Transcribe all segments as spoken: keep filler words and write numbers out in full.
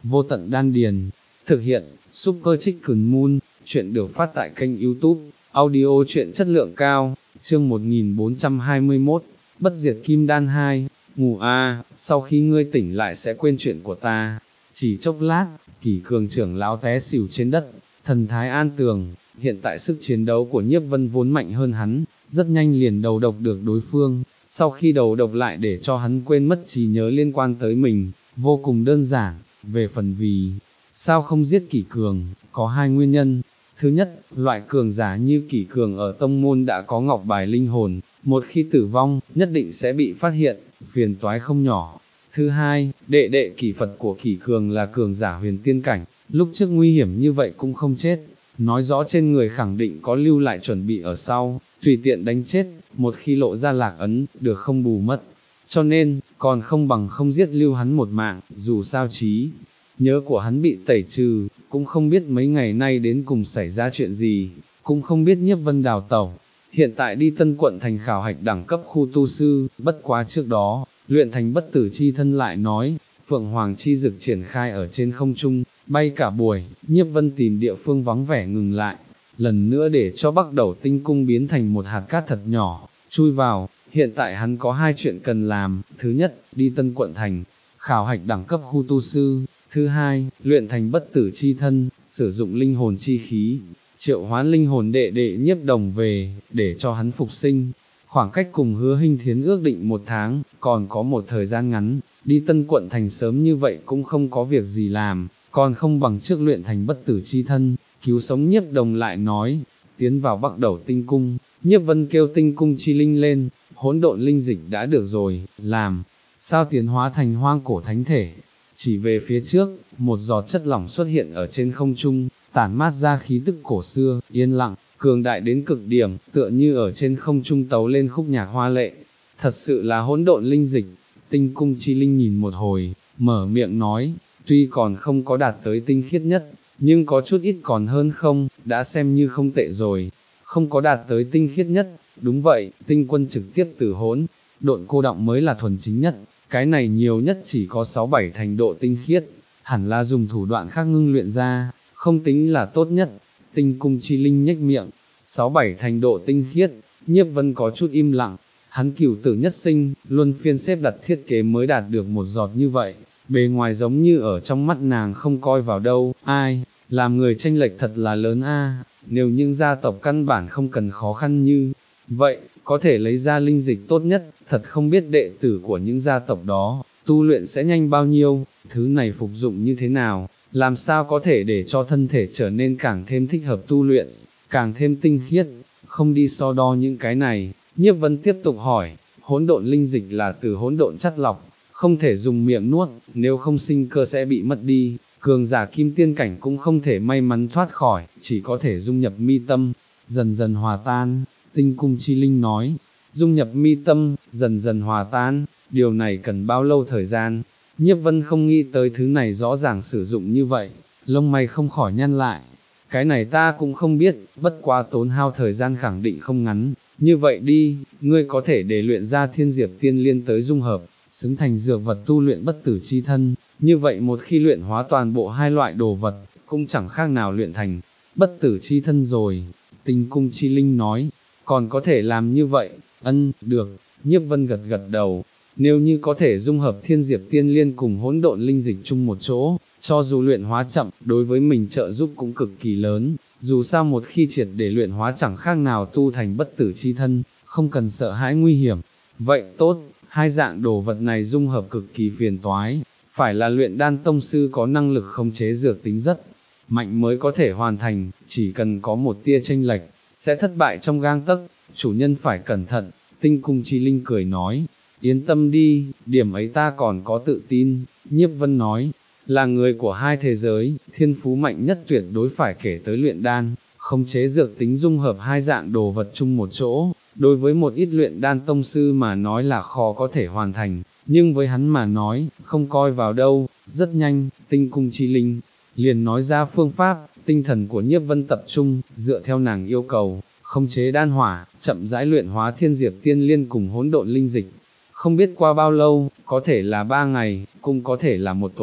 vô tận đan điền. Thực hiện, Super Chicken Moon, chuyện được phát tại kênh YouTube, audio truyện chất lượng cao, chương một nghìn bốn trăm hai mươi mốt, Bất diệt kim đan hai, ngủ a, sau khi ngươi tỉnh lại sẽ quên chuyện của ta. Chỉ chốc lát, Kỷ Cường trưởng lão té xỉu trên đất, thần thái an tường, hiện tại sức chiến đấu của Nhiếp Vân vốn mạnh hơn hắn, rất nhanh liền đầu độc được đối phương, sau khi đầu độc lại để cho hắn quên mất trí nhớ liên quan tới mình, vô cùng đơn giản. Về phần vì sao không giết Kỷ Cường, có hai nguyên nhân. Thứ nhất, loại cường giả như Kỷ Cường ở tông môn đã có ngọc bài linh hồn, một khi tử vong, nhất định sẽ bị phát hiện, phiền toái không nhỏ. Thứ hai, đệ đệ Kỷ Phật của Kỷ Cường là cường giả huyền tiên cảnh, lúc trước nguy hiểm như vậy cũng không chết, nói rõ trên người khẳng định có lưu lại chuẩn bị ở sau, tùy tiện đánh chết, một khi lộ ra lạc ấn, được không bù mất. Cho nên, còn không bằng không giết lưu hắn một mạng, dù sao trí nhớ của hắn bị tẩy trừ, cũng không biết mấy ngày nay đến cùng xảy ra chuyện gì, cũng không biết Nhiếp Vân đào tẩu. Hiện tại đi Tân Quận thành khảo hạch đẳng cấp khu tu sư, bất quá trước đó, luyện thành bất tử chi thân lại nói, Phượng Hoàng chi dực triển khai ở trên không trung, bay cả buổi, Nhiếp Vân tìm địa phương vắng vẻ ngừng lại, lần nữa để cho Bắc Đẩu Tinh Cung biến thành một hạt cát thật nhỏ, chui vào. Hiện tại hắn có hai chuyện cần làm, thứ nhất, đi Tân Quận thành, khảo hạch đẳng cấp khu tu sư, thứ hai, luyện thành bất tử chi thân, sử dụng linh hồn chi khí, triệu hoán linh hồn đệ đệ Nhiếp Đồng về, để cho hắn phục sinh. Khoảng cách cùng Hứa Hinh Thiến ước định một tháng, còn có một thời gian ngắn, đi Tân Quận thành sớm như vậy cũng không có việc gì làm, còn không bằng trước luyện thành bất tử chi thân, cứu sống Nhiếp Đồng lại nói. Tiến vào Bắc Đẩu Tinh Cung, Nhiếp Vân kêu Tinh Cung chi linh lên, hỗn độn linh dịch đã được rồi, làm sao tiến hóa thành hoang cổ thánh thể. Chỉ về phía trước, một giọt chất lỏng xuất hiện ở trên không trung, tản mát ra khí tức cổ xưa, yên lặng, cường đại đến cực điểm, tựa như ở trên không trung tấu lên khúc nhạc hoa lệ. Thật sự là hỗn độn linh dịch. Tinh Cung chi linh nhìn một hồi, mở miệng nói, tuy còn không có đạt tới tinh khiết nhất, nhưng có chút ít còn hơn không, đã xem như không tệ rồi. Không có đạt tới tinh khiết nhất, đúng vậy, tinh quân trực tiếp từ hỗn độn cô đọng mới là thuần chính nhất, cái này nhiều nhất chỉ có sáu bảy thành độ tinh khiết, hẳn là dùng thủ đoạn khác ngưng luyện ra, không tính là tốt nhất. Tinh Cung chi linh nhếch miệng, sáu bảy thành độ tinh khiết. Nhiếp Vân có chút im lặng, hắn cửu tử nhất sinh, luân phiên xếp đặt thiết kế mới đạt được một giọt như vậy, bề ngoài giống như ở trong mắt nàng không coi vào đâu. Ai, làm người tranh lệch thật là lớn a. Nếu những gia tộc căn bản không cần khó khăn như vậy, có thể lấy ra linh dịch tốt nhất, thật không biết đệ tử của những gia tộc đó, tu luyện sẽ nhanh bao nhiêu, thứ này phục dụng như thế nào, làm sao có thể để cho thân thể trở nên càng thêm thích hợp tu luyện, càng thêm tinh khiết, không đi so đo những cái này. Nhiếp Vân tiếp tục hỏi, hỗn độn linh dịch là từ hỗn độn chất lọc, không thể dùng miệng nuốt, nếu không sinh cơ sẽ bị mất đi, cường giả kim tiên cảnh cũng không thể may mắn thoát khỏi, chỉ có thể dung nhập mi tâm, dần dần hòa tan. Tinh Cung chi linh nói, dung nhập mi tâm, dần dần hòa tan, điều này cần bao lâu thời gian? Nhiếp Vân không nghĩ tới thứ này rõ ràng sử dụng như vậy, lông mày không khỏi nhăn lại. Cái này ta cũng không biết, bất quá tốn hao thời gian khẳng định không ngắn. Như vậy đi, ngươi có thể để luyện ra thiên diệp tiên liên tới dung hợp, xứng thành dược vật tu luyện bất tử chi thân, như vậy một khi luyện hóa toàn bộ hai loại đồ vật, cũng chẳng khác nào luyện thành bất tử chi thân rồi. Tinh Cung chi linh nói, còn có thể làm như vậy, ân, được. Nhiếp Vân gật gật đầu, nếu như có thể dung hợp thiên diệp tiên liên cùng hỗn độn linh dịch chung một chỗ, cho dù luyện hóa chậm, đối với mình trợ giúp cũng cực kỳ lớn, dù sao một khi triệt để luyện hóa chẳng khác nào tu thành bất tử chi thân, không cần sợ hãi nguy hiểm. Vậy tốt, hai dạng đồ vật này dung hợp cực kỳ phiền toái, phải là luyện đan tông sư có năng lực khống chế dược tính rất mạnh mới có thể hoàn thành, chỉ cần có một tia chênh lệch, sẽ thất bại trong gang tấc, chủ nhân phải cẩn thận. Tinh Cung chi linh cười nói, yên tâm đi, điểm ấy ta còn có tự tin. Nhiếp Vân nói, là người của hai thế giới, thiên phú mạnh nhất tuyệt đối phải kể tới luyện đan, khống chế dược tính dung hợp hai dạng đồ vật chung một chỗ, đối với một ít luyện đan tông sư mà nói là khó có thể hoàn thành, nhưng với hắn mà nói, không coi vào đâu. Rất nhanh, Tinh Cung chi linh liền nói ra phương pháp. Tinh thần của Nhiếp Vân tập trung, dựa theo nàng yêu cầu, khống chế đan hỏa, chậm rãi luyện hóa thiên diệp tiên liên cùng hỗn độn linh dịch. Không biết qua bao lâu, có thể là ba ngày, cũng có thể là một tuần,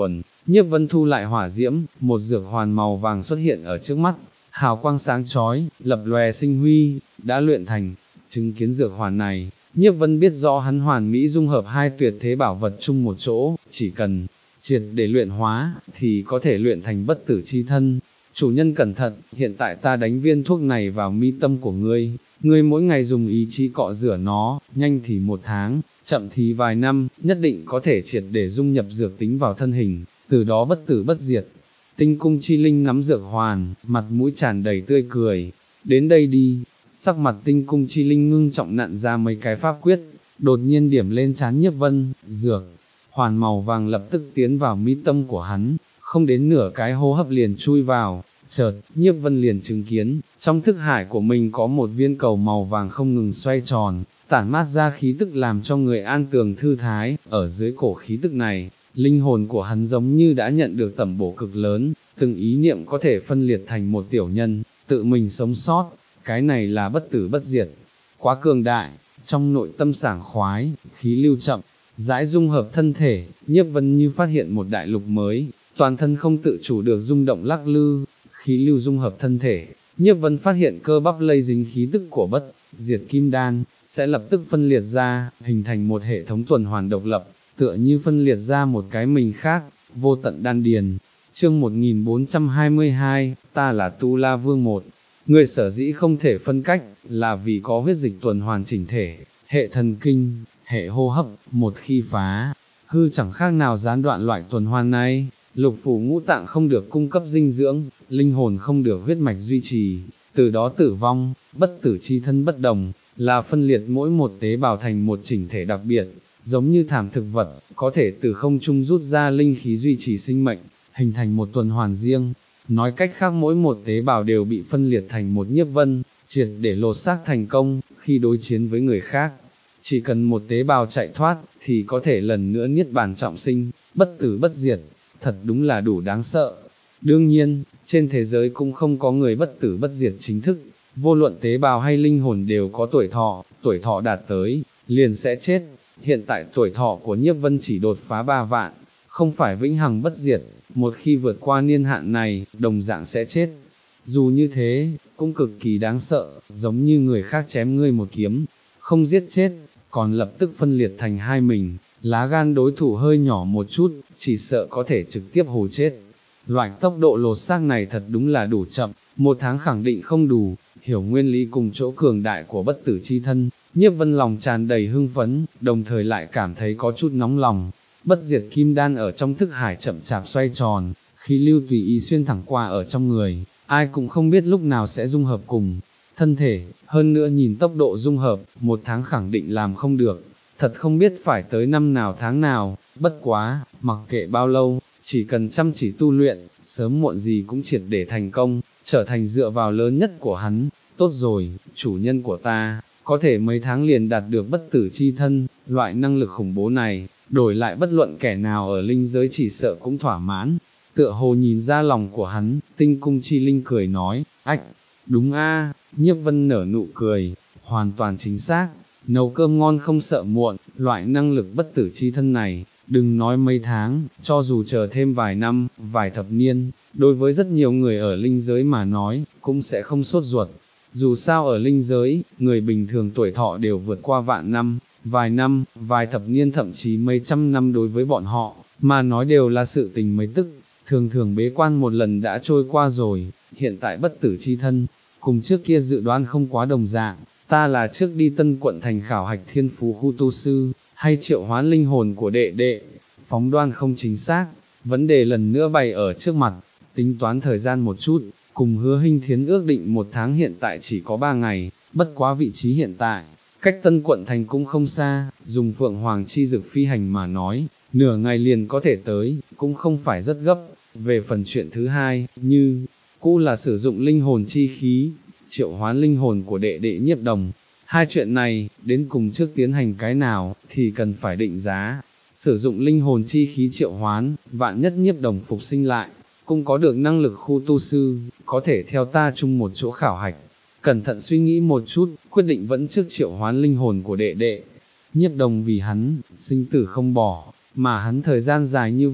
Nhiếp Vân thu lại hỏa diễm, một dược hoàn màu vàng xuất hiện ở trước mắt, hào quang sáng chói, lập lòe sinh huy, đã luyện thành. Chứng kiến dược hoàn này, Nhiếp Vân biết rõ hắn hoàn mỹ dung hợp hai tuyệt thế bảo vật chung một chỗ, chỉ cần triệt để luyện hóa, thì có thể luyện thành bất tử chi thân. Chủ nhân cẩn thận, hiện tại ta đánh viên thuốc này vào mi tâm của ngươi, ngươi mỗi ngày dùng ý chí cọ rửa nó, nhanh thì một tháng, chậm thì vài năm, nhất định có thể triệt để dung nhập dược tính vào thân hình, từ đó bất tử bất diệt. Tinh cung chi linh nắm dược hoàn, mặt mũi tràn đầy tươi cười, đến đây đi. Sắc mặt tinh cung chi linh ngưng trọng nặn ra mấy cái pháp quyết, đột nhiên điểm lên trán Nhiếp Vân, dược hoàn màu vàng lập tức tiến vào mi tâm của hắn, không đến nửa cái hô hấp liền chui vào. Chợt, Nhiếp Vân liền chứng kiến, trong thức hải của mình có một viên cầu màu vàng không ngừng xoay tròn, tản mát ra khí tức làm cho người an tường thư thái. Ở dưới cổ khí tức này, linh hồn của hắn giống như đã nhận được tẩm bổ cực lớn, từng ý niệm có thể phân liệt thành một tiểu nhân, tự mình sống sót. Cái này là bất tử bất diệt, quá cường đại. Trong nội tâm sảng khoái, khí lưu chậm rãi dung hợp thân thể, Nhiếp Vân như phát hiện một đại lục mới, toàn thân không tự chủ được rung động lắc lư. Khí lưu dung hợp thân thể, Nhiếp Vân phát hiện cơ bắp lây dính khí tức của bất diệt kim đan, sẽ lập tức phân liệt ra, hình thành một hệ thống tuần hoàn độc lập, tựa như phân liệt ra một cái mình khác, vô tận đan điền. Chương một nghìn bốn trăm hai mươi hai, ta là Tu La Vương một. Người sở dĩ không thể phân cách, là vì có huyết dịch tuần hoàn chỉnh thể, hệ thần kinh, hệ hô hấp, một khi phá hư chẳng khác nào gián đoạn loại tuần hoàn này. Lục phủ ngũ tạng không được cung cấp dinh dưỡng, linh hồn không được huyết mạch duy trì, từ đó tử vong. Bất tử chi thân bất đồng, là phân liệt mỗi một tế bào thành một chỉnh thể đặc biệt, giống như thảm thực vật, có thể từ không trung rút ra linh khí duy trì sinh mệnh, hình thành một tuần hoàn riêng. Nói cách khác, mỗi một tế bào đều bị phân liệt thành một Nhiếp Vân, triệt để lột xác thành công. Khi đối chiến với người khác, chỉ cần một tế bào chạy thoát, thì có thể lần nữa niết bàn trọng sinh, bất tử bất diệt. Thật đúng là đủ đáng sợ. Đương nhiên, trên thế giới cũng không có người bất tử bất diệt chính thức, vô luận tế bào hay linh hồn đều có tuổi thọ, tuổi thọ đạt tới, liền sẽ chết. Hiện tại tuổi thọ của Nhiếp Vân chỉ đột phá ba vạn, không phải vĩnh hằng bất diệt, một khi vượt qua niên hạn này, đồng dạng sẽ chết. Dù như thế, cũng cực kỳ đáng sợ, giống như người khác chém ngươi một kiếm, không giết chết, còn lập tức phân liệt thành hai mình. Lá gan đối thủ hơi nhỏ một chút, chỉ sợ có thể trực tiếp hù chết. Loại tốc độ lột xác này thật đúng là đủ chậm, một tháng khẳng định không đủ. Hiểu nguyên lý cùng chỗ cường đại của bất tử chi thân, Nhiếp Vân lòng tràn đầy hưng phấn, đồng thời lại cảm thấy có chút nóng lòng. Bất diệt kim đan ở trong thức hải chậm chạp xoay tròn, khí lưu tùy ý xuyên thẳng qua ở trong người, ai cũng không biết lúc nào sẽ dung hợp cùng thân thể. Hơn nữa nhìn tốc độ dung hợp, một tháng khẳng định làm không được. Thật không biết phải tới năm nào tháng nào. Bất quá, mặc kệ bao lâu, chỉ cần chăm chỉ tu luyện, sớm muộn gì cũng triệt để thành công, trở thành dựa vào lớn nhất của hắn. Tốt rồi, chủ nhân của ta, có thể mấy tháng liền đạt được bất tử chi thân, loại năng lực khủng bố này, đổi lại bất luận kẻ nào ở linh giới chỉ sợ cũng thỏa mãn. Tựa hồ nhìn ra lòng của hắn, tinh cung chi linh cười nói, ách, đúng a. Nhiếp Vân nở nụ cười, hoàn toàn chính xác. Nấu cơm ngon không sợ muộn, loại năng lực bất tử chi thân này, đừng nói mấy tháng, cho dù chờ thêm vài năm, vài thập niên, đối với rất nhiều người ở linh giới mà nói, cũng sẽ không sốt ruột. Dù sao ở linh giới, người bình thường tuổi thọ đều vượt qua vạn năm, vài năm, vài thập niên thậm chí mấy trăm năm đối với bọn họ, mà nói đều là sự tình mấy tức, thường thường bế quan một lần đã trôi qua rồi. Hiện tại bất tử chi thân, cùng trước kia dự đoán không quá đồng dạng. Ta là trước đi Tân Quận thành khảo hạch thiên phú khu tu sư, hay triệu hoán linh hồn của đệ đệ, phóng đoan không chính xác. Vấn đề lần nữa bày ở trước mặt, tính toán thời gian một chút, cùng Hứa Hinh Thiến ước định một tháng hiện tại chỉ có ba ngày, bất quá vị trí hiện tại, cách Tân Quận thành cũng không xa, dùng Phượng Hoàng chi dực phi hành mà nói, nửa ngày liền có thể tới, cũng không phải rất gấp. Về phần chuyện thứ hai, như cũ là sử dụng linh hồn chi khí, triệu hoán linh hồn của đệ đệ Nhiếp Đồng. Hai chuyện này, đến cùng trước tiến hành cái nào, thì cần phải định giá. Sử dụng linh hồn chi khí triệu hoán, vạn nhất Nhiếp Đồng phục sinh lại, cũng có được năng lực khu tu sư, có thể theo ta chung một chỗ khảo hạch. Cẩn thận suy nghĩ một chút, quyết định vẫn trước triệu hoán linh hồn của đệ đệ. Nhiếp Đồng vì hắn, sinh tử không bỏ, mà hắn thời gian dài như vậy,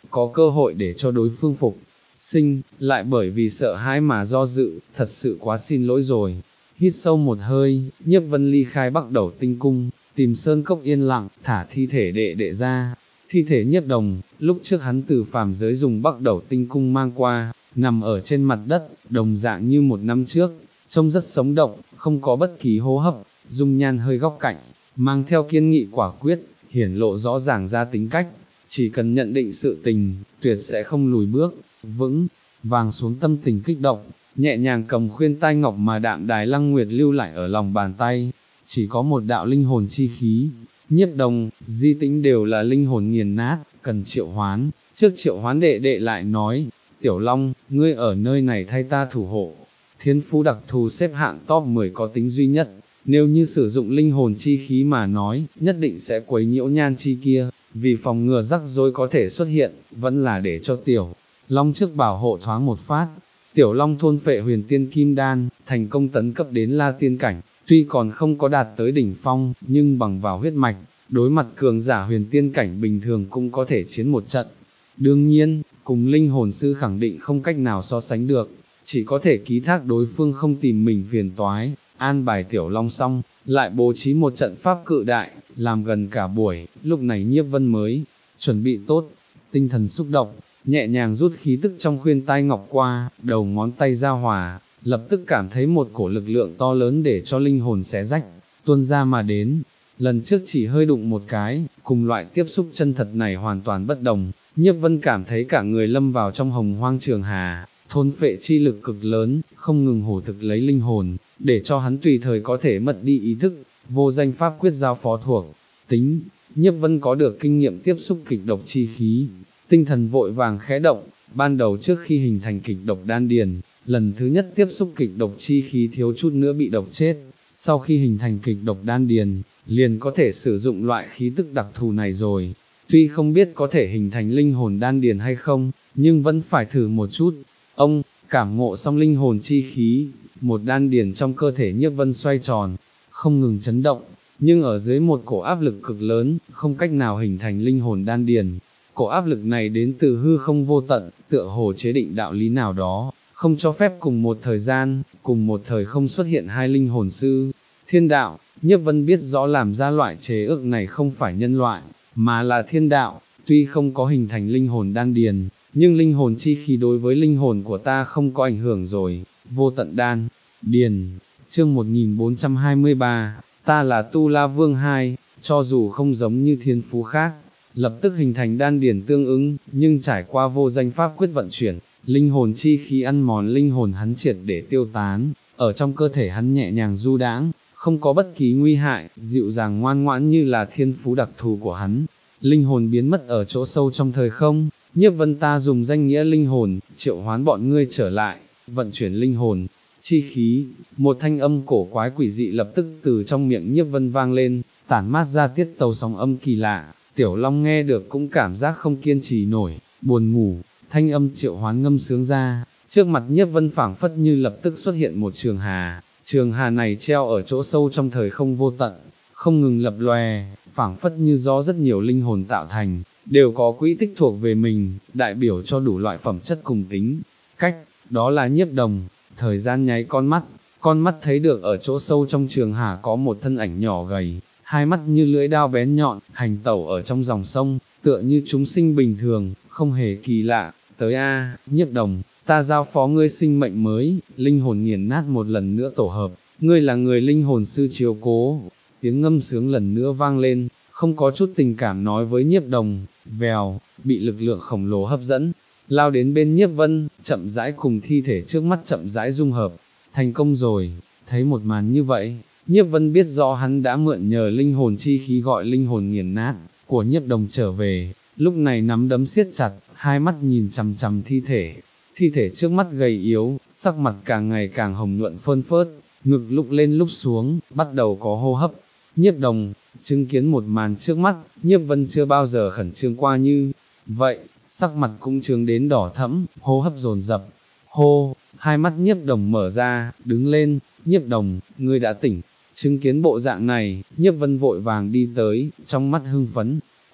có cơ hội để cho đối phương phục sinh, lại bởi vì sợ hãi mà do dự, thật sự quá xin lỗi rồi. Hít sâu một hơi, Nhiếp Vân ly khai Bắc Đẩu Tinh Cung, tìm sơn cốc yên lặng, thả thi thể đệ đệ ra. Thi thể Nhiếp Đồng, lúc trước hắn từ phàm giới dùng Bắc Đẩu Tinh Cung mang qua, nằm ở trên mặt đất, đồng dạng như một năm trước, trông rất sống động, không có bất kỳ hô hấp, dung nhan hơi góc cạnh, mang theo kiên nghị quả quyết, hiển lộ rõ ràng ra tính cách, chỉ cần nhận định sự tình, tuyệt sẽ không lùi bước, vững vàng xuống tâm tình kích động, nhẹ nhàng cầm khuyên tai ngọc mà đạm đài Lăng Nguyệt lưu lại ở lòng bàn tay, chỉ có một đạo linh hồn chi khí. Nhiếp Đồng, Di Tĩnh đều là linh hồn nghiền nát, cần triệu hoán. Trước triệu hoán đệ đệ lại nói, Tiểu Long, ngươi ở nơi này thay ta thủ hộ. Thiên phú đặc thù xếp hạng top mười có tính duy nhất, nếu như sử dụng linh hồn chi khí mà nói, nhất định sẽ quấy nhiễu nhan chi kia, vì phòng ngừa rắc rối có thể xuất hiện, vẫn là để cho Tiểu Long trước bảo hộ thoáng một phát. Tiểu Long thôn phệ huyền tiên kim đan, thành công tấn cấp đến la tiên cảnh, tuy còn không có đạt tới đỉnh phong, nhưng bằng vào huyết mạch, đối mặt cường giả huyền tiên cảnh bình thường cũng có thể chiến một trận. Đương nhiên, cùng linh hồn sư khẳng định không cách nào so sánh được, chỉ có thể ký thác đối phương không tìm mình phiền toái, an bài Tiểu Long xong, lại bố trí một trận pháp cự đại, làm gần cả buổi, lúc này Nhiếp Vân mới chuẩn bị tốt, tinh thần xúc động, nhẹ nhàng rút khí tức trong khuyên tai ngọc qua, đầu ngón tay giao hòa, lập tức cảm thấy một cổ lực lượng to lớn để cho linh hồn xé rách, tuôn ra mà đến. Lần trước chỉ hơi đụng một cái, cùng loại tiếp xúc chân thật này hoàn toàn bất đồng, Nhiếp Vân cảm thấy cả người lâm vào trong hồng hoang trường hà, thôn phệ chi lực cực lớn, không ngừng hổ thực lấy linh hồn, để cho hắn tùy thời có thể mất đi ý thức, vô danh pháp quyết giao phó thuộc tính. Nhiếp Vân có được kinh nghiệm tiếp xúc kịch độc chi khí, tinh thần vội vàng khẽ động, ban đầu trước khi hình thành kịch độc đan điền, lần thứ nhất tiếp xúc kịch độc chi khí thiếu chút nữa bị độc chết, sau khi hình thành kịch độc đan điền, liền có thể sử dụng loại khí tức đặc thù này rồi, tuy không biết có thể hình thành linh hồn đan điền hay không, nhưng vẫn phải thử một chút. Ông, cảm ngộ xong linh hồn chi khí, một đan điền trong cơ thể Nhiếp Vân xoay tròn, không ngừng chấn động, nhưng ở dưới một cổ áp lực cực lớn, không cách nào hình thành linh hồn đan điền. Cổ áp lực này đến từ hư không vô tận, tựa hồ chế định đạo lý nào đó, không cho phép cùng một thời gian, cùng một thời không xuất hiện hai linh hồn sư. Thiên đạo, Nhiếp Vân biết rõ làm ra loại chế ước này không phải nhân loại, mà là thiên đạo, tuy không có hình thành linh hồn đan điền, nhưng linh hồn chi khí đối với linh hồn của ta không có ảnh hưởng rồi. Vô tận đan điền, chương một nghìn bốn trăm hai mươi ba, ta là Tu La Vương hai, cho dù không giống như thiên phú khác, lập tức hình thành đan điền tương ứng, nhưng trải qua vô danh pháp quyết vận chuyển, linh hồn chi khí ăn mòn linh hồn hắn triệt để tiêu tán, ở trong cơ thể hắn nhẹ nhàng du đãng, không có bất kỳ nguy hại, dịu dàng ngoan ngoãn như là thiên phú đặc thù của hắn. Linh hồn biến mất ở chỗ sâu trong thời không, Nhiếp Vân ta dùng danh nghĩa linh hồn, triệu hoán bọn ngươi trở lại, vận chuyển linh hồn chi khí, một thanh âm cổ quái quỷ dị lập tức từ trong miệng Nhiếp Vân vang lên, tản mát ra tiết tấu sóng âm kỳ lạ. Tiểu Long nghe được cũng cảm giác không kiên trì nổi, buồn ngủ, thanh âm triệu hoán ngâm sướng ra, trước mặt Nhiếp Vân phảng phất như lập tức xuất hiện một trường hà, trường hà này treo ở chỗ sâu trong thời không vô tận, không ngừng lập lòe, phảng phất như do rất nhiều linh hồn tạo thành, đều có quỹ tích thuộc về mình, đại biểu cho đủ loại phẩm chất cùng tính cách, đó là Nhiếp Đồng. Thời gian nháy con mắt, con mắt thấy được ở chỗ sâu trong trường hà có một thân ảnh nhỏ gầy, hai mắt như lưỡi đao bén nhọn, hành tẩu ở trong dòng sông, tựa như chúng sinh bình thường, không hề kỳ lạ. Tới a, Nhiếp Đồng, ta giao phó ngươi sinh mệnh mới, linh hồn nghiền nát một lần nữa tổ hợp, ngươi là người linh hồn sư chiếu cố. Tiếng ngâm sướng lần nữa vang lên, không có chút tình cảm nói với Nhiếp Đồng, vèo, bị lực lượng khổng lồ hấp dẫn, lao đến bên Nhiếp Vân, chậm rãi cùng thi thể trước mắt chậm rãi dung hợp, thành công rồi. Thấy một màn như vậy, Nhiếp Vân biết rõ hắn đã mượn nhờ linh hồn chi khí gọi linh hồn nghiền nát của Nhiếp Đồng trở về, lúc này nắm đấm siết chặt, hai mắt nhìn chằm chằm thi thể, thi thể trước mắt gầy yếu, sắc mặt càng ngày càng hồng nhuận phơn phớt, ngực lúc lên lúc xuống, bắt đầu có hô hấp. Nhiếp Đồng, chứng kiến một màn trước mắt, Nhiếp Vân chưa bao giờ khẩn trương qua như vậy, sắc mặt cũng trướng đến đỏ thẫm, hô hấp dồn dập. Hô, hai mắt Nhiếp Đồng mở ra, đứng lên. Nhiếp Đồng, ngươi đã tỉnh. Chứng kiến bộ dạng này, Nhiếp Vân vội vàng đi tới, trong mắt hưng phấn.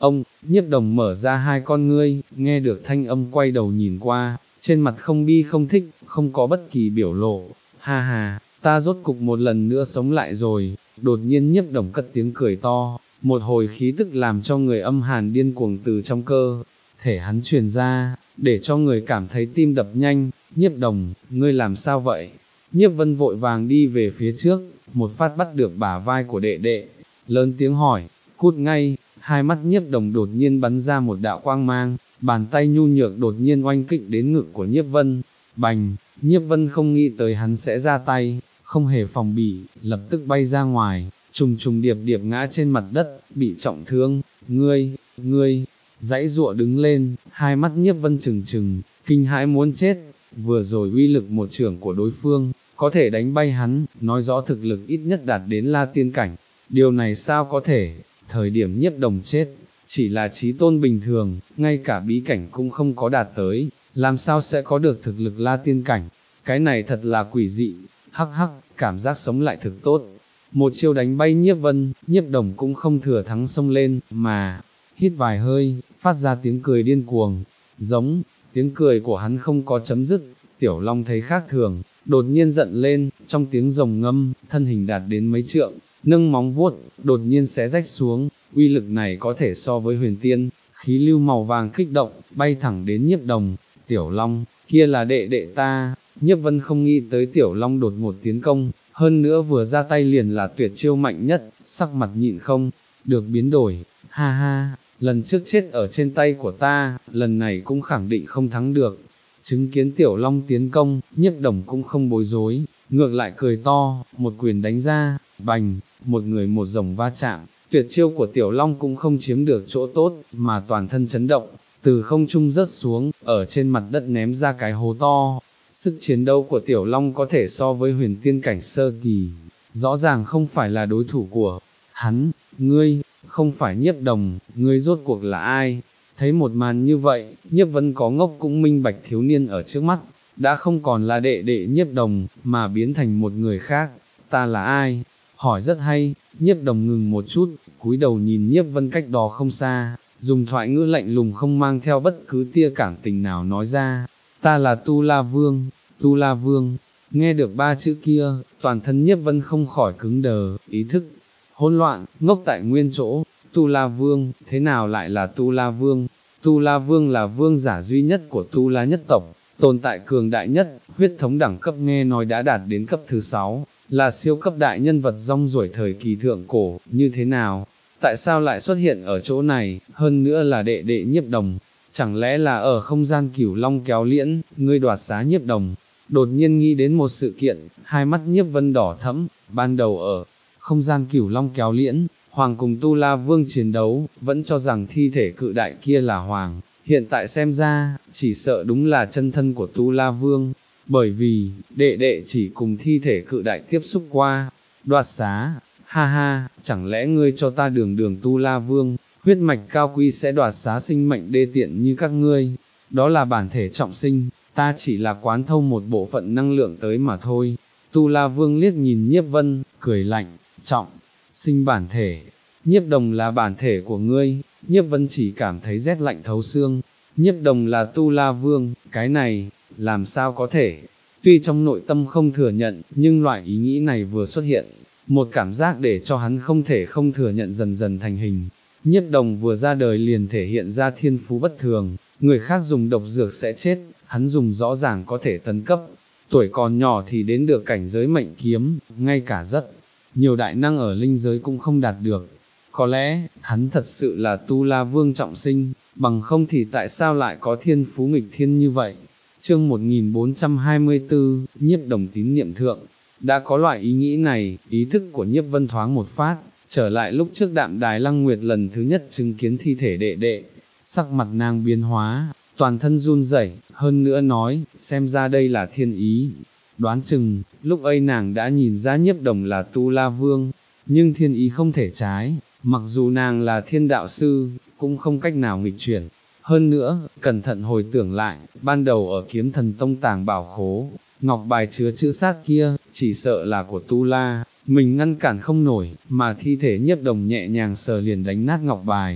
Ông, Nhiếp Đồng mở ra hai con ngươi, nghe được thanh âm quay đầu nhìn qua, trên mặt không bi không thích, không có bất kỳ biểu lộ, ha ha, ta rốt cục một lần nữa sống lại rồi, đột nhiên Nhiếp Đồng cất tiếng cười to, một hồi khí tức làm cho người âm hàn điên cuồng từ trong cơ thể hắn truyền ra, để cho người cảm thấy tim đập nhanh. Nhiếp Đồng, ngươi làm sao vậy? Nhiếp Vân vội vàng đi về phía trước, một phát bắt được bả vai của đệ đệ, lớn tiếng hỏi, cút ngay. Hai mắt Nhiếp Đồng đột nhiên bắn ra một đạo quang mang, bàn tay nhu nhược đột nhiên oanh kích đến ngực của Nhiếp Vân, bành. Nhiếp Vân không nghĩ tới hắn sẽ ra tay, không hề phòng bị, lập tức bay ra ngoài, trùng trùng điệp điệp ngã trên mặt đất, bị trọng thương. Ngươi, ngươi, dãy giụa đứng lên, hai mắt Nhiếp Vân trừng trừng, kinh hãi muốn chết. Vừa rồi uy lực một chưởng của đối phương, có thể đánh bay hắn, nói rõ thực lực ít nhất đạt đến La Tiên cảnh. Điều này sao có thể? Thời điểm Nhiếp Đồng chết, chỉ là chí tôn bình thường, ngay cả bí cảnh cũng không có đạt tới, làm sao sẽ có được thực lực La Tiên cảnh? Cái này thật là quỷ dị. Hắc hắc, cảm giác sống lại thực tốt. Một chiêu đánh bay Nhiếp Vân, Nhiếp Đồng cũng không thừa thắng xông lên, mà hít vài hơi, phát ra tiếng cười điên cuồng, giống, tiếng cười của hắn không có chấm dứt. Tiểu Long thấy khác thường, đột nhiên giận lên, trong tiếng rồng ngâm, thân hình đạt đến mấy trượng, nâng móng vuốt, đột nhiên xé rách xuống, uy lực này có thể so với huyền tiên, khí lưu màu vàng kích động, bay thẳng đến Nhiếp Đồng. Tiểu Long, kia là đệ đệ ta. Nhiếp Vân không nghĩ tới Tiểu Long đột ngột tiến công, hơn nữa vừa ra tay liền là tuyệt chiêu mạnh nhất, sắc mặt nhịn không được biến đổi, ha ha, lần trước chết ở trên tay của ta, lần này cũng khẳng định không thắng được. Chứng kiến Tiểu Long tiến công, Nhiếp Đồng cũng không bối rối, ngược lại cười to, một quyền đánh ra, bành, một người một rồng va chạm, tuyệt chiêu của Tiểu Long cũng không chiếm được chỗ tốt, mà toàn thân chấn động, từ không trung rớt xuống, ở trên mặt đất ném ra cái hố to. Sức chiến đấu của Tiểu Long có thể so với huyền tiên cảnh sơ kỳ, rõ ràng không phải là đối thủ của hắn. Ngươi, không phải Nhiếp Đồng, ngươi rốt cuộc là ai? Thấy một màn như vậy, Nhiếp Vân có ngốc cũng minh bạch thiếu niên ở trước mắt, đã không còn là đệ đệ Nhiếp Đồng, mà biến thành một người khác. Ta là ai? Hỏi rất hay. Nhiếp Đồng ngừng một chút, cúi đầu nhìn Nhiếp Vân cách đó không xa, dùng thoại ngữ lạnh lùng không mang theo bất cứ tia cảm tình nào nói ra, ta là Tu La Vương. Tu La Vương. Nghe được ba chữ kia, toàn thân Nhiếp Vân không khỏi cứng đờ, ý thức hỗn loạn, ngốc tại nguyên chỗ. Tu La Vương, thế nào lại là Tu La Vương? Tu La Vương là vương giả duy nhất của Tu La nhất tộc, tồn tại cường đại nhất, huyết thống đẳng cấp nghe nói đã đạt đến cấp thứ sáu, là siêu cấp đại nhân vật rong ruổi thời kỳ thượng cổ. Như thế nào? Tại sao lại xuất hiện ở chỗ này, hơn nữa là đệ đệ Nhiếp Đồng? Chẳng lẽ là ở không gian Cửu Long kéo liễn, ngươi đoạt xá Nhiếp Đồng? Đột nhiên nghĩ đến một sự kiện, hai mắt Nhiếp Vân đỏ thẫm. Ban đầu ở không gian Cửu Long kéo liễn, Hoàng cùng Tu La Vương chiến đấu, vẫn cho rằng thi thể cự đại kia là Hoàng, hiện tại xem ra, chỉ sợ đúng là chân thân của Tu La Vương, bởi vì, đệ đệ chỉ cùng thi thể cự đại tiếp xúc qua. Đoạt xá, ha ha, chẳng lẽ ngươi cho ta đường đường Tu La Vương, huyết mạch cao quý sẽ đoạt xá sinh mệnh đê tiện như các ngươi? Đó là bản thể trọng sinh, ta chỉ là quán thâu một bộ phận năng lượng tới mà thôi. Tu La Vương liếc nhìn Nhiếp Vân, cười lạnh, trọng sinh bản thể, Nhiếp Đồng là bản thể của ngươi. Nhiếp Vân chỉ cảm thấy rét lạnh thấu xương. Nhiếp Đồng là Tu La Vương, cái này, làm sao có thể? Tuy trong nội tâm không thừa nhận, nhưng loại ý nghĩ này vừa xuất hiện, một cảm giác để cho hắn không thể không thừa nhận dần dần thành hình. Nhiếp Đồng vừa ra đời liền thể hiện ra thiên phú bất thường, người khác dùng độc dược sẽ chết, hắn dùng rõ ràng có thể tấn cấp, tuổi còn nhỏ thì đến được cảnh giới mệnh kiếm, ngay cả rất nhiều đại năng ở linh giới cũng không đạt được. Có lẽ, hắn thật sự là Tu La Vương trọng sinh, bằng không thì tại sao lại có thiên phú nghịch thiên như vậy? Chương một nghìn bốn trăm hai mươi tư, Nhiếp Đồng tín niệm thượng. Đã có loại ý nghĩ này, ý thức của Nhiếp Vân thoáng một phát, trở lại lúc trước Đạm Đài Lăng Nguyệt lần thứ nhất chứng kiến thi thể đệ đệ, sắc mặt nàng biến hóa, toàn thân run rẩy, hơn nữa nói, xem ra đây là thiên ý. Đoán chừng, lúc ấy nàng đã nhìn ra Nhiếp Đồng là Tu La Vương, nhưng thiên ý không thể trái, mặc dù nàng là thiên đạo sư, cũng không cách nào nghịch chuyển. Hơn nữa, cẩn thận hồi tưởng lại, ban đầu ở Kiếm Thần Tông tàng bảo khố, ngọc bài chứa chữ sát kia, chỉ sợ là của Tu La, mình ngăn cản không nổi, mà thi thể Nhiếp Đồng nhẹ nhàng sờ liền đánh nát ngọc bài.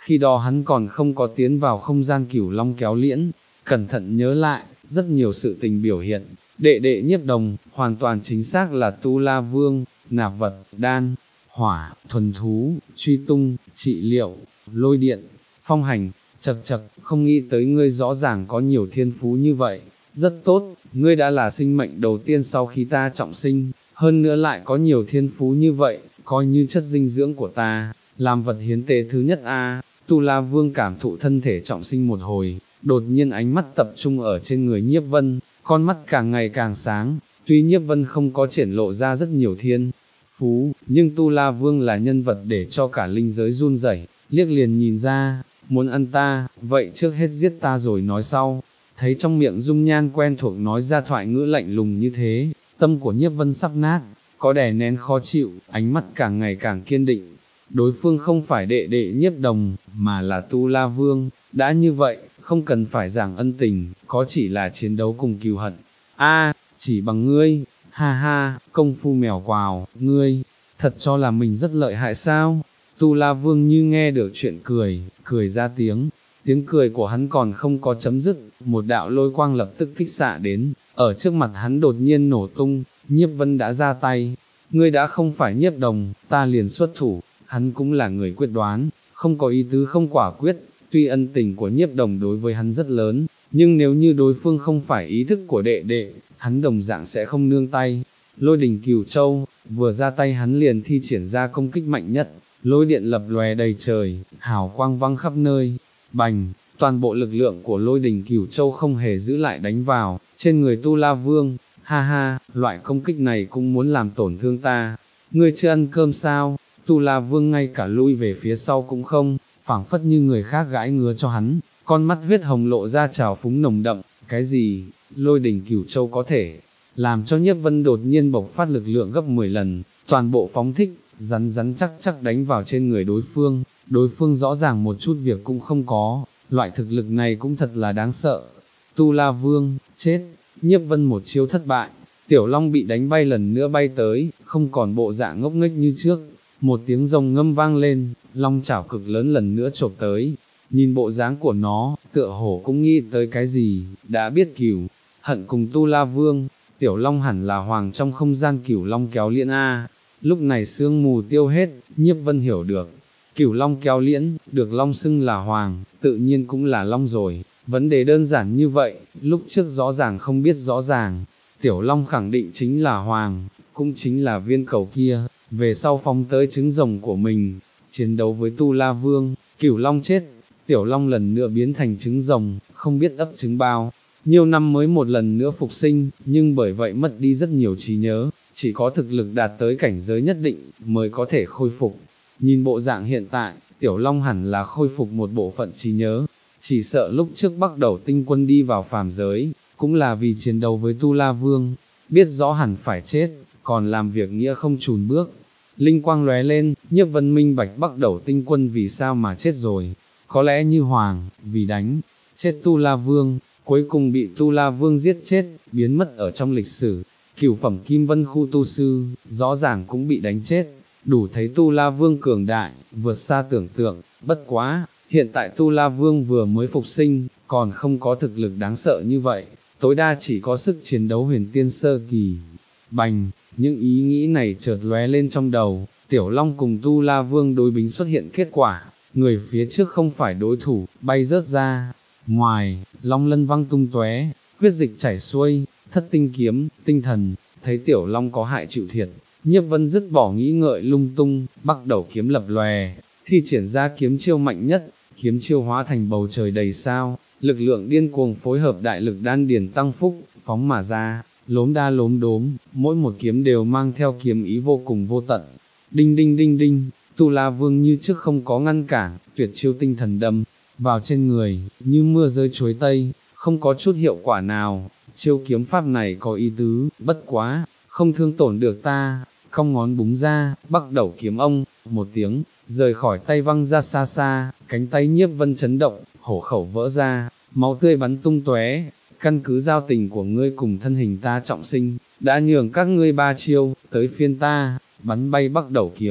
khi đó hắn còn không có tiến vào không gian cửu long kéo liễn, cẩn thận nhớ lại, rất nhiều sự tình biểu hiện, đệ đệ Nhiếp Đồng, hoàn toàn chính xác là Tu La Vương, nạp vật, đan, hỏa, thuần thú, truy tung, trị liệu, lôi điện, phong hành, chật chật, không nghĩ tới ngươi rõ ràng có nhiều thiên phú như vậy, rất tốt, ngươi đã là sinh mệnh đầu tiên sau khi ta trọng sinh, hơn nữa lại có nhiều thiên phú như vậy, coi như chất dinh dưỡng của ta, làm vật hiến tế thứ nhất a. Tu La Vương cảm thụ thân thể trọng sinh một hồi, đột nhiên ánh mắt tập trung ở trên người Nhiếp Vân, con mắt càng ngày càng sáng, tuy Nhiếp Vân không có triển lộ ra rất nhiều thiên phú, nhưng Tu La Vương là nhân vật để cho cả linh giới run rẩy, liếc liền nhìn ra, muốn ăn ta, vậy trước hết giết ta rồi nói sau. Thấy trong miệng dung nhan quen thuộc nói ra thoại ngữ lạnh lùng như thế, tâm của Nhiếp Vân sắp nát, có đè nén khó chịu, ánh mắt càng ngày càng kiên định. Đối phương không phải đệ đệ Nhiếp Đồng, mà là Tu La Vương, đã như vậy, không cần phải giảng ân tình, có chỉ là chiến đấu cùng cừu hận. A, chỉ bằng ngươi, ha ha, công phu mèo quào, ngươi, thật cho là mình rất lợi hại sao? Tu La Vương như nghe được chuyện cười, cười ra tiếng, tiếng cười của hắn còn không có chấm dứt, một đạo lôi quang lập tức kích xạ đến, ở trước mặt hắn đột nhiên nổ tung, Nhiếp Vân đã ra tay, ngươi đã không phải Nhiếp Đồng, ta liền xuất thủ, hắn cũng là người quyết đoán, không có ý tứ không quả quyết, tuy ân tình của Nhiếp Đồng đối với hắn rất lớn, nhưng nếu như đối phương không phải ý thức của đệ đệ, hắn đồng dạng sẽ không nương tay. Lôi đỉnh Cửu Châu, vừa ra tay hắn liền thi triển ra công kích mạnh nhất, lôi điện lập lòe đầy trời, hào quang văng khắp nơi, bành, toàn bộ lực lượng của lôi đỉnh Cửu Châu không hề giữ lại đánh vào, trên người Tu La Vương, ha ha, loại công kích này cũng muốn làm tổn thương ta, ngươi chưa ăn cơm sao? Tu La Vương ngay cả lui về phía sau cũng không, phảng phất như người khác gãi ngứa cho hắn, con mắt huyết hồng lộ ra trào phúng nồng đậm, cái gì, lôi đỉnh Cửu Châu có thể làm cho Nhiếp Vân đột nhiên bộc phát lực lượng gấp mười lần, toàn bộ phóng thích, rắn rắn chắc chắc đánh vào trên người đối phương, đối phương rõ ràng một chút việc cũng không có, loại thực lực này cũng thật là đáng sợ. Tu La Vương, chết, Nhiếp Vân một chiêu thất bại, Tiểu Long bị đánh bay lần nữa bay tới, không còn bộ dạng ngốc nghếch như trước, một tiếng rồng ngâm vang lên, long chảo cực lớn lần nữa chộp tới, nhìn bộ dáng của nó, tựa hổ cũng nghĩ tới cái gì, đã biết cửu hận cùng Tu La Vương, Tiểu Long hẳn là hoàng trong không gian cửu long kéo liễn a. Lúc này sương mù tiêu hết, Nhiếp Vân hiểu được, cửu long kéo liễn, được long xưng là hoàng, tự nhiên cũng là long rồi, vấn đề đơn giản như vậy, lúc trước rõ ràng không biết rõ ràng, Tiểu Long khẳng định chính là hoàng, cũng chính là viên cầu kia, về sau phóng tới trứng rồng của mình, chiến đấu với Tu La Vương, cửu long chết, Tiểu Long lần nữa biến thành trứng rồng, không biết ấp trứng bao, nhiều năm mới một lần nữa phục sinh, nhưng bởi vậy mất đi rất nhiều trí nhớ, chỉ có thực lực đạt tới cảnh giới nhất định, mới có thể khôi phục. Nhìn bộ dạng hiện tại, Tiểu Long hẳn là khôi phục một bộ phận trí nhớ, chỉ sợ lúc trước bắt đầu tinh quân đi vào phàm giới, cũng là vì chiến đấu với Tu La Vương, biết rõ hẳn phải chết, còn làm việc nghĩa không chùn bước. Linh quang lóe lên, Nhiếp Vân minh bạch bắt đầu tinh quân vì sao mà chết rồi, có lẽ như hoàng, vì đánh, chết Tu La Vương, cuối cùng bị Tu La Vương giết chết, biến mất ở trong lịch sử, cửu phẩm Kim Vân khu tu sư, rõ ràng cũng bị đánh chết, đủ thấy Tu La Vương cường đại, vượt xa tưởng tượng, bất quá, hiện tại Tu La Vương vừa mới phục sinh, còn không có thực lực đáng sợ như vậy, tối đa chỉ có sức chiến đấu huyền tiên sơ kỳ. Bành, những ý nghĩ này chợt lóe lên trong đầu, Tiểu Long cùng Tu La Vương đối bính xuất hiện kết quả, người phía trước không phải đối thủ, bay rớt ra. Ngoài, long lân văng tung tóe, huyết dịch chảy xuôi, thất tinh kiếm, tinh thần, thấy Tiểu Long có hại chịu thiệt, Nhiếp Vân dứt bỏ nghĩ ngợi lung tung, bắt đầu kiếm lập lòe, thi triển ra kiếm chiêu mạnh nhất, kiếm chiêu hóa thành bầu trời đầy sao, lực lượng điên cuồng phối hợp đại lực đan điền tăng phúc, phóng mà ra, lốm đa lốm đốm, mỗi một kiếm đều mang theo kiếm ý vô cùng vô tận. Đinh đinh đinh đinh, Tu La Vương như trước không có ngăn cản, tuyệt chiêu tinh thần đâm vào trên người, như mưa rơi chuối tây, không có chút hiệu quả nào. Chiêu kiếm pháp này có ý tứ, bất quá, không thương tổn được ta. Cong ngón búng ra, bắt đầu kiếm ông, một tiếng, rời khỏi tay văng ra xa xa, cánh tay Nhiếp Vân chấn động, hổ khẩu vỡ ra, máu tươi bắn tung tóe. Căn cứ giao tình của ngươi cùng thân hình ta trọng sinh, đã nhường các ngươi ba chiêu, tới phiên ta, bắn bay bắt đầu kiếm,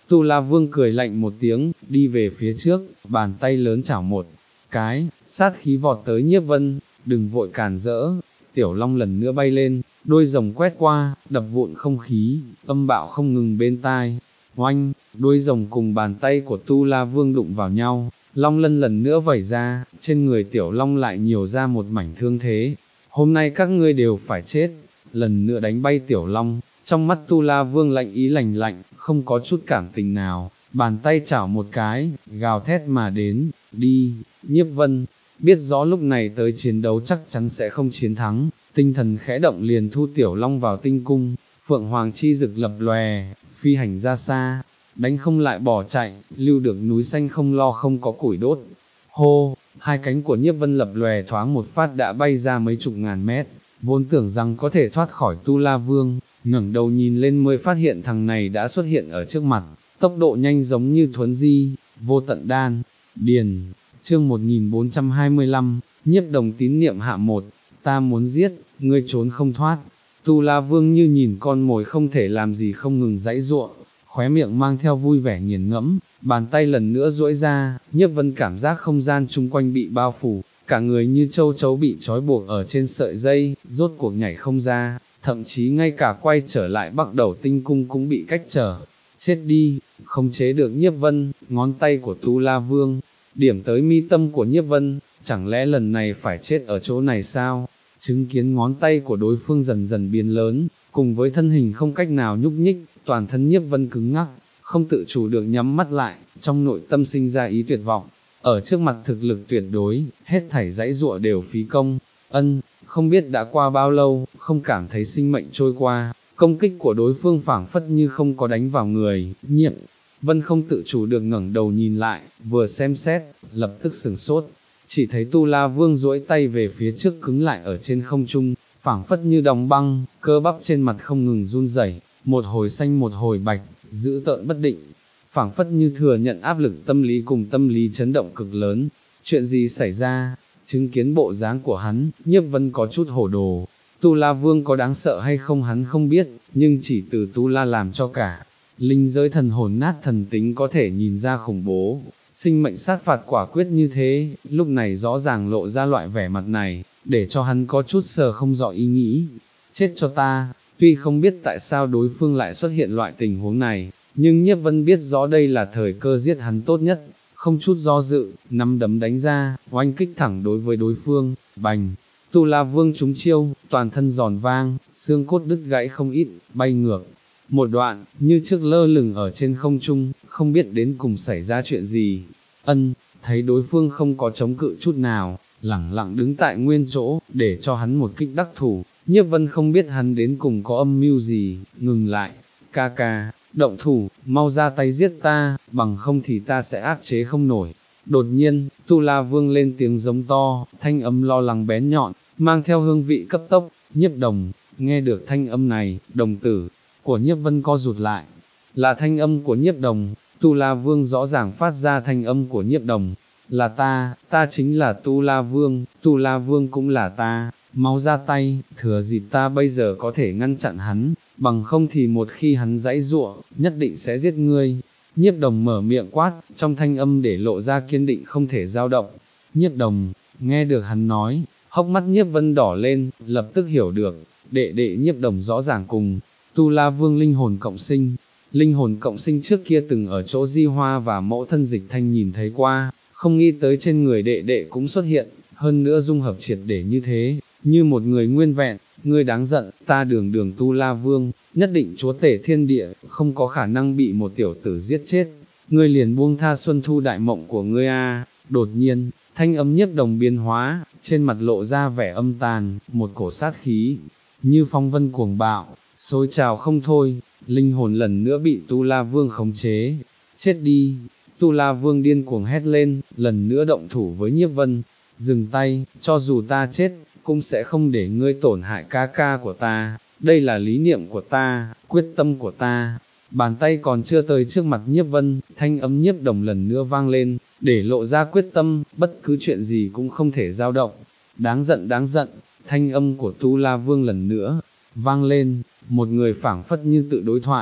Tu La Vương cười lạnh một tiếng, đi về phía trước, bàn tay lớn chảo một cái, sát khí vọt tới Nhiếp Vân, đừng vội cản rỡ. Tiểu Long lần nữa bay lên, đôi rồng quét qua, đập vụn không khí, âm bạo không ngừng bên tai. Oanh, đuôi rồng cùng bàn tay của Tu La Vương đụng vào nhau, long lân lần nữa vẩy ra, trên người Tiểu Long lại nhiều ra một mảnh thương thế. Hôm nay các ngươi đều phải chết, lần nữa đánh bay Tiểu Long, trong mắt Tu La Vương lạnh ý lạnh lạnh, không có chút cảm tình nào, bàn tay chảo một cái, gào thét mà đến, đi. Nhiếp Vân biết rõ lúc này tới chiến đấu chắc chắn sẽ không chiến thắng, tinh thần khẽ động liền thu Tiểu Long vào tinh cung, Phượng Hoàng chi rực lập lòe, phi hành ra xa, đánh không lại bỏ chạy, lưu được núi xanh không lo không có củi đốt. Hô, hai cánh của Nhiếp Vân lập lòe thoáng một phát đã bay ra mấy chục ngàn mét, vốn tưởng rằng có thể thoát khỏi Tu La Vương, ngẩng đầu nhìn lên mới phát hiện thằng này đã xuất hiện ở trước mặt, tốc độ nhanh giống như thuấn di, vô tận đan, điền. Chương một nghìn bốn trăm hai mươi lăm, Nhiếp Đồng tín niệm hạ một, ta muốn giết, ngươi trốn không thoát. Tu La Vương như nhìn con mồi không thể làm gì không ngừng giãy giụa, khóe miệng mang theo vui vẻ nghiền ngẫm, bàn tay lần nữa duỗi ra, Nhiếp Vân cảm giác không gian chung quanh bị bao phủ, cả người như châu chấu bị trói buộc ở trên sợi dây, rốt cuộc nhảy không ra, thậm chí ngay cả quay trở lại Bắc Đầu Tinh Cung cũng bị cách trở. Chết đi, không chế được Nhiếp Vân, ngón tay của Tu La Vương điểm tới mi tâm của Nhiếp Vân, chẳng lẽ lần này phải chết ở chỗ này sao? Chứng kiến ngón tay của đối phương dần dần biến lớn, cùng với thân hình không cách nào nhúc nhích, toàn thân Nhiếp Vân cứng ngắc, không tự chủ được nhắm mắt lại, trong nội tâm sinh ra ý tuyệt vọng. Ở trước mặt thực lực tuyệt đối, hết thảy dãy dụa đều phí công. Ân, không biết đã qua bao lâu, không cảm thấy sinh mệnh trôi qua, công kích của đối phương phảng phất như không có đánh vào người. Nhiếp Vân không tự chủ được ngẩng đầu nhìn lại, vừa xem xét, lập tức sửng sốt, chỉ thấy Tu La Vương duỗi tay về phía trước cứng lại ở trên không trung, phảng phất như đóng băng, cơ bắp trên mặt không ngừng run rẩy, một hồi xanh một hồi bạch, dữ tợn bất định, phảng phất như thừa nhận áp lực tâm lý cùng tâm lý chấn động cực lớn. Chuyện gì xảy ra? Chứng kiến bộ dáng của hắn, Nhiếp Vân có chút hổ đồ. Tu La Vương có đáng sợ hay không hắn không biết, nhưng chỉ từ Tu La làm cho cả linh giới thần hồn nát thần tính có thể nhìn ra khủng bố, sinh mệnh sát phạt quả quyết như thế, lúc này rõ ràng lộ ra loại vẻ mặt này, để cho hắn có chút sờ không rõ ý nghĩ. Chết cho ta, tuy không biết tại sao đối phương lại xuất hiện loại tình huống này, nhưng Nhiếp Vân biết rõ đây là thời cơ giết hắn tốt nhất, không chút do dự, nắm đấm đánh ra, oanh kích thẳng đối với đối phương, bành. Tu La Vương trúng chiêu, toàn thân giòn vang, xương cốt đứt gãy không ít, bay ngược một đoạn, như trước lơ lửng ở trên không trung, không biết đến cùng xảy ra chuyện gì. Ân, thấy đối phương không có chống cự chút nào, lẳng lặng đứng tại nguyên chỗ, để cho hắn một kích đắc thủ. Nhiếp Vân không biết hắn đến cùng có âm mưu gì, ngừng lại, ca ca, động thủ, mau ra tay giết ta, bằng không thì ta sẽ áp chế không nổi. Đột nhiên, Tu La Vương lên tiếng giống to, thanh âm lo lắng bén nhọn, mang theo hương vị cấp tốc. Nhiếp Đồng, nghe được thanh âm này, đồng tử của Nhiếp Vân co rụt lại, là thanh âm của Nhiếp Đồng. Tu La Vương rõ ràng phát ra thanh âm của Nhiếp Đồng, là ta, ta chính là Tu La Vương, Tu La Vương cũng là ta, mau ra tay, thừa dịp ta bây giờ có thể ngăn chặn hắn, bằng không thì một khi hắn giãy giụa, nhất định sẽ giết ngươi. Nhiếp Đồng mở miệng quát, trong thanh âm để lộ ra kiên định không thể dao động. Nhiếp Đồng, nghe được hắn nói, hốc mắt Nhiếp Vân đỏ lên, lập tức hiểu được, đệ đệ Nhiếp Đồng rõ ràng cùng Tu La Vương linh hồn cộng sinh. Linh hồn cộng sinh trước kia từng ở chỗ Di Hoa và mẫu thân Dịch Thanh nhìn thấy qua, không nghĩ tới trên người đệ đệ cũng xuất hiện, hơn nữa dung hợp triệt để như thế, như một người nguyên vẹn. Ngươi đáng giận, ta đường đường Tu La Vương, nhất định chúa tể thiên địa, không có khả năng bị một tiểu tử giết chết, ngươi liền buông tha Xuân Thu đại mộng của ngươi a. Đột nhiên, thanh âm Nhiếp Đồng biến hóa, trên mặt lộ ra vẻ âm tàn, một cổ sát khí, như phong vân cuồng bạo, xôi trào không thôi, linh hồn lần nữa bị Tu La Vương khống chế. Chết đi! Tu La Vương điên cuồng hét lên, lần nữa động thủ với Nhiếp Vân. Dừng tay, cho dù ta chết, cũng sẽ không để ngươi tổn hại ca ca của ta, đây là lý niệm của ta, quyết tâm của ta. Bàn tay còn chưa tới trước mặt Nhiếp Vân, thanh âm Nhiếp Đồng lần nữa vang lên, để lộ ra quyết tâm, bất cứ chuyện gì cũng không thể dao động. Đáng giận đáng giận, thanh âm của Tu La Vương lần nữa vang lên, một người phảng phất như tự đối thoại,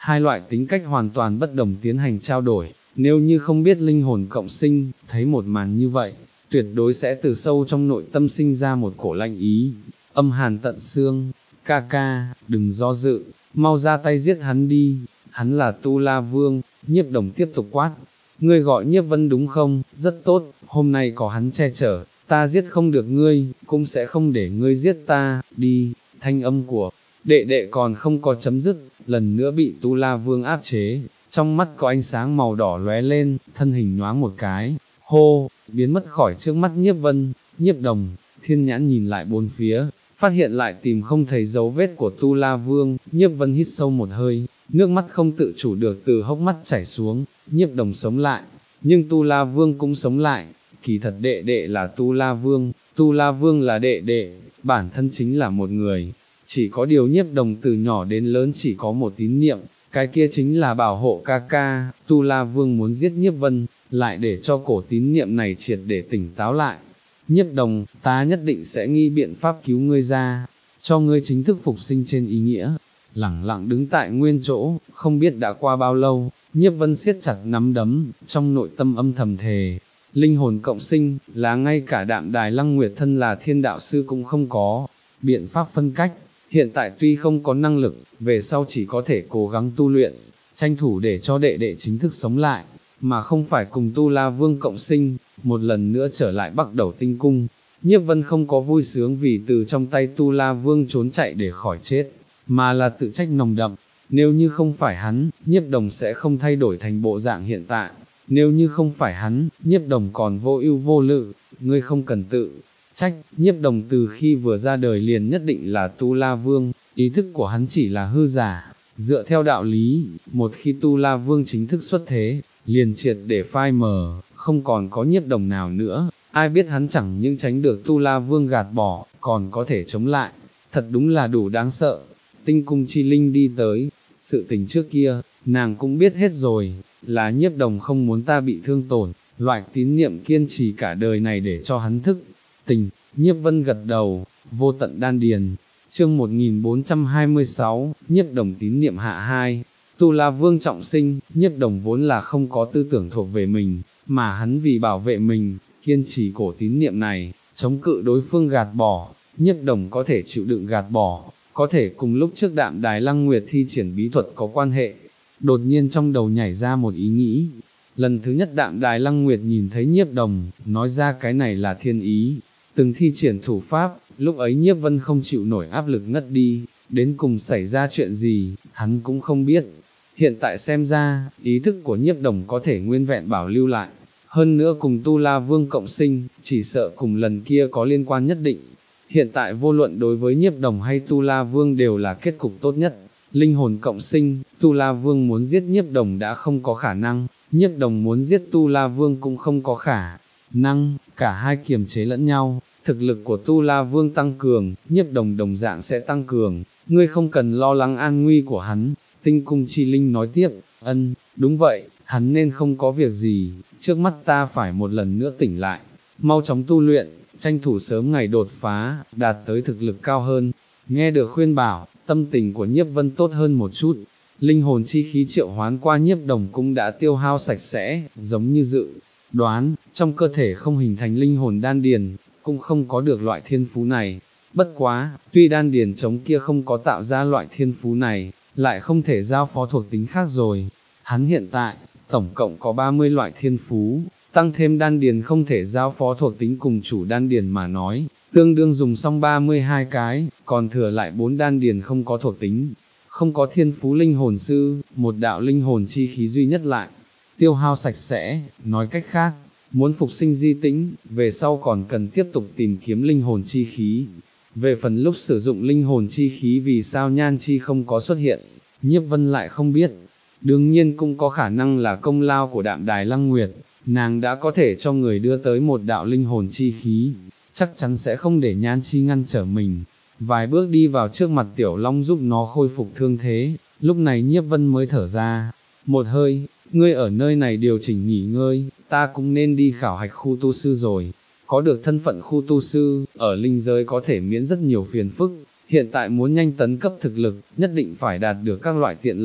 hai loại tính cách hoàn toàn bất đồng tiến hành trao đổi, nếu như không biết linh hồn cộng sinh, thấy một màn như vậy, tuyệt đối sẽ từ sâu trong nội tâm sinh ra một cổ lạnh ý, âm hàn tận xương. Ca ca, đừng do dự, mau ra tay giết hắn đi, hắn là Tu La Vương. Nhiếp Đồng tiếp tục quát, ngươi gọi Nhiếp Vân đúng không, rất tốt, hôm nay có hắn che chở, ta giết không được ngươi, cũng sẽ không để ngươi giết ta, đi. Thanh âm của đệ đệ còn không có chấm dứt, lần nữa bị Tu La Vương áp chế, trong mắt có ánh sáng màu đỏ lóe lên, thân hình nhoáng một cái, hô, biến mất khỏi trước mắt Nhiếp Vân. Nhiếp Đồng, thiên nhãn nhìn lại bốn phía, phát hiện lại tìm không thấy dấu vết của Tu La Vương. Nhiếp Vân hít sâu một hơi, nước mắt không tự chủ được từ hốc mắt chảy xuống. Nhiếp Đồng sống lại, nhưng Tu La Vương cũng sống lại, kỳ thật đệ đệ là Tu La Vương, Tu La Vương là đệ đệ, bản thân chính là một người. Chỉ có điều Nhiếp Đồng từ nhỏ đến lớn chỉ có một tín niệm, cái kia chính là bảo hộ ca ca. Tu La Vương muốn giết Nhiếp Vân, lại để cho cổ tín niệm này triệt để tỉnh táo lại. Nhiếp Đồng, ta nhất định sẽ nghĩ biện pháp cứu ngươi ra, cho ngươi chính thức phục sinh trên ý nghĩa. Lẳng lặng đứng tại nguyên chỗ, không biết đã qua bao lâu, Nhiếp Vân siết chặt nắm đấm, trong nội tâm âm thầm thề, linh hồn cộng sinh, là ngay cả Đạm Đài Lăng Nguyệt thân là thiên đạo sư cũng không có biện pháp phân cách. Hiện tại tuy không có năng lực, về sau chỉ có thể cố gắng tu luyện, tranh thủ để cho đệ đệ chính thức sống lại, mà không phải cùng Tu La Vương cộng sinh, một lần nữa trở lại Bắc Đầu Tinh Cung. Nhiếp Vân không có vui sướng vì từ trong tay Tu La Vương trốn chạy để khỏi chết, mà là tự trách nồng đậm. Nếu như không phải hắn, Nhiếp Đồng sẽ không thay đổi thành bộ dạng hiện tại. Nếu như không phải hắn, Nhiếp Đồng còn vô ưu vô lự. Ngươi không cần tự trách. Nhiếp Đồng từ khi vừa ra đời liền nhất định là Tu La Vương, ý thức của hắn chỉ là hư giả. Dựa theo đạo lý, một khi Tu La Vương chính thức xuất thế, liền triệt để phai mờ, không còn có Nhiếp Đồng nào nữa. Ai biết hắn chẳng những tránh được Tu La Vương gạt bỏ, còn có thể chống lại. Thật đúng là đủ đáng sợ. Tinh Cung Chi Linh đi tới, sự tình trước kia, nàng cũng biết hết rồi, là Nhiếp Đồng không muốn ta bị thương tổn, loại tín niệm kiên trì cả đời này để cho hắn thức tình. Nhiếp Vân gật đầu, vô tận đan điền. Chương một nghìn bốn trăm hai mươi sáu, Nhiếp Đồng tín niệm hạ hai. Tu La Vương trọng sinh, Nhiếp Đồng vốn là không có tư tưởng thuộc về mình, mà hắn vì bảo vệ mình, kiên trì cổ tín niệm này, chống cự đối phương gạt bỏ. Nhiếp Đồng có thể chịu đựng gạt bỏ, có thể cùng lúc trước Đạm Đài Lăng Nguyệt thi triển bí thuật có quan hệ. Đột nhiên trong đầu nhảy ra một ý nghĩ. Lần thứ nhất Đạm Đài Lăng Nguyệt nhìn thấy Nhiếp Đồng, nói ra cái này là thiên ý, từng thi triển thủ pháp. Lúc ấy Nhiếp Vân không chịu nổi áp lực ngất đi, đến cùng xảy ra chuyện gì, hắn cũng không biết. Hiện tại xem ra, ý thức của Nhiếp Đồng có thể nguyên vẹn bảo lưu lại, hơn nữa cùng Tu La Vương cộng sinh, chỉ sợ cùng lần kia có liên quan nhất định. Hiện tại vô luận đối với Nhiếp Đồng hay Tu La Vương đều là kết cục tốt nhất. Linh hồn cộng sinh, Tu La Vương muốn giết Nhiếp Đồng đã không có khả năng, Nhiếp Đồng muốn giết Tu La Vương cũng không có khả năng, cả hai kiềm chế lẫn nhau. Thực lực của Tu La Vương tăng cường, Nhiếp Đồng đồng dạng sẽ tăng cường, ngươi không cần lo lắng an nguy của hắn. Tinh Cung Chi Linh nói tiếp, ân, đúng vậy, hắn nên không có việc gì, trước mắt ta phải một lần nữa tỉnh lại, mau chóng tu luyện, tranh thủ sớm ngày đột phá, đạt tới thực lực cao hơn. Nghe được khuyên bảo, tâm tình của Nhiếp Vân tốt hơn một chút, linh hồn chi khí triệu hoán qua Nhiếp Đồng cũng đã tiêu hao sạch sẽ, giống như dự đoán, trong cơ thể không hình thành linh hồn đan điền, cũng không có được loại thiên phú này. Bất quá, tuy đan điền trống kia không có tạo ra loại thiên phú này, lại không thể giao phó thuộc tính khác rồi. Hắn hiện tại, tổng cộng có ba mươi loại thiên phú, tăng thêm đan điền không thể giao phó thuộc tính cùng chủ đan điền mà nói, tương đương dùng xong ba mươi hai cái, còn thừa lại bốn đan điền không có thuộc tính, không có thiên phú linh hồn sư, một đạo linh hồn chi khí duy nhất lại, tiêu hao sạch sẽ. Nói cách khác, muốn phục sinh di tĩnh, về sau còn cần tiếp tục tìm kiếm linh hồn chi khí. Về phần lúc sử dụng linh hồn chi khí vì sao Nhan Chi không có xuất hiện, Nhiếp Vân lại không biết. Đương nhiên cũng có khả năng là công lao của Đạm Đài Lăng Nguyệt, nàng đã có thể cho người đưa tới một đạo linh hồn chi khí, chắc chắn sẽ không để Nhan Chi ngăn trở mình. Vài bước đi vào trước mặt Tiểu Long giúp nó khôi phục thương thế, lúc này Nhiếp Vân mới thở ra một hơi, ngươi ở nơi này điều chỉnh nghỉ ngơi, ta cũng nên đi khảo hạch khu tu sư rồi. Có được thân phận khu tu sư, ở linh giới có thể miễn rất nhiều phiền phức, hiện tại muốn nhanh tấn cấp thực lực, nhất định phải đạt được các loại tiện lợi,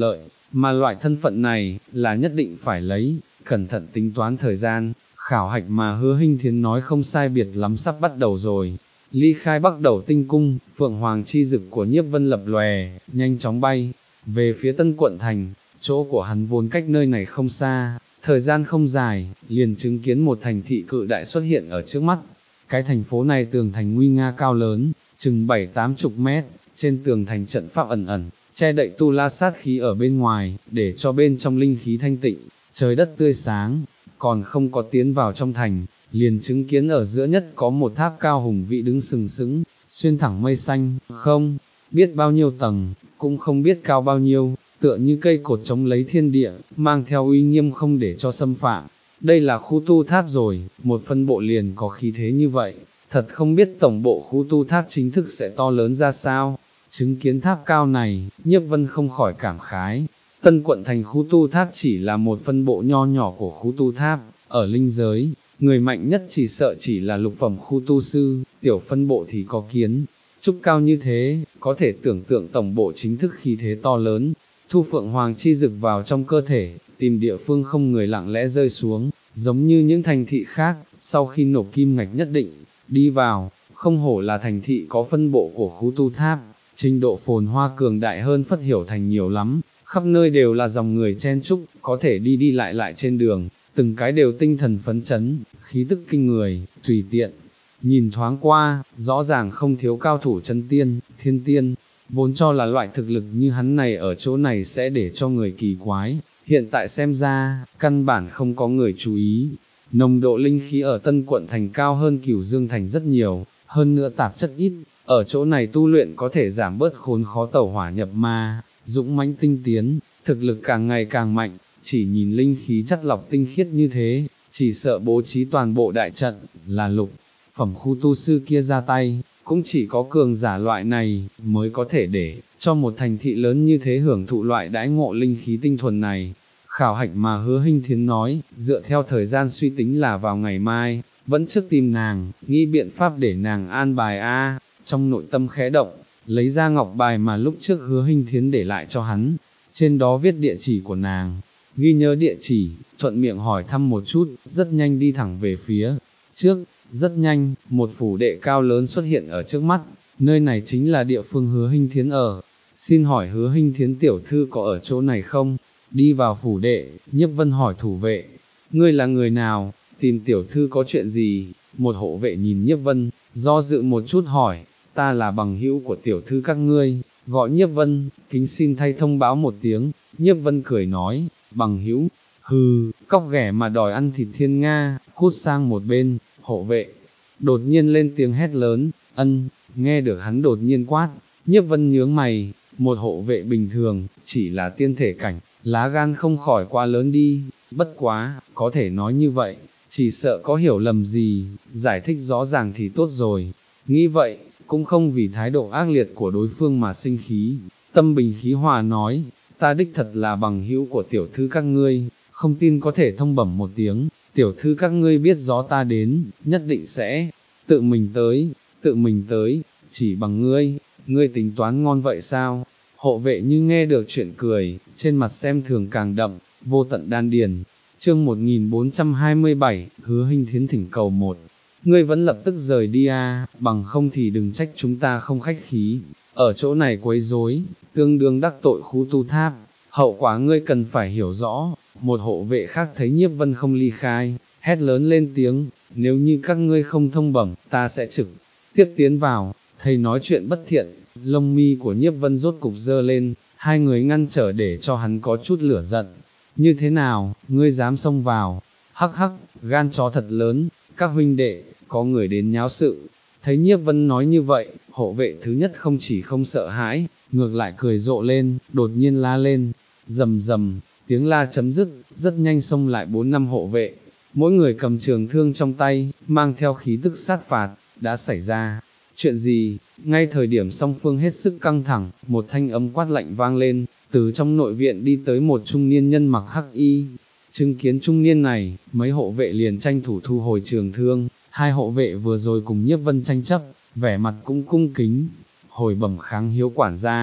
mà loại thân phận này, là nhất định phải lấy, cẩn thận tính toán thời gian, khảo hạch mà Hứa Hinh Thiến nói không sai biệt lắm sắp bắt đầu rồi. Ly khai Bắc Đầu Tinh Cung, Phượng Hoàng chi dực của Nhiếp Vân lập lòe, nhanh chóng bay, về phía Tân Quận Thành, chỗ của hắn vốn cách nơi này không xa, thời gian không dài, liền chứng kiến một thành thị cự đại xuất hiện ở trước mắt. Cái thành phố này tường thành nguy nga cao lớn, chừng bảy tám chục mét, trên tường thành trận pháp ẩn ẩn, che đậy tu la sát khí ở bên ngoài, để cho bên trong linh khí thanh tịnh, trời đất tươi sáng, còn không có tiến vào trong thành, liền chứng kiến ở giữa nhất có một tháp cao hùng vĩ đứng sừng sững, xuyên thẳng mây xanh, không biết bao nhiêu tầng, cũng không biết cao bao nhiêu, tựa như cây cột chống lấy thiên địa, mang theo uy nghiêm không để cho xâm phạm. Đây là khu tu tháp rồi, một phân bộ liền có khí thế như vậy, thật không biết tổng bộ khu tu tháp chính thức sẽ to lớn ra sao. Chứng kiến tháp cao này, Nhiếp Vân không khỏi cảm khái, Tân Quận Thành khu tu tháp chỉ là một phân bộ nho nhỏ của khu tu tháp, ở linh giới, người mạnh nhất chỉ sợ chỉ là lục phẩm khu tu sư, tiểu phân bộ thì có kiến, trúc cao như thế, có thể tưởng tượng tổng bộ chính thức khí thế to lớn, thu Phượng Hoàng chi dực vào trong cơ thể, tìm địa phương không người lặng lẽ rơi xuống, giống như những thành thị khác, sau khi nộp kim ngạch nhất định, đi vào, không hổ là thành thị có phân bộ của khu tu tháp, trình độ phồn hoa cường đại hơn Phất Hiểu Thành nhiều lắm, khắp nơi đều là dòng người chen chúc, có thể đi đi lại lại trên đường, từng cái đều tinh thần phấn chấn, khí tức kinh người, tùy tiện. Nhìn thoáng qua, rõ ràng không thiếu cao thủ chân tiên, thiên tiên, vốn cho là loại thực lực như hắn này ở chỗ này sẽ để cho người kỳ quái, hiện tại xem ra, căn bản không có người chú ý. Nồng độ linh khí ở Tân Quận Thành cao hơn Cửu Dương Thành rất nhiều, hơn nữa tạp chất ít, ở chỗ này tu luyện có thể giảm bớt khốn khó tẩu hỏa nhập ma, dũng mãnh tinh tiến, thực lực càng ngày càng mạnh, chỉ nhìn linh khí chất lọc tinh khiết như thế, chỉ sợ bố trí toàn bộ đại trận, là lục phẩm khu tu sư kia ra tay, cũng chỉ có cường giả loại này, mới có thể để cho một thành thị lớn như thế hưởng thụ loại đãi ngộ linh khí tinh thuần này. Khảo hạch mà Hứa Hinh Thiến nói, dựa theo thời gian suy tính là vào ngày mai, vẫn trước tìm nàng, nghĩ biện pháp để nàng an bài a. Trong nội tâm khẽ động, lấy ra ngọc bài mà lúc trước Hứa Hinh Thiến để lại cho hắn, trên đó viết địa chỉ của nàng, ghi nhớ địa chỉ, thuận miệng hỏi thăm một chút, rất nhanh đi thẳng về phía trước, rất nhanh, một phủ đệ cao lớn xuất hiện ở trước mắt, nơi này chính là địa phương Hứa Hinh Thiến ở. Xin hỏi Hứa Hinh Thiến tiểu thư có ở chỗ này không? Đi vào phủ đệ, Nhiếp Vân hỏi thủ vệ, ngươi là người nào, tìm tiểu thư có chuyện gì? Một hộ vệ nhìn Nhiếp Vân, do dự một chút hỏi, ta là bằng hữu của tiểu thư các ngươi, gọi Nhiếp Vân, kính xin thay thông báo một tiếng. Nhiếp Vân cười nói, bằng hữu, hừ, cóc ghẻ mà đòi ăn thịt thiên Nga, cút sang một bên. Hộ vệ đột nhiên lên tiếng hét lớn, ân, nghe được hắn đột nhiên quát, Nhiếp Vân nhướng mày, một hộ vệ bình thường, chỉ là tiên thể cảnh, lá gan không khỏi quá lớn đi, bất quá, có thể nói như vậy, chỉ sợ có hiểu lầm gì, giải thích rõ ràng thì tốt rồi. Nghĩ vậy, cũng không vì thái độ ác liệt của đối phương mà sinh khí, tâm bình khí hòa nói, ta đích thật là bằng hữu của tiểu thư các ngươi, không tin có thể thông bẩm một tiếng, tiểu thư các ngươi biết rõ ta đến, nhất định sẽ tự mình tới, tự mình tới, chỉ bằng ngươi, ngươi tính toán ngon vậy sao? Hộ vệ như nghe được chuyện cười, trên mặt xem thường càng đậm, vô tận đan điền. Chương một nghìn bốn trăm hai mươi bảy, Hứa Hinh Thiến thỉnh cầu một. Ngươi vẫn lập tức rời đi a, bằng không thì đừng trách chúng ta không khách khí, ở chỗ này quấy rối, tương đương đắc tội khu tu tháp, hậu quả ngươi cần phải hiểu rõ. Một hộ vệ khác thấy Nhiếp Vân không ly khai, hét lớn lên tiếng, nếu như các ngươi không thông bẩm, ta sẽ trực tiếp tiến vào. Thầy nói chuyện bất thiện, lông mi của Nhiếp Vân rốt cục dơ lên, hai người ngăn trở để cho hắn có chút lửa giận. Như thế nào, ngươi dám xông vào? Hắc hắc, gan chó thật lớn, các huynh đệ, có người đến nháo sự. Thấy Nhiếp Vân nói như vậy, hộ vệ thứ nhất không chỉ không sợ hãi, ngược lại cười rộ lên, đột nhiên la lên, rầm rầm, tiếng la chấm dứt, rất nhanh xông lại bốn năm hộ vệ, mỗi người cầm trường thương trong tay, mang theo khí tức sát phạt. Đã xảy ra chuyện gì? Ngay thời điểm song phương hết sức căng thẳng, một thanh âm quát lạnh vang lên, từ trong nội viện đi tới một trung niên nhân mặc hắc y. Chứng kiến trung niên này, mấy hộ vệ liền tranh thủ thu hồi trường thương, hai hộ vệ vừa rồi cùng Nhiếp Vân tranh chấp, vẻ mặt cũng cung kính, hồi bẩm kháng hiếu quản gia,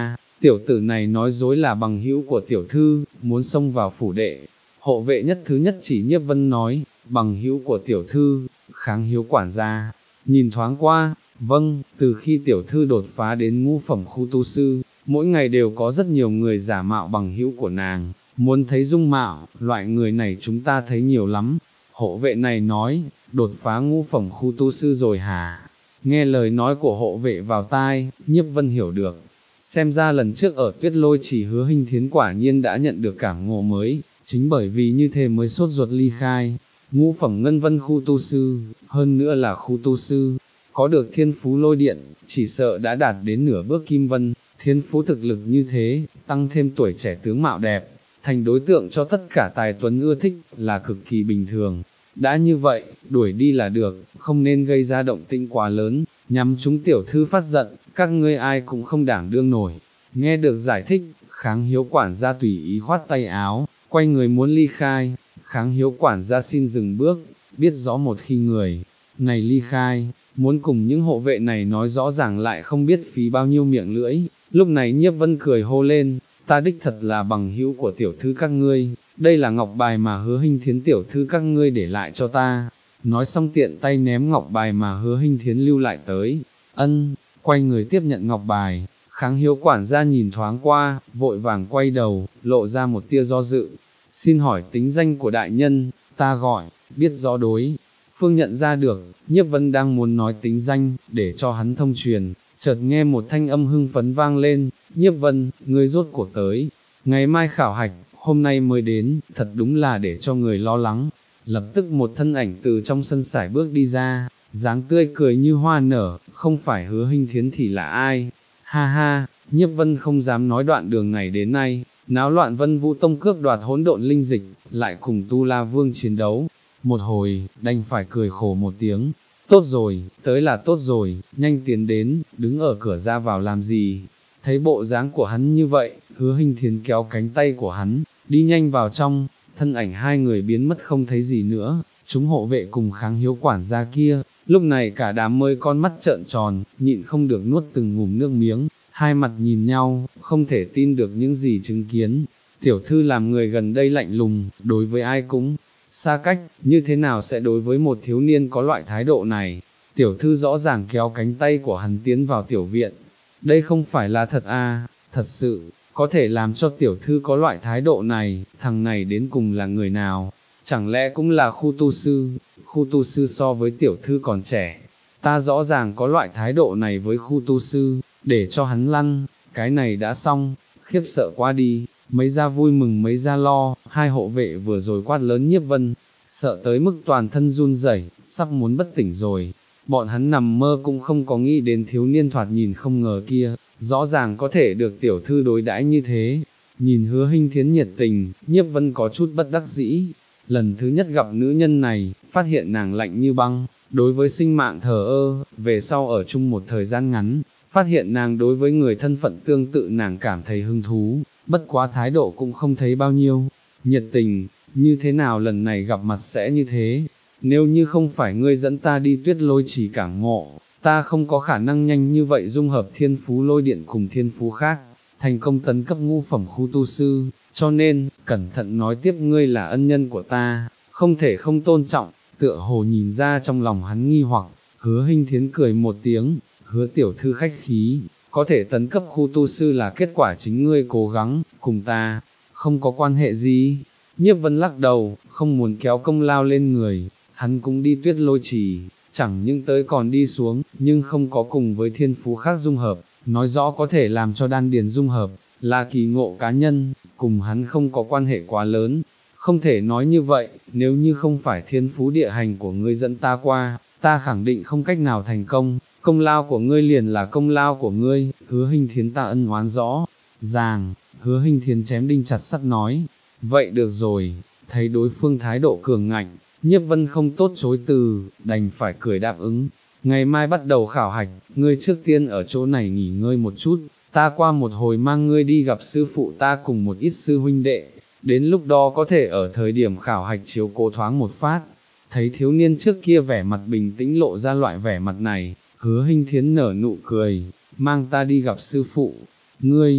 tiểu tử này nói dối là bằng hữu của tiểu thư, muốn xông vào phủ đệ. Hộ vệ nhất thứ nhất chỉ Nhiếp Vân nói, bằng hữu của tiểu thư, Kháng Hiếu quản gia, nhìn thoáng qua, vâng, từ khi tiểu thư đột phá đến ngũ phẩm khu tu sư, mỗi ngày đều có rất nhiều người giả mạo bằng hữu của nàng, muốn thấy dung mạo, loại người này chúng ta thấy nhiều lắm. Hộ vệ này nói, đột phá ngũ phẩm khu tu sư rồi hả? Nghe lời nói của hộ vệ vào tai, Nhiếp Vân hiểu được. Xem ra lần trước ở Tuyết Lôi Chỉ Hứa Hinh Thiến quả nhiên đã nhận được cảm ngộ mới, chính bởi vì như thế mới sốt ruột ly khai. Ngũ phẩm ngân vân khu tu sư, hơn nữa là khu tu sư, có được thiên phú lôi điện, chỉ sợ đã đạt đến nửa bước kim vân, thiên phú thực lực như thế, tăng thêm tuổi trẻ tướng mạo đẹp, thành đối tượng cho tất cả tài tuấn ưa thích, là cực kỳ bình thường. Đã như vậy, đuổi đi là được, không nên gây ra động tĩnh quá lớn, nhằm chúng tiểu thư phát giận, các ngươi ai cũng không đảm đương nổi. Nghe được giải thích, Kháng Hiếu quản gia tùy ý khoát tay áo, quay người muốn ly khai. Kháng Hiếu quản gia xin dừng bước, biết rõ một khi người này ly khai, muốn cùng những hộ vệ này nói rõ ràng lại không biết phí bao nhiêu miệng lưỡi. Lúc này Nhiếp Vân cười hô lên, ta đích thật là bằng hữu của tiểu thư các ngươi, đây là ngọc bài mà Hứa Hinh Thiến tiểu thư các ngươi để lại cho ta. Nói xong tiện tay ném ngọc bài mà Hứa Hinh Thiến lưu lại tới. Ân, quay người tiếp nhận ngọc bài. Kháng Hiếu quản gia nhìn thoáng qua, vội vàng quay đầu, lộ ra một tia do dự. Xin hỏi tính danh của đại nhân, ta gọi, biết rõ đối. Phương nhận ra được, Nhiếp Vân đang muốn nói tính danh, để cho hắn thông truyền, chợt nghe một thanh âm hưng phấn vang lên, Nhiếp Vân, ngươi rốt cuộc tới, ngày mai khảo hạch, hôm nay mới đến, thật đúng là để cho người lo lắng. Lập tức một thân ảnh từ trong sân sải bước đi ra, dáng tươi cười như hoa nở, không phải Hứa Hinh Thiến thì là ai? Ha ha, Nhiếp Vân không dám nói đoạn đường này đến nay, náo loạn Vân Vũ Tông cướp đoạt hỗn độn linh dịch, lại cùng Tu La Vương chiến đấu. Một hồi, đành phải cười khổ một tiếng, tốt rồi, tới là tốt rồi, nhanh tiến đến, đứng ở cửa ra vào làm gì? Thấy bộ dáng của hắn như vậy, Hứa Hinh Thiến kéo cánh tay của hắn, đi nhanh vào trong, thân ảnh hai người biến mất không thấy gì nữa. Chúng hộ vệ cùng Kháng Hiếu quản gia kia, lúc này cả đám mới con mắt trợn tròn, nhịn không được nuốt từng ngụm nước miếng, hai mặt nhìn nhau, không thể tin được những gì chứng kiến. Tiểu thư làm người gần đây lạnh lùng, đối với ai cũng xa cách, như thế nào sẽ đối với một thiếu niên có loại thái độ này? Tiểu thư rõ ràng kéo cánh tay của hắn tiến vào tiểu viện. Đây không phải là thật à, thật sự, có thể làm cho tiểu thư có loại thái độ này, thằng này đến cùng là người nào? Chẳng lẽ cũng là khu tu sư, khu tu sư so với tiểu thư còn trẻ, ta rõ ràng có loại thái độ này với khu tu sư, để cho hắn lăn, cái này đã xong, khiếp sợ qua đi, mấy gia vui mừng mấy gia lo, hai hộ vệ vừa rồi quát lớn Nhiếp Vân, sợ tới mức toàn thân run rẩy, sắp muốn bất tỉnh rồi. Bọn hắn nằm mơ cũng không có nghĩ đến thiếu niên thoạt nhìn không ngờ kia, rõ ràng có thể được tiểu thư đối đãi như thế. Nhìn Hứa Hinh Thiến nhiệt tình, Nhiếp Vân có chút bất đắc dĩ. Lần thứ nhất gặp nữ nhân này, phát hiện nàng lạnh như băng, đối với sinh mạng thờ ơ, về sau ở chung một thời gian ngắn, phát hiện nàng đối với người thân phận tương tự nàng cảm thấy hứng thú, bất quá thái độ cũng không thấy bao nhiêu nhiệt tình, như thế nào lần này gặp mặt sẽ như thế? Nếu như không phải ngươi dẫn ta đi Tuyết Lôi Chỉ cảm ngộ, ta không có khả năng nhanh như vậy dung hợp thiên phú lôi điện cùng thiên phú khác, thành công tấn cấp ngũ phẩm khu tu sư, cho nên, cẩn thận nói tiếp ngươi là ân nhân của ta, không thể không tôn trọng. Tựa hồ nhìn ra trong lòng hắn nghi hoặc, Hứa Hinh Thiến cười một tiếng, Hứa tiểu thư khách khí, có thể tấn cấp khu tu sư là kết quả chính ngươi cố gắng, cùng ta, không có quan hệ gì. Nhiếp Vân lắc đầu, không muốn kéo công lao lên người, hắn cũng đi Tuyết Lôi Trì, chẳng những tới còn đi xuống, nhưng không có cùng với thiên phú khác dung hợp, nói rõ có thể làm cho đan điền dung hợp, là kỳ ngộ cá nhân, cùng hắn không có quan hệ quá lớn. Không thể nói như vậy, nếu như không phải thiên phú địa hành của ngươi dẫn ta qua, ta khẳng định không cách nào thành công, công lao của ngươi liền là công lao của ngươi. Hứa Hinh Thiến ta ân oán rõ ràng, Hứa Hinh Thiến chém đinh chặt sắt nói, vậy được rồi. Thấy đối phương thái độ cường ngạnh, Nhiếp Vân không tốt chối từ, đành phải cười đáp ứng. Ngày mai bắt đầu khảo hạch, ngươi trước tiên ở chỗ này nghỉ ngơi một chút, ta qua một hồi mang ngươi đi gặp sư phụ ta cùng một ít sư huynh đệ, đến lúc đó có thể ở thời điểm khảo hạch chiếu cố thoáng một phát. Thấy thiếu niên trước kia vẻ mặt bình tĩnh lộ ra loại vẻ mặt này, Hứa Hinh Thiến nở nụ cười, mang ta đi gặp sư phụ, ngươi,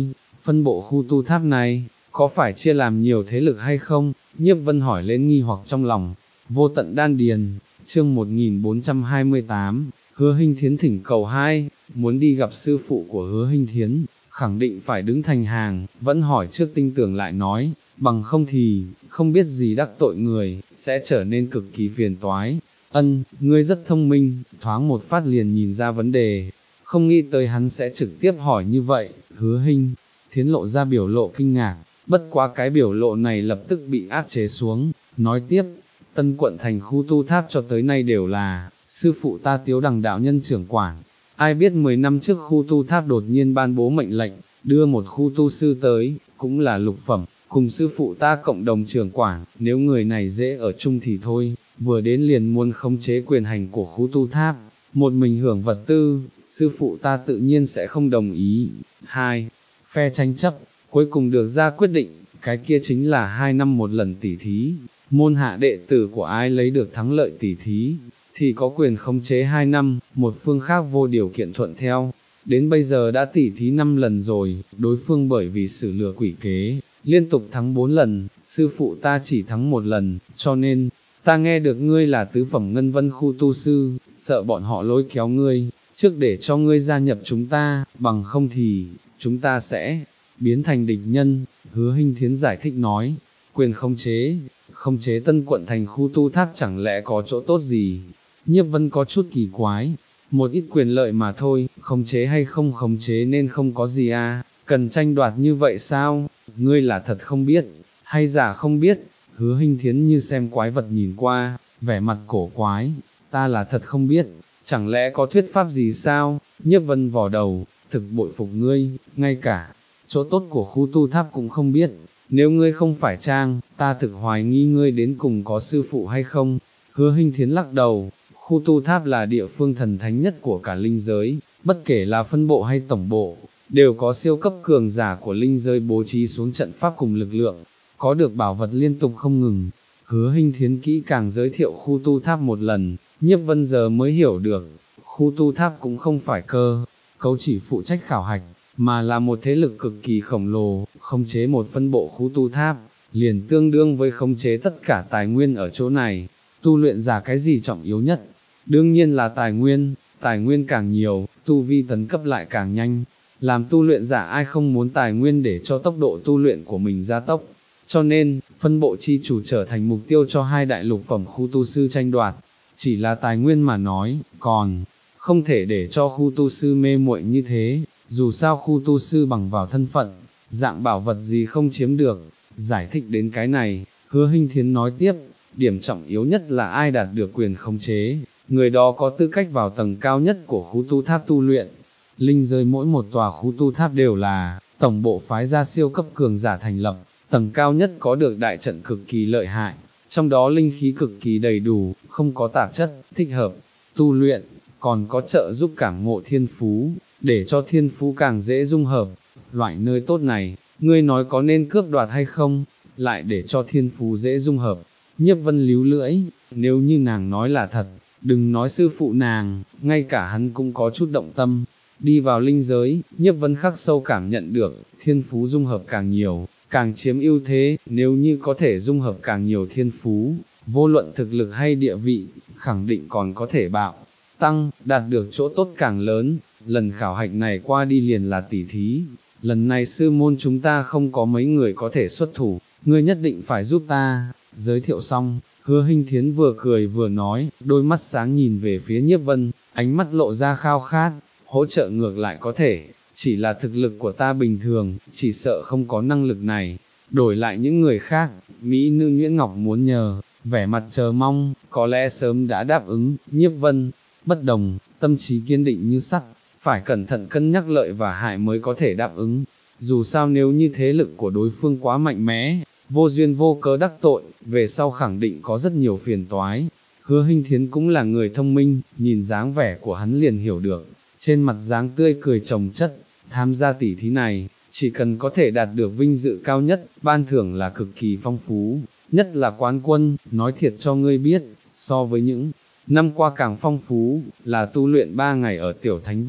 phân bộ khu tu tháp này, có phải chia làm nhiều thế lực hay không? Nhiếp Vân hỏi lên nghi hoặc trong lòng. Vô tận đan điền, chương một nghìn bốn trăm hai mươi tám, Hứa Hinh Thiến thỉnh cầu hai, muốn đi gặp sư phụ của Hứa Hinh Thiến, khẳng định phải đứng thành hàng, vẫn hỏi trước tinh tưởng lại nói, bằng không thì, không biết gì đắc tội người, sẽ trở nên cực kỳ phiền toái. Ân, ngươi rất thông minh, thoáng một phát liền nhìn ra vấn đề, không nghĩ tới hắn sẽ trực tiếp hỏi như vậy. Hứa Hinh Thiến lộ ra biểu lộ kinh ngạc, bất quá cái biểu lộ này lập tức bị áp chế xuống, nói tiếp, Tân quận thành khu tu tháp cho tới nay đều là, sư phụ ta Tiếu Đằng đạo nhân trưởng quản, ai biết mười năm trước khu tu tháp đột nhiên ban bố mệnh lệnh, đưa một khu tu sư tới, cũng là lục phẩm, cùng sư phụ ta cộng đồng trưởng quản, nếu người này dễ ở chung thì thôi, vừa đến liền muốn khống chế quyền hành của khu tu tháp, một mình hưởng vật tư, sư phụ ta tự nhiên sẽ không đồng ý. Hai, phe tranh chấp, cuối cùng được ra quyết định, cái kia chính là hai năm một lần tỉ thí, môn hạ đệ tử của ai lấy được thắng lợi tỉ thí, thì có quyền khống chế hai năm, một phương khác vô điều kiện thuận theo. Đến bây giờ đã tỉ thí năm lần rồi, đối phương bởi vì xử lừa quỷ kế, liên tục thắng bốn lần, sư phụ ta chỉ thắng một lần, cho nên, ta nghe được ngươi là tứ phẩm ngân vân khu tu sư, sợ bọn họ lôi kéo ngươi, trước để cho ngươi gia nhập chúng ta, bằng không thì, chúng ta sẽ biến thành địch nhân. Hứa Hinh Thiến giải thích nói, quyền khống chế, khống chế Tân quận thành khu tu tháp chẳng lẽ có chỗ tốt gì? Nhiếp Vân có chút kỳ quái, một ít quyền lợi mà thôi, khống chế hay không khống chế nên không có gì à, cần tranh đoạt như vậy sao? Ngươi là thật không biết, hay giả không biết? Hứa Hinh Thiến như xem quái vật nhìn qua, vẻ mặt cổ quái, ta là thật không biết, chẳng lẽ có thuyết pháp gì sao? Nhiếp Vân vò đầu, thực bội phục ngươi, ngay cả chỗ tốt của khu tu tháp cũng không biết, nếu ngươi không phải trang, ta thực hoài nghi ngươi đến cùng có sư phụ hay không. Hứa Hinh Thiến lắc đầu, khu tu tháp là địa phương thần thánh nhất của cả linh giới, bất kể là phân bộ hay tổng bộ, đều có siêu cấp cường giả của linh giới bố trí xuống trận pháp cùng lực lượng, có được bảo vật liên tục không ngừng. Hứa Hinh Thiến kỹ càng giới thiệu khu tu tháp một lần, Nhiếp Vân giờ mới hiểu được, khu tu tháp cũng không phải cơ cấu chỉ phụ trách khảo hạch, mà là một thế lực cực kỳ khổng lồ, khống chế một phân bộ khu tu tháp, liền tương đương với khống chế tất cả tài nguyên ở chỗ này. Tu luyện giả cái gì trọng yếu nhất? Đương nhiên là tài nguyên, tài nguyên càng nhiều, tu vi tấn cấp lại càng nhanh. Làm tu luyện giả ai không muốn tài nguyên để cho tốc độ tu luyện của mình gia tốc, cho nên, phân bộ chi chủ trở thành mục tiêu cho hai đại lục phẩm khu tu sư tranh đoạt, chỉ là tài nguyên mà nói, còn không thể để cho khu tu sư mê muội như thế, dù sao khu tu sư bằng vào thân phận, dạng bảo vật gì không chiếm được. Giải thích đến cái này, Hứa Hinh Thiến nói tiếp, điểm trọng yếu nhất là ai đạt được quyền khống chế, người đó có tư cách vào tầng cao nhất của khu tu tháp tu luyện. Linh giới mỗi một tòa khu tu tháp đều là tổng bộ phái ra siêu cấp cường giả thành lập, tầng cao nhất có được đại trận cực kỳ lợi hại, trong đó linh khí cực kỳ đầy đủ, không có tạp chất, thích hợp tu luyện, còn có trợ giúp cảm ngộ thiên phú, để cho thiên phú càng dễ dung hợp. Loại nơi tốt này, ngươi nói có nên cướp đoạt hay không, lại để cho thiên phú dễ dung hợp. Nhiếp Vân líu lưỡi, nếu như nàng nói là thật, đừng nói sư phụ nàng, ngay cả hắn cũng có chút động tâm. Đi vào linh giới, Nhiếp Vân khắc sâu cảm nhận được, thiên phú dung hợp càng nhiều, càng chiếm ưu thế, nếu như có thể dung hợp càng nhiều thiên phú, vô luận thực lực hay địa vị, khẳng định còn có thể bạo tăng, đạt được chỗ tốt càng lớn. Lần khảo hạch này qua đi liền là tỉ thí, lần này sư môn chúng ta không có mấy người có thể xuất thủ, ngươi nhất định phải giúp ta. Giới thiệu xong, Hứa Hinh Thiến vừa cười vừa nói, đôi mắt sáng nhìn về phía Nhiếp Vân, ánh mắt lộ ra khao khát, hỗ trợ ngược lại có thể, chỉ là thực lực của ta bình thường, chỉ sợ không có năng lực này. Đổi lại những người khác, Mỹ nữ Nguyễn Ngọc muốn nhờ, vẻ mặt chờ mong, có lẽ sớm đã đáp ứng. Nhiếp Vân bất đồng, tâm trí kiên định như sắt, phải cẩn thận cân nhắc lợi và hại mới có thể đáp ứng. Dù sao nếu như thế lực của đối phương quá mạnh mẽ, vô duyên vô cớ đắc tội, về sau khẳng định có rất nhiều phiền toái. Hứa Hinh Thiến cũng là người thông minh, nhìn dáng vẻ của hắn liền hiểu được, trên mặt dáng tươi cười chồng chất, tham gia tỉ thí này, chỉ cần có thể đạt được vinh dự cao nhất, ban thưởng là cực kỳ phong phú, nhất là quán quân. Nói thiệt cho ngươi biết, so với những năm qua càng phong phú, là tu luyện ba ngày ở tiểu thánh vực,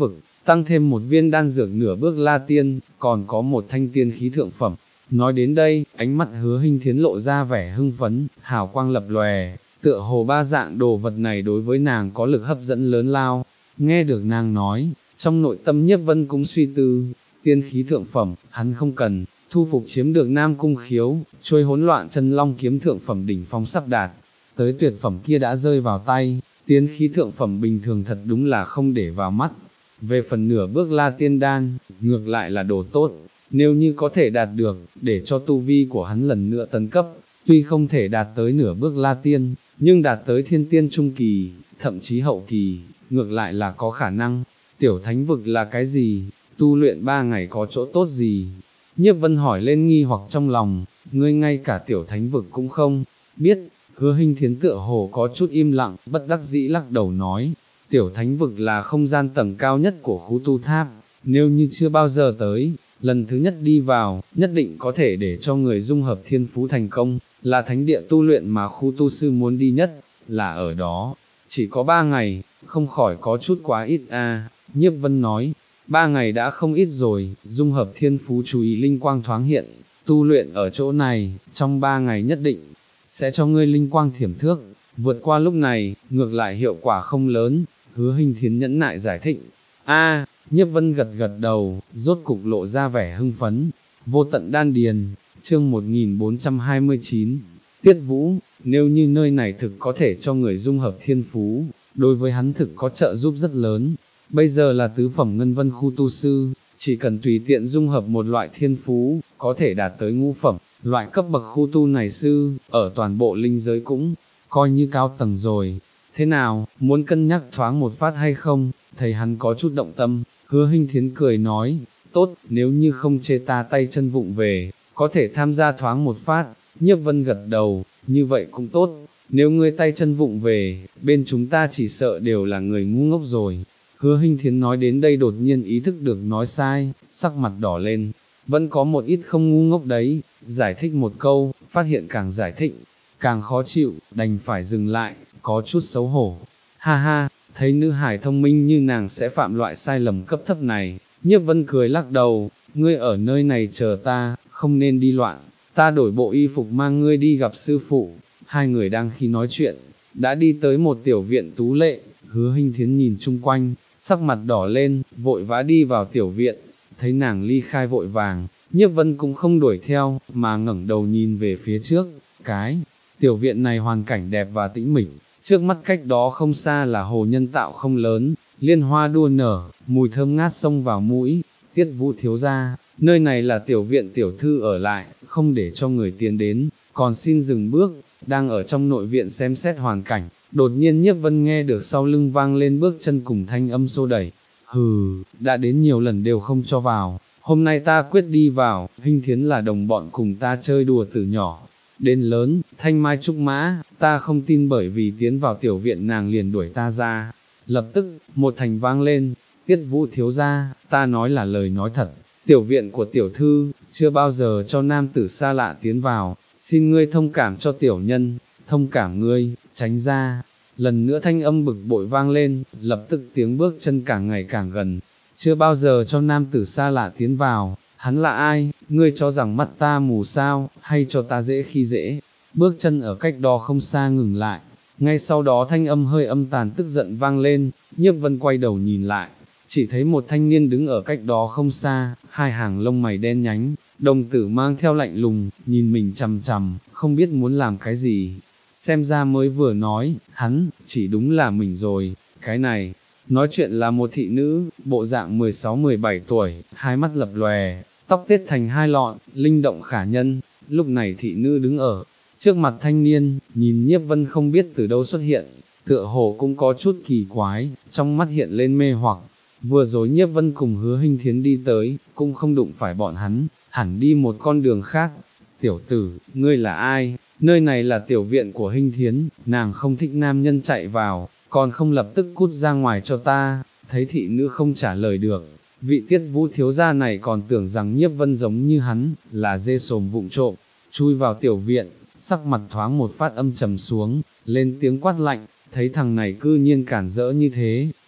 tăng thêm một viên đan dược nửa bước la tiên, còn có một thanh tiên khí thượng phẩm. Nói đến đây, ánh mắt Hứa Hinh Thiến lộ ra vẻ hưng phấn, hào quang lập lòe, tựa hồ ba dạng đồ vật này đối với nàng có lực hấp dẫn lớn lao. Nghe được nàng nói, trong nội tâm Nhiếp Vân cũng suy tư, tiên khí thượng phẩm, hắn không cần, thu phục chiếm được Nam Cung Khiếu, trôi hỗn loạn chân long kiếm thượng phẩm đỉnh phong sắp đạt, tới tuyệt phẩm kia đã rơi vào tay, tiên khí thượng phẩm bình thường thật đúng là không để vào mắt. Về phần nửa bước la tiên đan, ngược lại là đồ tốt, nếu như có thể đạt được, để cho tu vi của hắn lần nữa tấn cấp, tuy không thể đạt tới nửa bước la tiên, nhưng đạt tới thiên tiên trung kỳ, thậm chí hậu kỳ, ngược lại là có khả năng. Tiểu thánh vực là cái gì? Tu luyện ba ngày có chỗ tốt gì? Nhiếp Vân hỏi lên nghi hoặc trong lòng, ngươi ngay cả tiểu thánh vực cũng không biết. Hứa Hinh Thiến tựa hồ có chút im lặng, bất đắc dĩ lắc đầu nói, tiểu thánh vực là không gian tầng cao nhất của khu tu tháp, nếu như chưa bao giờ tới, lần thứ nhất đi vào, nhất định có thể để cho người dung hợp thiên phú thành công, là thánh địa tu luyện mà khu tu sư muốn đi nhất, là ở đó. Chỉ có ba ngày, không khỏi có chút quá ít a. À. Nhiếp Vân nói, ba ngày đã không ít rồi, dung hợp thiên phú chú ý linh quang thoáng hiện, tu luyện ở chỗ này, trong ba ngày nhất định, sẽ cho ngươi linh quang thiểm thước, vượt qua lúc này, ngược lại hiệu quả không lớn. Hứa Hinh Thiến nhẫn nại giải thích, a. À, Nhiếp Vân gật gật đầu, rốt cục lộ ra vẻ hưng phấn. Vô tận đan điền, chương một nghìn bốn trăm hai mươi chín, Tiết Vũ, nếu như nơi này thực có thể cho người dung hợp thiên phú, đối với hắn thực có trợ giúp rất lớn. Bây giờ là tứ phẩm ngân vân khu tu sư, chỉ cần tùy tiện dung hợp một loại thiên phú, có thể đạt tới ngũ phẩm, loại cấp bậc khu tu này sư, ở toàn bộ linh giới cũng, coi như cao tầng rồi. Thế nào, muốn cân nhắc thoáng một phát hay không? Thấy hắn có chút động tâm, Hứa Hinh Thiến cười nói, tốt, nếu như không chê ta tay chân vụng về, có thể tham gia thoáng một phát. Nhiếp Vân gật đầu, như vậy cũng tốt, nếu ngươi tay chân vụng về, bên chúng ta chỉ sợ đều là người ngu ngốc rồi. Hứa Hinh Thiến nói đến đây đột nhiên ý thức được nói sai, sắc mặt đỏ lên, vẫn có một ít không ngu ngốc đấy, giải thích một câu, phát hiện càng giải thích, càng khó chịu, đành phải dừng lại, có chút xấu hổ. Ha ha, thấy nữ hải thông minh như nàng sẽ phạm loại sai lầm cấp thấp này, Nhiếp Vân cười lắc đầu, ngươi ở nơi này chờ ta, không nên đi loạn, ta đổi bộ y phục mang ngươi đi gặp sư phụ. Hai người đang khi nói chuyện, đã đi tới một tiểu viện tú lệ. Hứa Hinh Thiến nhìn chung quanh, sắc mặt đỏ lên, vội vã đi vào tiểu viện, thấy nàng ly khai vội vàng, Nhiếp Vân cũng không đuổi theo, mà ngẩng đầu nhìn về phía trước, cái tiểu viện này hoàn cảnh đẹp và tĩnh mịch, trước mắt cách đó không xa là hồ nhân tạo không lớn, liên hoa đua nở, mùi thơm ngát xông vào mũi. Tiết Vũ thiếu gia, nơi này là tiểu viện tiểu thư ở lại, không để cho người tiến đến, còn xin dừng bước. Đang ở trong nội viện xem xét hoàn cảnh, đột nhiên Nhiếp Vân nghe được sau lưng vang lên bước chân cùng thanh âm xô đẩy. Hừ, đã đến nhiều lần đều không cho vào, hôm nay ta quyết đi vào. Hinh Thiến là đồng bọn cùng ta chơi đùa từ nhỏ đến lớn, thanh mai trúc mã, ta không tin bởi vì tiến vào tiểu viện nàng liền đuổi ta ra. Lập tức, một thành vang lên, Tiết Vũ thiếu gia, ta nói là lời nói thật, tiểu viện của tiểu thư, chưa bao giờ cho nam tử xa lạ tiến vào, xin ngươi thông cảm cho tiểu nhân, thông cảm ngươi, tránh ra. Lần nữa thanh âm bực bội vang lên, lập tức tiếng bước chân càng ngày càng gần, chưa bao giờ cho nam tử xa lạ tiến vào, hắn là ai, ngươi cho rằng mắt ta mù sao, hay cho ta dễ khi dễ. Bước chân ở cách đó không xa ngừng lại, ngay sau đó thanh âm hơi âm tàn tức giận vang lên. Nhiếp Vân quay đầu nhìn lại, chỉ thấy một thanh niên đứng ở cách đó không xa, hai hàng lông mày đen nhánh, đồng tử mang theo lạnh lùng, nhìn mình chằm chằm, không biết muốn làm cái gì. Xem ra mới vừa nói, hắn, chỉ đúng là mình rồi, cái này, nói chuyện là một thị nữ, bộ dạng mười sáu mười bảy tuổi, hai mắt lập lòe, tóc tết thành hai lọn, linh động khả nhân. Lúc này thị nữ đứng ở trước mặt thanh niên, nhìn Nhiếp Vân không biết từ đâu xuất hiện, tựa hồ cũng có chút kỳ quái, trong mắt hiện lên mê hoặc. Vừa rồi Nhiếp Vân cùng Hứa Hinh Thiến đi tới, cũng không đụng phải bọn hắn, hẳn đi một con đường khác. Tiểu tử, ngươi là ai? Nơi này là tiểu viện của Hinh Thiến, nàng không thích nam nhân chạy vào, còn không lập tức cút ra ngoài cho ta. Thấy thị nữ không trả lời được, vị Tiết Vũ thiếu gia này còn tưởng rằng Nhiếp Vân giống như hắn, là dê sồm vụng trộm, chui vào tiểu viện, sắc mặt thoáng một phát âm trầm xuống, lên tiếng quát lạnh, thấy thằng này cư nhiên cản rỡ như thế,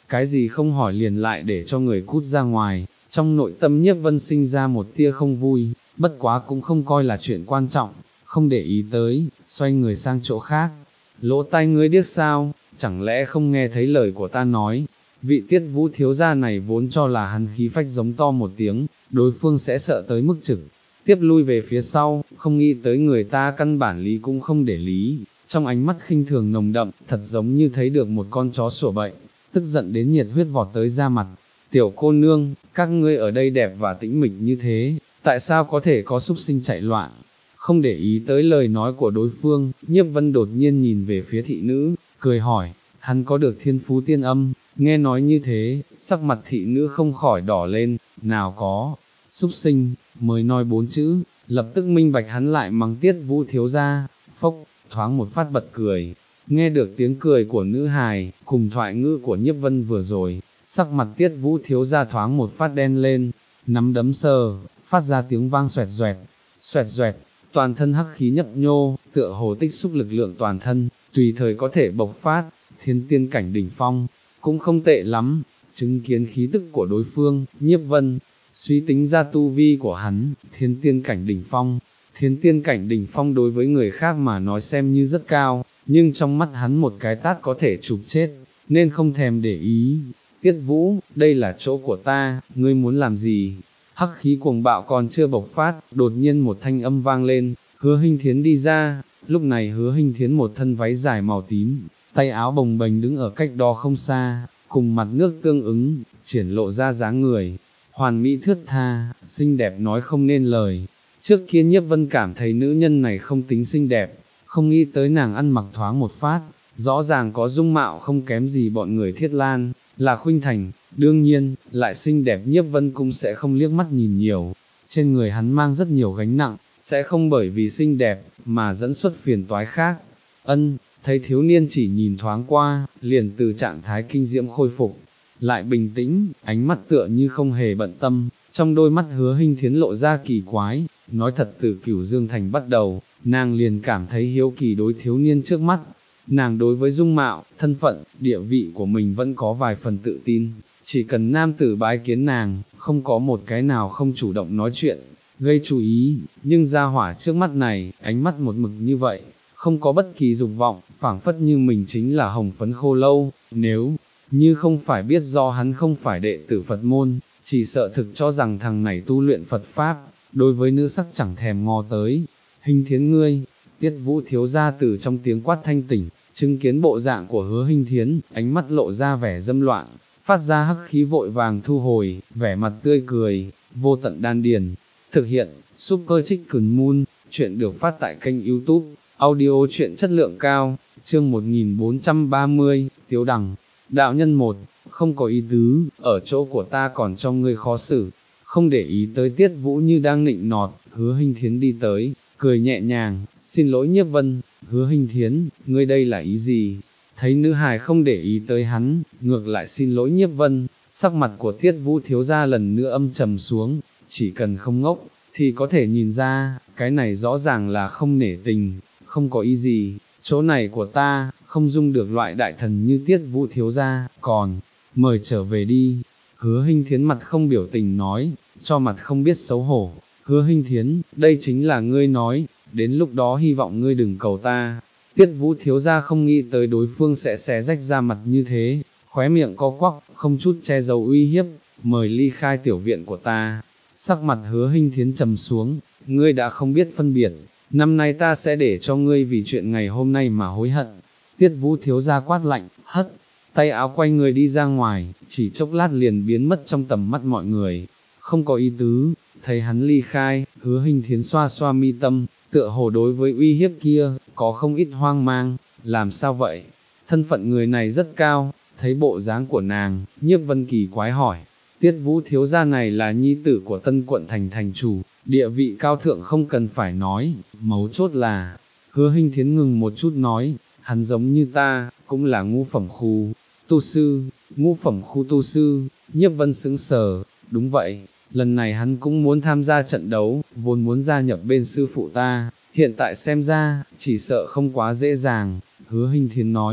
cái gì không hỏi liền lại để cho người cút ra ngoài, trong nội tâm Nhiếp Vân sinh ra một tia không vui, bất quá cũng không coi là chuyện quan trọng, không để ý tới, xoay người sang chỗ khác. Lỗ tai ngươi điếc sao, chẳng lẽ không nghe thấy lời của ta nói? Vị Tiết Vũ thiếu gia này vốn cho là hắn khí phách giống to một tiếng, đối phương sẽ sợ tới mức trực tiếp lui về phía sau, không nghĩ tới người ta căn bản lý cũng không để lý, trong ánh mắt khinh thường nồng đậm, thật giống như thấy được một con chó sủa bệnh, tức giận đến nhiệt huyết vọt tới da mặt. Tiểu cô nương, các ngươi ở đây đẹp và tĩnh mịch như thế, tại sao có thể có súc sinh chạy loạn? Không để ý tới lời nói của đối phương, Nhiếp Vân đột nhiên nhìn về phía thị nữ, cười hỏi, hắn có được thiên phú tiên âm? Nghe nói như thế, sắc mặt thị nữ không khỏi đỏ lên, nào có, súc sinh, mới nói bốn chữ, lập tức minh bạch hắn lại mắng Tiết Vũ thiếu gia, phốc, thoáng một phát bật cười. Nghe được tiếng cười của nữ hài, cùng thoại ngữ của Nhiếp Vân vừa rồi, sắc mặt Tiết Vũ thiếu gia thoáng một phát đen lên, nắm đấm sờ, phát ra tiếng vang xoẹt xoẹt, xoẹt xoẹt, toàn thân hắc khí nhấp nhô, tựa hồ tích xúc lực lượng toàn thân, tùy thời có thể bộc phát, thiên tiên cảnh đỉnh phong, cũng không tệ lắm. Chứng kiến khí tức của đối phương, Nhiếp Vân suy tính ra tu vi của hắn, thiên tiên cảnh đỉnh phong. Thiên tiên cảnh đỉnh phong đối với người khác mà nói xem như rất cao, nhưng trong mắt hắn một cái tát có thể chụp chết, nên không thèm để ý. Tiết Vũ, đây là chỗ của ta, ngươi muốn làm gì? Hắc khí cuồng bạo còn chưa bộc phát, đột nhiên một thanh âm vang lên, Hứa Hinh Thiến đi ra. Lúc này Hứa Hinh Thiến một thân váy dài màu tím, tay áo bồng bềnh đứng ở cách đó không xa, cùng mặt nước tương ứng, triển lộ ra dáng người hoàn mỹ thướt tha, xinh đẹp nói không nên lời. Trước kia Nhiếp Vân cảm thấy nữ nhân này không tính xinh đẹp, không nghĩ tới nàng ăn mặc thoáng một phát, rõ ràng có dung mạo không kém gì bọn người Thiết Lan, là Khuynh Thành, đương nhiên, lại xinh đẹp Nhiếp Vân cũng sẽ không liếc mắt nhìn nhiều. Trên người hắn mang rất nhiều gánh nặng, sẽ không bởi vì xinh đẹp, mà dẫn xuất phiền toái khác. Ân, thấy thiếu niên chỉ nhìn thoáng qua, liền từ trạng thái kinh diễm khôi phục, lại bình tĩnh, ánh mắt tựa như không hề bận tâm, trong đôi mắt Hứa Hinh Thiến lộ ra kỳ quái, nói thật từ Cửu Dương Thành bắt đầu, nàng liền cảm thấy hiếu kỳ đối thiếu niên trước mắt, nàng đối với dung mạo, thân phận, địa vị của mình vẫn có vài phần tự tin, chỉ cần nam tử bái kiến nàng, không có một cái nào không chủ động nói chuyện, gây chú ý, nhưng gia hỏa trước mắt này, ánh mắt một mực như vậy, không có bất kỳ dục vọng, phảng phất như mình chính là hồng phấn khô lâu, nếu như không phải biết do hắn không phải đệ tử Phật môn, chỉ sợ thực cho rằng thằng này tu luyện Phật Pháp, đối với nữ sắc chẳng thèm ngó tới. Hinh Thiến ngươi, Tiết Vũ thiếu gia từ trong tiếng quát thanh tỉnh, chứng kiến bộ dạng của Hứa Hinh Thiến, ánh mắt lộ ra vẻ dâm loạn, phát ra hắc khí vội vàng thu hồi, vẻ mặt tươi cười, vô tận đan điền. Thực hiện, Super Chicken Moon, chuyện được phát tại kênh YouTube, audio truyện chất lượng cao, chương một nghìn bốn trăm ba mươi, Tiếu Đằng. Đạo nhân một, không có ý tứ, ở chỗ của ta còn cho ngươi khó xử, không để ý tới Tiết Vũ như đang nịnh nọt, Hứa Hinh Thiến đi tới, cười nhẹ nhàng, xin lỗi Nhiếp Vân. Hứa Hinh Thiến, ngươi đây là ý gì? Thấy nữ hài không để ý tới hắn, ngược lại xin lỗi Nhiếp Vân, sắc mặt của Tiết Vũ thiếu gia lần nữa âm trầm xuống, chỉ cần không ngốc, thì có thể nhìn ra, cái này rõ ràng là không nể tình, không có ý gì. Chỗ này của ta, không dung được loại đại thần như Tiết Vũ thiếu gia, còn, mời trở về đi. Hứa Hinh Thiến mặt không biểu tình nói, cho mặt không biết xấu hổ. Hứa Hinh Thiến, đây chính là ngươi nói, đến lúc đó hy vọng ngươi đừng cầu ta. Tiết Vũ thiếu gia không nghĩ tới đối phương sẽ xé rách ra mặt như thế, khóe miệng co quắp, không chút che giấu uy hiếp, mời ly khai tiểu viện của ta. Sắc mặt Hứa Hinh Thiến trầm xuống, ngươi đã không biết phân biệt, năm nay ta sẽ để cho ngươi vì chuyện ngày hôm nay mà hối hận. Tiết Vũ thiếu gia quát lạnh, hất tay áo quay người đi ra ngoài, chỉ chốc lát liền biến mất trong tầm mắt mọi người. Không có ý tứ, thấy hắn ly khai, Hứa Hinh Thiến xoa xoa mi tâm, tựa hồ đối với uy hiếp kia, có không ít hoang mang, làm sao vậy? Thân phận người này rất cao, thấy bộ dáng của nàng, Nhiếp Vân kỳ quái hỏi, Tiết Vũ thiếu gia này là nhi tử của Tân quận thành thành chủ, địa vị cao thượng không cần phải nói, mấu chốt là, Hứa Hinh Thiến ngừng một chút nói, hắn giống như ta, cũng là ngũ phẩm khu, tu sư, ngũ phẩm khu tu sư. Nhiếp Vân sững sờ, đúng vậy, lần này hắn cũng muốn tham gia trận đấu, vốn muốn gia nhập bên sư phụ ta, hiện tại xem ra, chỉ sợ không quá dễ dàng. Hứa Hinh Thiến nói,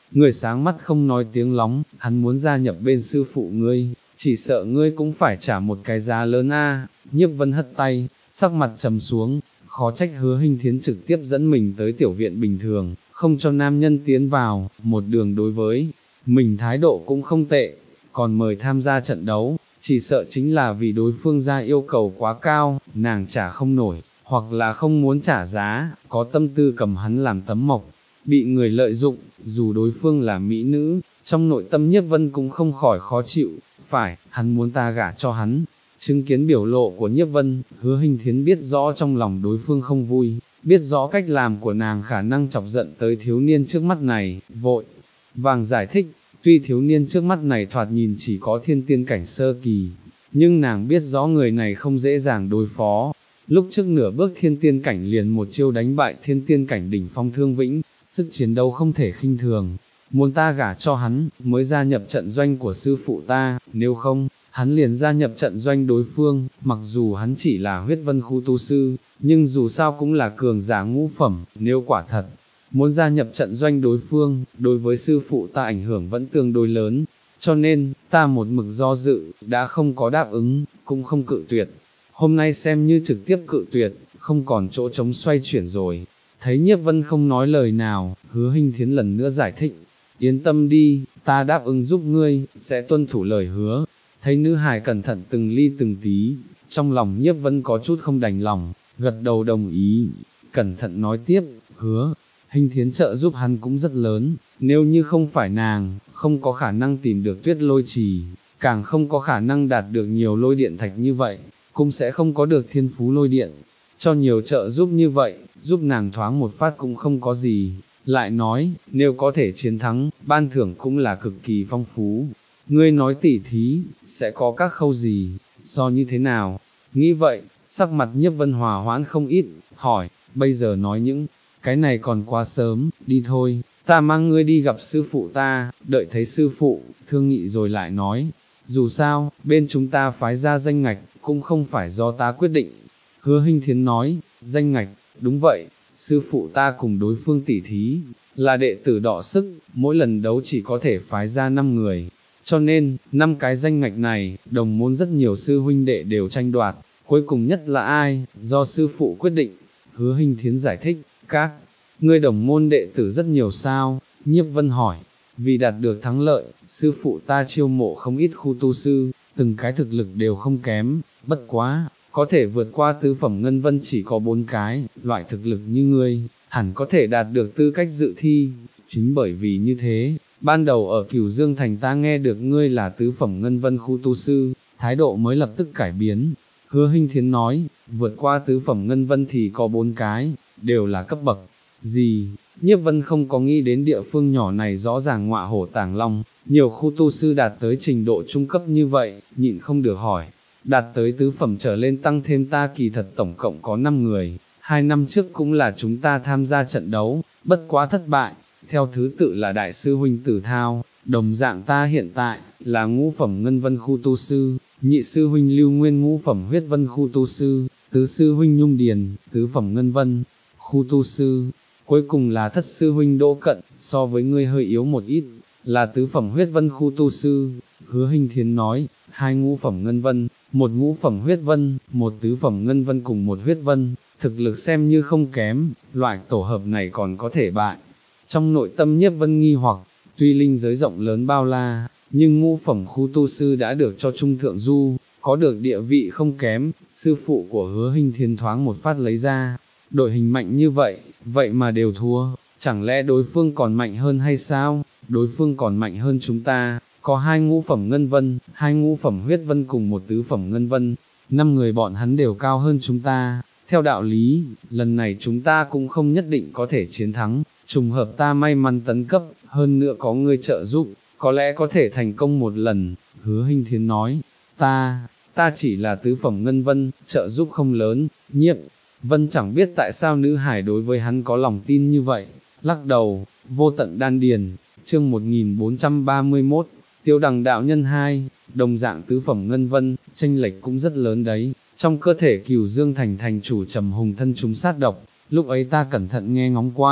người sáng mắt không nói tiếng lóng, hắn muốn gia nhập bên sư phụ ngươi, chỉ sợ ngươi cũng phải trả một cái giá lớn a. Nhiếp Vân hất tay, sắc mặt trầm xuống, khó trách Hứa Hinh Thiến trực tiếp dẫn mình tới tiểu viện bình thường, không cho nam nhân tiến vào, một đường đối với mình thái độ cũng không tệ, còn mời tham gia trận đấu, chỉ sợ chính là vì đối phương ra yêu cầu quá cao, nàng trả không nổi, hoặc là không muốn trả giá, có tâm tư cầm hắn làm tấm mộc, bị người lợi dụng, dù đối phương là mỹ nữ, trong nội tâm Nhiếp Vân cũng không khỏi khó chịu, phải, hắn muốn ta gả cho hắn. Chứng kiến biểu lộ của Nhiếp Vân, Hứa Hinh Thiến biết rõ trong lòng đối phương không vui, biết rõ cách làm của nàng khả năng chọc giận tới thiếu niên trước mắt này, vội vàng giải thích, tuy thiếu niên trước mắt này thoạt nhìn chỉ có thiên tiên cảnh sơ kỳ, nhưng nàng biết rõ người này không dễ dàng đối phó. Lúc trước nửa bước thiên tiên cảnh liền một chiêu đánh bại thiên tiên cảnh đỉnh phong Thương Vĩnh, sức chiến đấu không thể khinh thường, muốn ta gả cho hắn, mới gia nhập trận doanh của sư phụ ta, nếu không, hắn liền gia nhập trận doanh đối phương, mặc dù hắn chỉ là huyết vân khu tu sư, nhưng dù sao cũng là cường giả ngũ phẩm, nếu quả thật, muốn gia nhập trận doanh đối phương, đối với sư phụ ta ảnh hưởng vẫn tương đối lớn, cho nên, ta một mực do dự, đã không có đáp ứng, cũng không cự tuyệt. Hôm nay xem như trực tiếp cự tuyệt, không còn chỗ trống xoay chuyển rồi. Thấy Nhiếp Vân không nói lời nào, Hứa Hinh Thiến lần nữa giải thích, yên tâm đi, ta đáp ứng giúp ngươi, sẽ tuân thủ lời hứa. Thấy nữ hài cẩn thận từng ly từng tí, trong lòng Nhiếp Vân có chút không đành lòng, gật đầu đồng ý, cẩn thận nói tiếp, hứa, Hinh Thiến trợ giúp hắn cũng rất lớn, nếu như không phải nàng, không có khả năng tìm được Tuyết Lôi Trì, càng không có khả năng đạt được nhiều lôi điện thạch như vậy, cũng sẽ không có được thiên phú lôi điện, cho nhiều trợ giúp như vậy, giúp nàng thoáng một phát cũng không có gì, lại nói, nếu có thể chiến thắng, ban thưởng cũng là cực kỳ phong phú. Ngươi nói tỉ thí, sẽ có các khâu gì, so như thế nào? Nghĩ vậy, sắc mặt Nhiếp Vân hòa hoãn không ít, hỏi, bây giờ nói những cái này còn quá sớm, đi thôi, ta mang ngươi đi gặp sư phụ ta, đợi thấy sư phụ, thương nghị rồi lại nói, dù sao, bên chúng ta phái ra danh ngạch, cũng không phải do ta quyết định. Hứa Hinh Thiến nói, danh ngạch, đúng vậy, sư phụ ta cùng đối phương tỉ thí, là đệ tử đọ sức, mỗi lần đấu chỉ có thể phái ra năm người. Cho nên, năm cái danh ngạch này, đồng môn rất nhiều sư huynh đệ đều tranh đoạt, cuối cùng nhất là ai, do sư phụ quyết định. Hứa Hinh Thiến giải thích, các ngươi đồng môn đệ tử rất nhiều sao? Nhiếp Vân hỏi, vì đạt được thắng lợi, sư phụ ta chiêu mộ không ít khu tu sư, từng cái thực lực đều không kém, bất quá, có thể vượt qua tứ phẩm ngân vân chỉ có bốn cái, loại thực lực như ngươi, hẳn có thể đạt được tư cách dự thi, chính bởi vì như thế. Ban đầu ở Cửu Dương Thành ta nghe được ngươi là tứ phẩm ngân vân khu tu sư, thái độ mới lập tức cải biến. Hứa Hinh Thiến nói, vượt qua tứ phẩm ngân vân thì có bốn cái, đều là cấp bậc gì? Nhiếp Vân không có nghĩ đến địa phương nhỏ này rõ ràng ngọa hổ tàng long, nhiều khu tu sư đạt tới trình độ trung cấp như vậy, nhịn không được hỏi. Đạt tới tứ phẩm trở lên tăng thêm ta kỳ thật tổng cộng có năm người, hai năm trước cũng là chúng ta tham gia trận đấu, bất quá thất bại. Theo thứ tự là đại sư huynh Tử Thao, đồng dạng ta hiện tại, là ngũ phẩm ngân vân khu tu sư, nhị sư huynh Lưu Nguyên ngũ phẩm huyết vân khu tu sư, tứ sư huynh Nhung Điền, tứ phẩm ngân vân, khu tu sư, cuối cùng là thất sư huynh Đỗ Cận, so với ngươi hơi yếu một ít, là tứ phẩm huyết vân khu tu sư. Hứa Hinh Thiến nói, hai ngũ phẩm ngân vân, một ngũ phẩm huyết vân, một tứ phẩm ngân vân cùng một huyết vân, thực lực xem như không kém, loại tổ hợp này còn có thể bại. Trong nội tâm Nhiếp Vân nghi hoặc, tuy linh giới rộng lớn bao la, nhưng ngũ phẩm khu tu sư đã được cho trung thượng du, có được địa vị không kém, sư phụ của Hứa Hinh Thiến thoáng một phát lấy ra, đội hình mạnh như vậy, vậy mà đều thua, chẳng lẽ đối phương còn mạnh hơn hay sao? Đối phương còn mạnh hơn chúng ta, có hai ngũ phẩm ngân vân, hai ngũ phẩm huyết vân cùng một tứ phẩm ngân vân, năm người bọn hắn đều cao hơn chúng ta. Theo đạo lý, lần này chúng ta cũng không nhất định có thể chiến thắng, trùng hợp ta may mắn tấn cấp, hơn nữa có ngươi trợ giúp, có lẽ có thể thành công một lần. Hứa Hinh Thiến nói, ta, ta chỉ là tứ phẩm ngân vân, trợ giúp không lớn. Nhiếp Vân chẳng biết tại sao nữ hải đối với hắn có lòng tin như vậy, lắc đầu. Vô tận đan điền, chương một nghìn bốn trăm ba mươi mốt, Tiêu Đằng đạo nhân hai, đồng dạng tứ phẩm ngân vân, chênh lệch cũng rất lớn đấy. Trong cơ thể Cửu Dương Thành thành chủ Trầm Hùng thân chúng sát độc, lúc ấy ta cẩn thận nghe ngóng qua,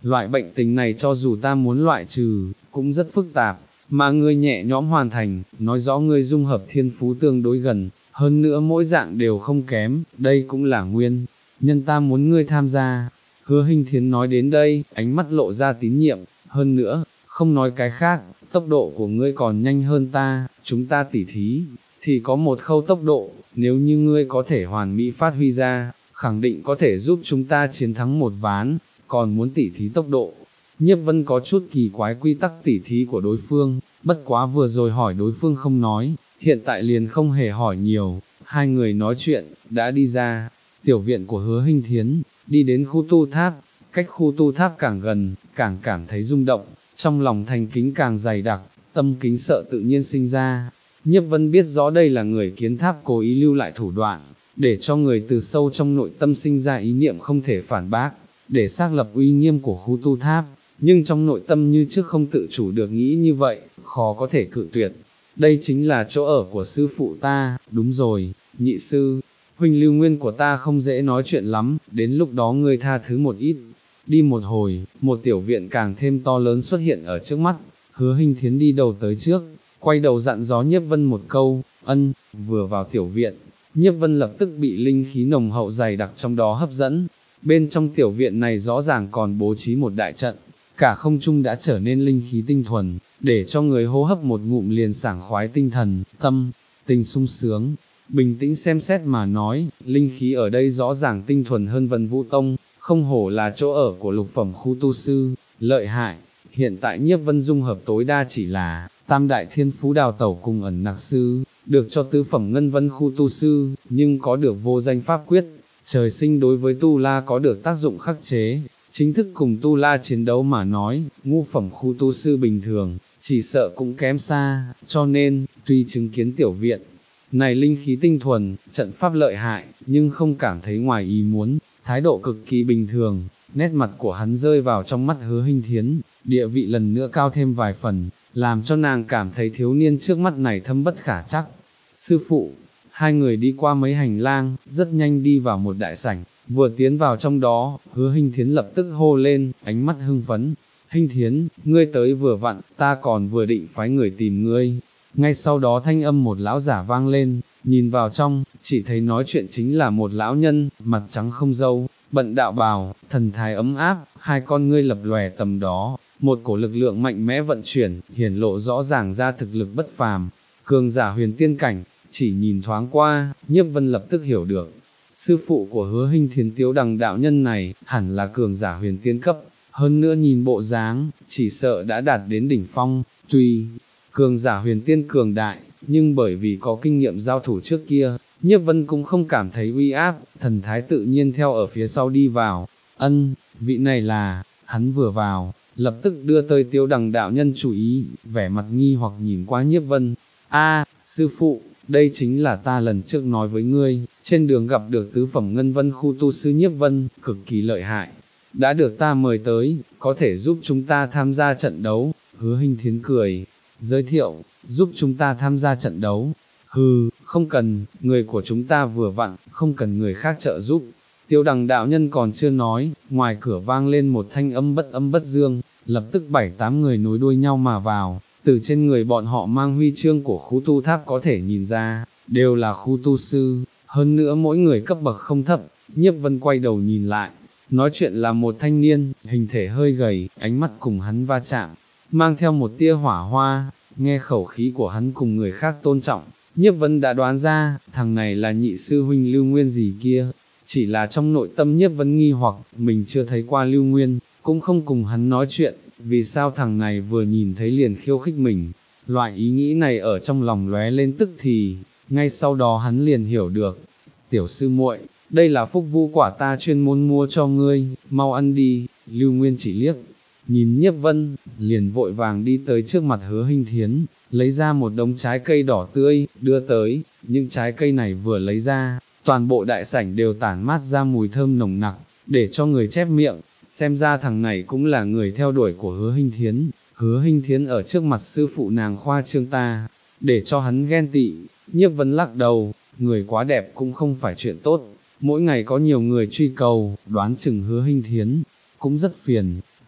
loại bệnh tình này cho dù ta muốn loại trừ, cũng rất phức tạp, mà ngươi nhẹ nhõm hoàn thành, nói rõ ngươi dung hợp thiên phú tương đối gần, hơn nữa mỗi dạng đều không kém, đây cũng là nguyên nhân ta muốn ngươi tham gia. Hứa Hinh Thiến nói đến đây, ánh mắt lộ ra tín nhiệm, hơn nữa, không nói cái khác, tốc độ của ngươi còn nhanh hơn ta, chúng ta tỉ thí, thì có một khâu tốc độ, nếu như ngươi có thể hoàn mỹ phát huy ra, khẳng định có thể giúp chúng ta chiến thắng một ván, còn muốn tỉ thí tốc độ. Nhiếp Vân có chút kỳ quái quy tắc tỉ thí của đối phương, bất quá vừa rồi hỏi đối phương không nói, hiện tại liền không hề hỏi nhiều, hai người nói chuyện, đã đi ra, tiểu viện của Hứa Hinh Thiến, đi đến khu tu tháp, cách khu tu tháp càng gần, càng cảm thấy rung động, trong lòng thành kính càng dày đặc, tâm kính sợ tự nhiên sinh ra. Nhiếp Vân biết rõ đây là người kiến tháp cố ý lưu lại thủ đoạn, để cho người từ sâu trong nội tâm sinh ra ý niệm không thể phản bác, để xác lập uy nghiêm của khu tu tháp, nhưng trong nội tâm như trước không tự chủ được nghĩ như vậy, khó có thể cự tuyệt. Đây chính là chỗ ở của sư phụ ta, đúng rồi, nhị sư, huynh Lưu Nguyên của ta không dễ nói chuyện lắm, đến lúc đó ngươi tha thứ một ít. Đi một hồi, một tiểu viện càng thêm to lớn xuất hiện ở trước mắt, Hứa Hinh Thiến đi đầu tới trước, quay đầu dặn dò Nhiếp Vân một câu, ân, vừa vào tiểu viện, Nhiếp Vân lập tức bị linh khí nồng hậu dày đặc trong đó hấp dẫn, bên trong tiểu viện này rõ ràng còn bố trí một đại trận, cả không trung đã trở nên linh khí tinh thuần, để cho người hô hấp một ngụm liền sảng khoái tinh thần, tâm, tình sung sướng. Bình tĩnh xem xét mà nói, linh khí ở đây rõ ràng tinh thuần hơn Vân Vũ Tông, không hổ là chỗ ở của lục phẩm khu tu sư, lợi hại. Hiện tại Nhiếp Vân dung hợp tối đa chỉ là tam đại thiên phú đào tẩu cùng ẩn nặc sư, được cho tứ phẩm ngân vân khu tu sư, nhưng có được vô danh pháp quyết, trời sinh đối với tu la có được tác dụng khắc chế, chính thức cùng tu la chiến đấu mà nói, ngũ phẩm khu tu sư bình thường, chỉ sợ cũng kém xa, cho nên, tuy chứng kiến tiểu viện này linh khí tinh thuần, trận pháp lợi hại, nhưng không cảm thấy ngoài ý muốn, thái độ cực kỳ bình thường, nét mặt của hắn rơi vào trong mắt Hứa Hinh Thiến, địa vị lần nữa cao thêm vài phần, làm cho nàng cảm thấy thiếu niên trước mắt này thâm bất khả trắc. Sư phụ, hai người đi qua mấy hành lang, rất nhanh đi vào một đại sảnh, vừa tiến vào trong đó, Hứa Hinh Thiến lập tức hô lên, ánh mắt hưng phấn, Hinh Thiến, ngươi tới vừa vặn, ta còn vừa định phái người tìm ngươi. Ngay sau đó thanh âm một lão giả vang lên, nhìn vào trong, chỉ thấy nói chuyện chính là một lão nhân, mặt trắng không râu, bận đạo bào, thần thái ấm áp, hai con ngươi lập lòe tầm đó, một cổ lực lượng mạnh mẽ vận chuyển, hiển lộ rõ ràng ra thực lực bất phàm, cường giả huyền tiên cảnh, chỉ nhìn thoáng qua, Nhiếp Vân lập tức hiểu được. Sư phụ của Hứa Hinh Thiến Tiếu Đằng đạo nhân này, hẳn là cường giả huyền tiên cấp, hơn nữa nhìn bộ dáng, chỉ sợ đã đạt đến đỉnh phong, tuy cường giả huyền tiên cường đại, nhưng bởi vì có kinh nghiệm giao thủ trước kia, Nhiếp Vân cũng không cảm thấy uy áp, thần thái tự nhiên theo ở phía sau đi vào, ân, vị này là, hắn vừa vào, lập tức đưa tới Tiếu Đằng đạo nhân chú ý, vẻ mặt nghi hoặc nhìn qua Nhiếp Vân, a, sư phụ, đây chính là ta lần trước nói với ngươi, trên đường gặp được tứ phẩm ngân vân khu tu sư Nhiếp Vân, cực kỳ lợi hại, đã được ta mời tới, có thể giúp chúng ta tham gia trận đấu. Hứa Hinh Thiến cười, giới thiệu, giúp chúng ta tham gia trận đấu, hừ, không cần, người của chúng ta vừa vặn, không cần người khác trợ giúp. Tiếu Đằng đạo nhân còn chưa nói, ngoài cửa vang lên một thanh âm bất âm bất dương, lập tức bảy tám người nối đuôi nhau mà vào, từ trên người bọn họ mang huy chương của khu tu tháp có thể nhìn ra, đều là khu tu sư, hơn nữa mỗi người cấp bậc không thấp. Nhiếp Vân quay đầu nhìn lại, nói chuyện là một thanh niên, hình thể hơi gầy, ánh mắt cùng hắn va chạm, mang theo một tia hỏa hoa, nghe khẩu khí của hắn cùng người khác tôn trọng, Nhiếp Vân đã đoán ra, thằng này là nhị sư huynh Lưu Nguyên gì kia, chỉ là trong nội tâm Nhiếp Vân nghi hoặc, mình chưa thấy qua Lưu Nguyên, cũng không cùng hắn nói chuyện, vì sao thằng này vừa nhìn thấy liền khiêu khích mình, loại ý nghĩ này ở trong lòng lóe lên tức thì, ngay sau đó hắn liền hiểu được, tiểu sư muội, đây là phúc vu quả ta chuyên môn mua cho ngươi, mau ăn đi. Lưu Nguyên chỉ liếc nhìn Nhiếp Vân, liền vội vàng đi tới trước mặt Hứa Hinh Thiến, lấy ra một đống trái cây đỏ tươi, đưa tới, những trái cây này vừa lấy ra, toàn bộ đại sảnh đều tản mát ra mùi thơm nồng nặc, để cho người chép miệng, xem ra thằng này cũng là người theo đuổi của Hứa Hinh Thiến. Hứa Hinh Thiến ở trước mặt sư phụ nàng khoa trương ta, để cho hắn ghen tị. Nhiếp Vân lắc đầu, người quá đẹp cũng không phải chuyện tốt, mỗi ngày có nhiều người truy cầu, đoán chừng Hứa Hinh Thiến cũng rất phiền,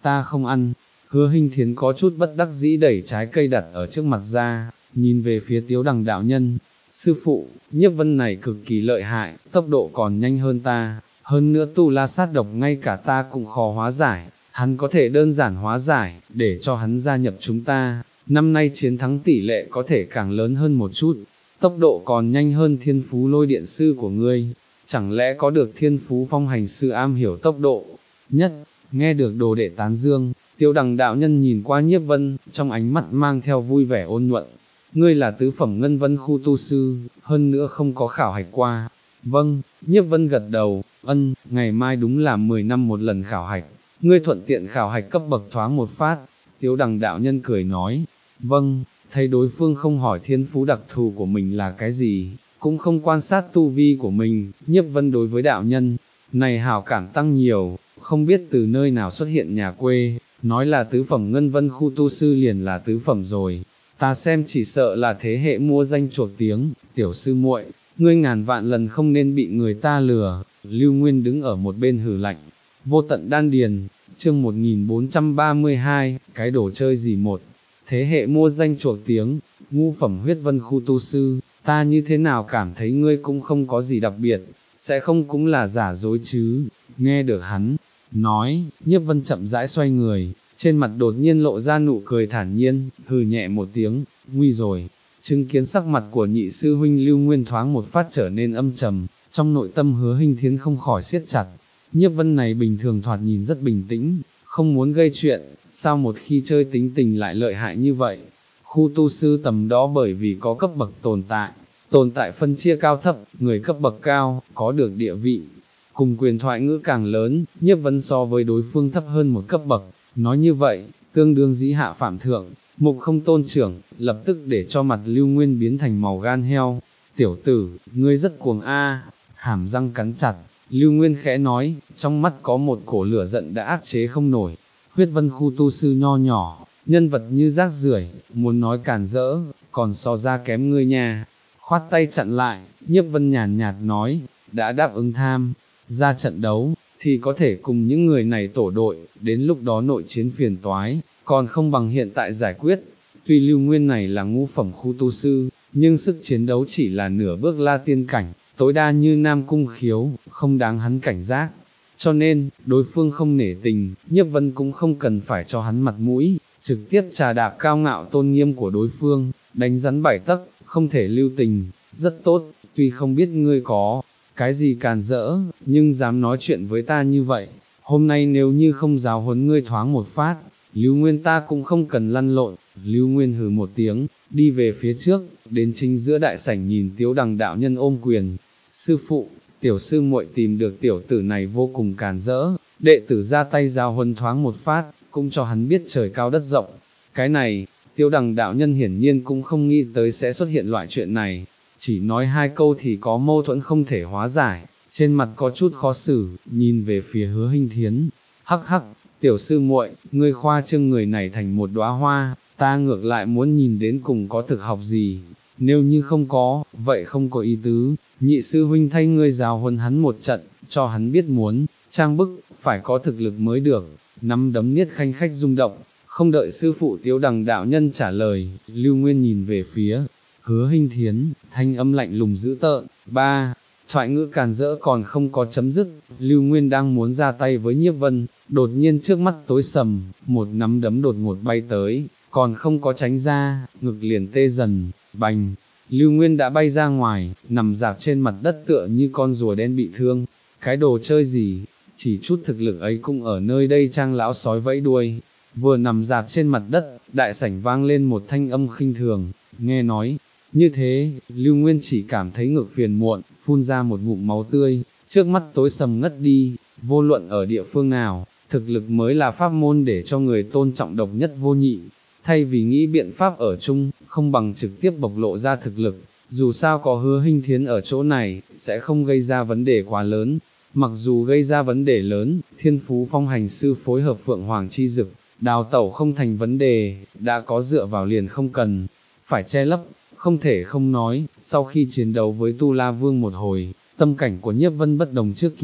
ta không ăn. Hứa Hinh Thiến có chút bất đắc dĩ đẩy trái cây đặt ở trước mặt ra, nhìn về phía Tiếu Đằng đạo nhân. Sư phụ, Nhiếp Vân này cực kỳ lợi hại, tốc độ còn nhanh hơn ta, hơn nữa tu la sát độc ngay cả ta cũng khó hóa giải, hắn có thể đơn giản hóa giải, để cho hắn gia nhập chúng ta, năm nay chiến thắng tỷ lệ có thể càng lớn hơn một chút, tốc độ còn nhanh hơn thiên phú lôi điện sư của ngươi, chẳng lẽ có được thiên phú phong hành sư am hiểu tốc độ nhất. Nghe được đồ đệ tán dương, Tiếu Đằng đạo nhân nhìn qua Nhiếp Vân, trong ánh mắt mang theo vui vẻ ôn nhuận. Ngươi là tứ phẩm ngân vân khu tu sư, hơn nữa không có khảo hạch qua. Vâng, Nhiếp Vân gật đầu, ân, ngày mai đúng là mười năm một lần khảo hạch, ngươi thuận tiện khảo hạch cấp bậc thoáng một phát. Tiếu Đằng đạo nhân cười nói, vâng, thấy đối phương không hỏi thiên phú đặc thù của mình là cái gì, cũng không quan sát tu vi của mình, Nhiếp Vân đối với đạo nhân này hảo cảm tăng nhiều, không biết từ nơi nào xuất hiện nhà quê, nói là tứ phẩm ngân vân khu tu sư liền là tứ phẩm rồi. Ta xem chỉ sợ là thế hệ mua danh chuộc tiếng, tiểu sư muội, ngươi ngàn vạn lần không nên bị người ta lừa. Lưu Nguyên đứng ở một bên hừ lạnh. Vô tận đan điền, chương một nghìn bốn trăm ba mươi hai, cái đồ chơi gì một, thế hệ mua danh chuộc tiếng, ngu phẩm huyết vân khu tu sư, ta như thế nào cảm thấy ngươi cũng không có gì đặc biệt, sẽ không cũng là giả dối chứ. Nghe được hắn nói, Nhiếp Vân chậm rãi xoay người, trên mặt đột nhiên lộ ra nụ cười thản nhiên, hừ nhẹ một tiếng, nguy rồi. Chứng kiến sắc mặt của nhị sư huynh Lưu Nguyên thoáng một phát trở nên âm trầm, trong nội tâm Hứa Hinh Thiến không khỏi siết chặt. Nhiếp Vân này bình thường thoạt nhìn rất bình tĩnh, không muốn gây chuyện, sao một khi chơi tính tình lại lợi hại như vậy. Khu tu sư tầm đó bởi vì có cấp bậc tồn tại, tồn tại phân chia cao thấp, người cấp bậc cao, có được địa vị, cùng quyền thoại ngữ càng lớn, Nhiếp Vân so với đối phương thấp hơn một cấp bậc, nói như vậy, tương đương dĩ hạ phạm thượng, mục không tôn trưởng, lập tức để cho mặt Lưu Nguyên biến thành màu gan heo. Tiểu tử, ngươi rất cuồng a. Hàm răng cắn chặt, Lưu Nguyên khẽ nói, trong mắt có một cổ lửa giận đã áp chế không nổi. Huyết vân khu tu sư nho nhỏ, nhân vật như rác rưởi, muốn nói càn rỡ, còn so ra kém ngươi nha. Khoát tay chặn lại, Nhiếp Vân nhàn nhạt nói, đã đáp ứng tham ra trận đấu, thì có thể cùng những người này tổ đội, đến lúc đó nội chiến phiền toái, còn không bằng hiện tại giải quyết. Tuy Lưu Nguyên này là ngũ phẩm khu tu sư, nhưng sức chiến đấu chỉ là nửa bước la tiên cảnh, tối đa như Nam Cung Khiếu, không đáng hắn cảnh giác. Cho nên, đối phương không nể tình, Nhiếp Vân cũng không cần phải cho hắn mặt mũi, trực tiếp trà đạp cao ngạo tôn nghiêm của đối phương, đánh rắn bảy tấc, không thể lưu tình, rất tốt, tuy không biết ngươi có cái gì càn rỡ, nhưng dám nói chuyện với ta như vậy, hôm nay nếu như không giáo huấn ngươi thoáng một phát, Lưu Nguyên ta cũng không cần lăn lộn. Lưu Nguyên hừ một tiếng, đi về phía trước, đến chính giữa đại sảnh nhìn Tiếu Đằng đạo nhân ôm quyền, sư phụ, tiểu sư muội tìm được tiểu tử này vô cùng càn rỡ, đệ tử ra tay giáo huấn thoáng một phát, cũng cho hắn biết trời cao đất rộng. Cái này, Tiếu Đằng đạo nhân hiển nhiên cũng không nghĩ tới sẽ xuất hiện loại chuyện này, chỉ nói hai câu thì có mâu thuẫn không thể hóa giải, trên mặt có chút khó xử, nhìn về phía Hứa Hinh Thiến, hắc hắc, tiểu sư muội, ngươi khoa trương người này thành một đóa hoa, ta ngược lại muốn nhìn đến cùng có thực học gì, nếu như không có, vậy không có ý tứ, nhị sư huynh thay ngươi giáo huấn hắn một trận, cho hắn biết muốn, trang bức, phải có thực lực mới được. Nắm đấm Niết Khanh khách rung động, không đợi sư phụ Tiếu Đằng đạo nhân trả lời, Lưu Nguyên nhìn về phía Hứa Hinh Thiến, thanh âm lạnh lùng dữ tợn. Ba, thoại ngữ càn rỡ còn không có chấm dứt, Lưu Nguyên đang muốn ra tay với Nhiếp Vân, đột nhiên trước mắt tối sầm, một nắm đấm đột ngột bay tới, còn không có tránh ra, ngực liền tê dần, bành, Lưu Nguyên đã bay ra ngoài, nằm dạp trên mặt đất tựa như con rùa đen bị thương. Cái đồ chơi gì, chỉ chút thực lực ấy cũng ở nơi đây trang lão sói vẫy đuôi. Vừa nằm dạp trên mặt đất, đại sảnh vang lên một thanh âm khinh thường, nghe nói như thế, Lưu Nguyên chỉ cảm thấy ngực phiền muộn, phun ra một ngụm máu tươi, trước mắt tối sầm ngất đi. Vô luận ở địa phương nào, thực lực mới là pháp môn để cho người tôn trọng độc nhất vô nhị, thay vì nghĩ biện pháp ở chung, không bằng trực tiếp bộc lộ ra thực lực, dù sao có Hứa Hinh Thiến ở chỗ này, sẽ không gây ra vấn đề quá lớn. Mặc dù gây ra vấn đề lớn, Thiên Phú Phong Hành Sư phối hợp Phượng Hoàng Chi Dực, đào tẩu không thành vấn đề, đã có dựa vào liền không cần phải che lấp. Không thể không nói, sau khi chiến đấu với Tu La Vương một hồi, tâm cảnh của Nhiếp Vân bất đồng trước kia,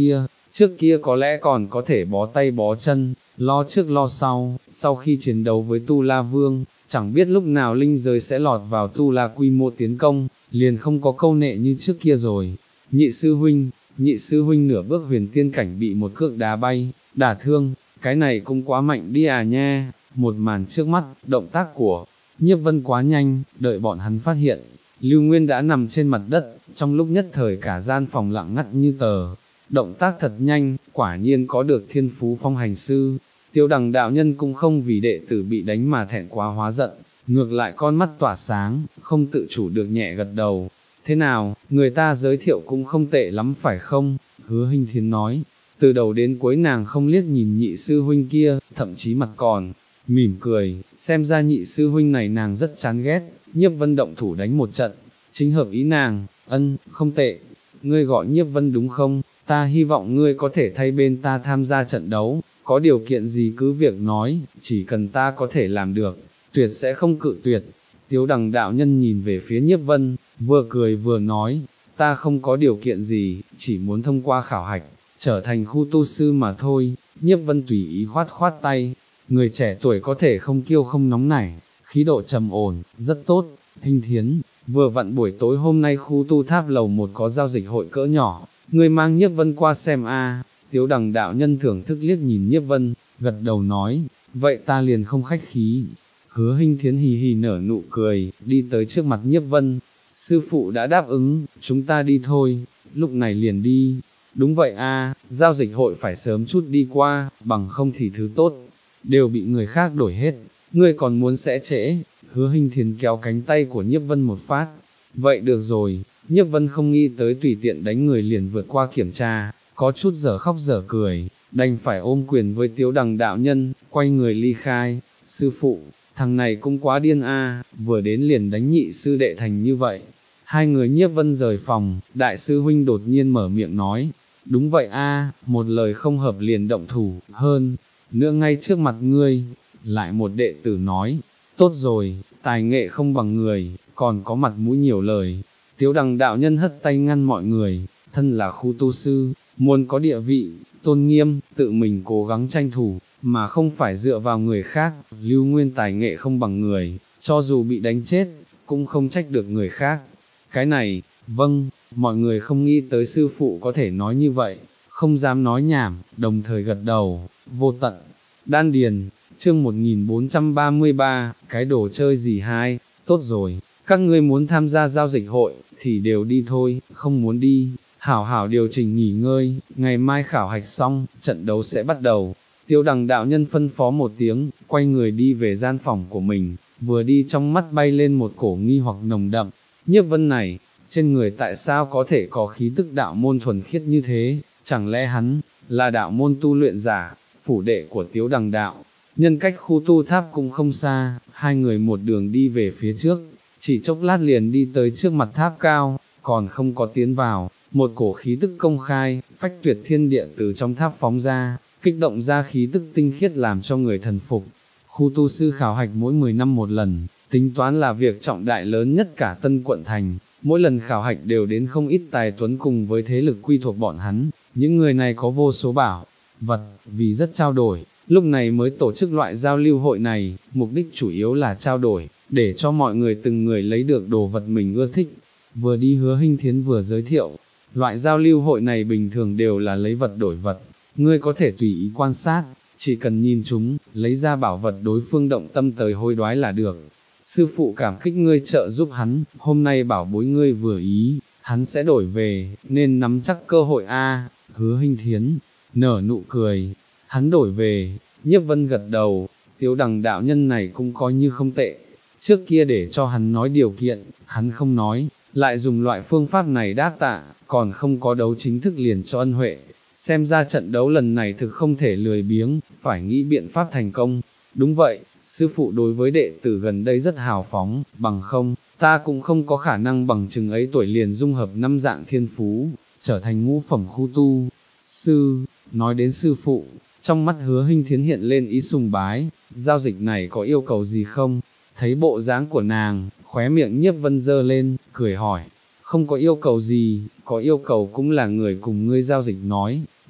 trước kia có lẽ còn có thể bó tay bó chân, lo trước lo sau, sau khi chiến đấu với Tu La Vương, chẳng biết lúc nào linh giới sẽ lọt vào Tu La quy mô tiến công, liền không có câu nệ như trước kia rồi. Nhị sư huynh, nhị sư huynh nửa bước huyền tiên cảnh bị một cước đá bay, đả thương, cái này cũng quá mạnh đi à nha. Một màn trước mắt, động tác của Nhiếp Vân quá nhanh, đợi bọn hắn phát hiện, Lưu Nguyên đã nằm trên mặt đất, trong lúc nhất thời cả gian phòng lặng ngắt như tờ. Động tác thật nhanh, quả nhiên có được thiên phú phong hành sư. Tiêu Đằng đạo nhân cũng không vì đệ tử bị đánh mà thẹn quá hóa giận, ngược lại con mắt tỏa sáng, không tự chủ được nhẹ gật đầu. Thế nào, người ta giới thiệu cũng không tệ lắm phải không? Hứa Hinh Thiến nói, từ đầu đến cuối nàng không liếc nhìn nhị sư huynh kia, thậm chí mặt còn mỉm cười, xem ra nhị sư huynh này nàng rất chán ghét. Nhiếp Vân động thủ đánh một trận, chính hợp ý nàng. Ân, không tệ, ngươi gọi Nhiếp Vân đúng không? Ta hy vọng ngươi có thể thay bên ta tham gia trận đấu, có điều kiện gì cứ việc nói, chỉ cần ta có thể làm được, tuyệt sẽ không cự tuyệt. Tiếu Đằng đạo nhân nhìn về phía Nhiếp Vân, vừa cười vừa nói, ta không có điều kiện gì, chỉ muốn thông qua khảo hạch, trở thành khu tu sư mà thôi. Nhiếp Vân tùy ý khoát khoát tay, người trẻ tuổi có thể không kiêu không nóng nảy, khí độ trầm ổn, rất tốt. Hinh Thiến, vừa vặn buổi tối hôm nay khu tu tháp lầu một có giao dịch hội cỡ nhỏ, người mang Nhiếp Vân qua xem a. Tiếu Đằng đạo nhân thưởng thức liếc nhìn Nhiếp Vân, gật đầu nói, vậy ta liền không khách khí. Hứa Hinh Thiến hì hì nở nụ cười, đi tới trước mặt Nhiếp Vân, sư phụ đã đáp ứng, chúng ta đi thôi. Lúc này liền đi. Đúng vậy a, giao dịch hội phải sớm chút đi qua, bằng không thì thứ tốt đều bị người khác đổi hết, ngươi còn muốn sẽ trễ. Hứa Hinh Thiến kéo cánh tay của Nhiếp Vân một phát, vậy được rồi. Nhiếp Vân không nghĩ tới tùy tiện đánh người liền vượt qua kiểm tra, có chút dở khóc dở cười, đành phải ôm quyền với Tiếu Đằng đạo nhân, quay người ly khai. Sư phụ, thằng này cũng quá điên a, vừa đến liền đánh nhị sư đệ thành như vậy. Hai người Nhiếp Vân rời phòng, đại sư huynh đột nhiên mở miệng nói, đúng vậy a, một lời không hợp liền động thủ, hơn nữa ngay trước mặt ngươi. Lại một đệ tử nói, tốt rồi, tài nghệ không bằng người, còn có mặt mũi nhiều lời. Tiếu Đằng đạo nhân hất tay ngăn mọi người, thân là khu tu sư, muốn có địa vị, tôn nghiêm, tự mình cố gắng tranh thủ, mà không phải dựa vào người khác. Lưu Nguyên tài nghệ không bằng người, cho dù bị đánh chết, cũng không trách được người khác. Cái này, vâng, mọi người không nghĩ tới sư phụ có thể nói như vậy, không dám nói nhảm, đồng thời gật đầu. Vô tận, đan điền, chương một nghìn bốn trăm ba mươi ba, cái đồ chơi gì hai, tốt rồi, các ngươi muốn tham gia giao dịch hội, thì đều đi thôi, không muốn đi, hảo hảo điều chỉnh nghỉ ngơi, ngày mai khảo hạch xong, trận đấu sẽ bắt đầu. Tiêu Đằng đạo nhân phân phó một tiếng, quay người đi về gian phòng của mình, vừa đi trong mắt bay lên một cổ nghi hoặc nồng đậm. Nhiếp Vân này, trên người tại sao có thể có khí tức đạo môn thuần khiết như thế, chẳng lẽ hắn là đạo môn tu luyện giả? Phủ đệ của Tiếu Đằng đạo nhân cách khu tu tháp cũng không xa, hai người một đường đi về phía trước, chỉ chốc lát liền đi tới trước mặt tháp cao, còn không có tiến vào, một cổ khí tức công khai, phách tuyệt thiên địa từ trong tháp phóng ra, kích động ra khí tức tinh khiết làm cho người thần phục. Khu tu sư khảo hạch mỗi mười năm một lần, tính toán là việc trọng đại lớn nhất cả Tân Quận Thành, mỗi lần khảo hạch đều đến không ít tài tuấn cùng với thế lực quy thuộc bọn hắn, những người này có vô số bảo vật, vì rất trao đổi, lúc này mới tổ chức loại giao lưu hội này, mục đích chủ yếu là trao đổi, để cho mọi người từng người lấy được đồ vật mình ưa thích. Vừa đi Hứa Hinh Thiến vừa giới thiệu, loại giao lưu hội này bình thường đều là lấy vật đổi vật, ngươi có thể tùy ý quan sát, chỉ cần nhìn chúng, lấy ra bảo vật đối phương động tâm tới hối đoái là được. Sư phụ cảm kích ngươi trợ giúp hắn, hôm nay bảo bối ngươi vừa ý, hắn sẽ đổi về, nên nắm chắc cơ hội a. Hứa Hinh Thiến nở nụ cười, hắn đổi về. Nhiếp Vân gật đầu, Tiếu Đằng đạo nhân này cũng coi như không tệ, trước kia để cho hắn nói điều kiện, hắn không nói, lại dùng loại phương pháp này đáp tạ, còn không có đấu chính thức liền cho ân huệ, xem ra trận đấu lần này thực không thể lười biếng, phải nghĩ biện pháp thành công. Đúng vậy, sư phụ đối với đệ tử gần đây rất hào phóng, bằng không, ta cũng không có khả năng bằng chừng ấy tuổi liền dung hợp năm dạng thiên phú, trở thành ngũ phẩm khu tu sư. Nói đến sư phụ, trong mắt Hứa Hinh Thiến hiện lên ý sùng bái, giao dịch này có yêu cầu gì không? Thấy bộ dáng của nàng, khóe miệng Nhiếp Vân dơ lên, cười hỏi, không có yêu cầu gì, có yêu cầu cũng là người cùng ngươi giao dịch nói,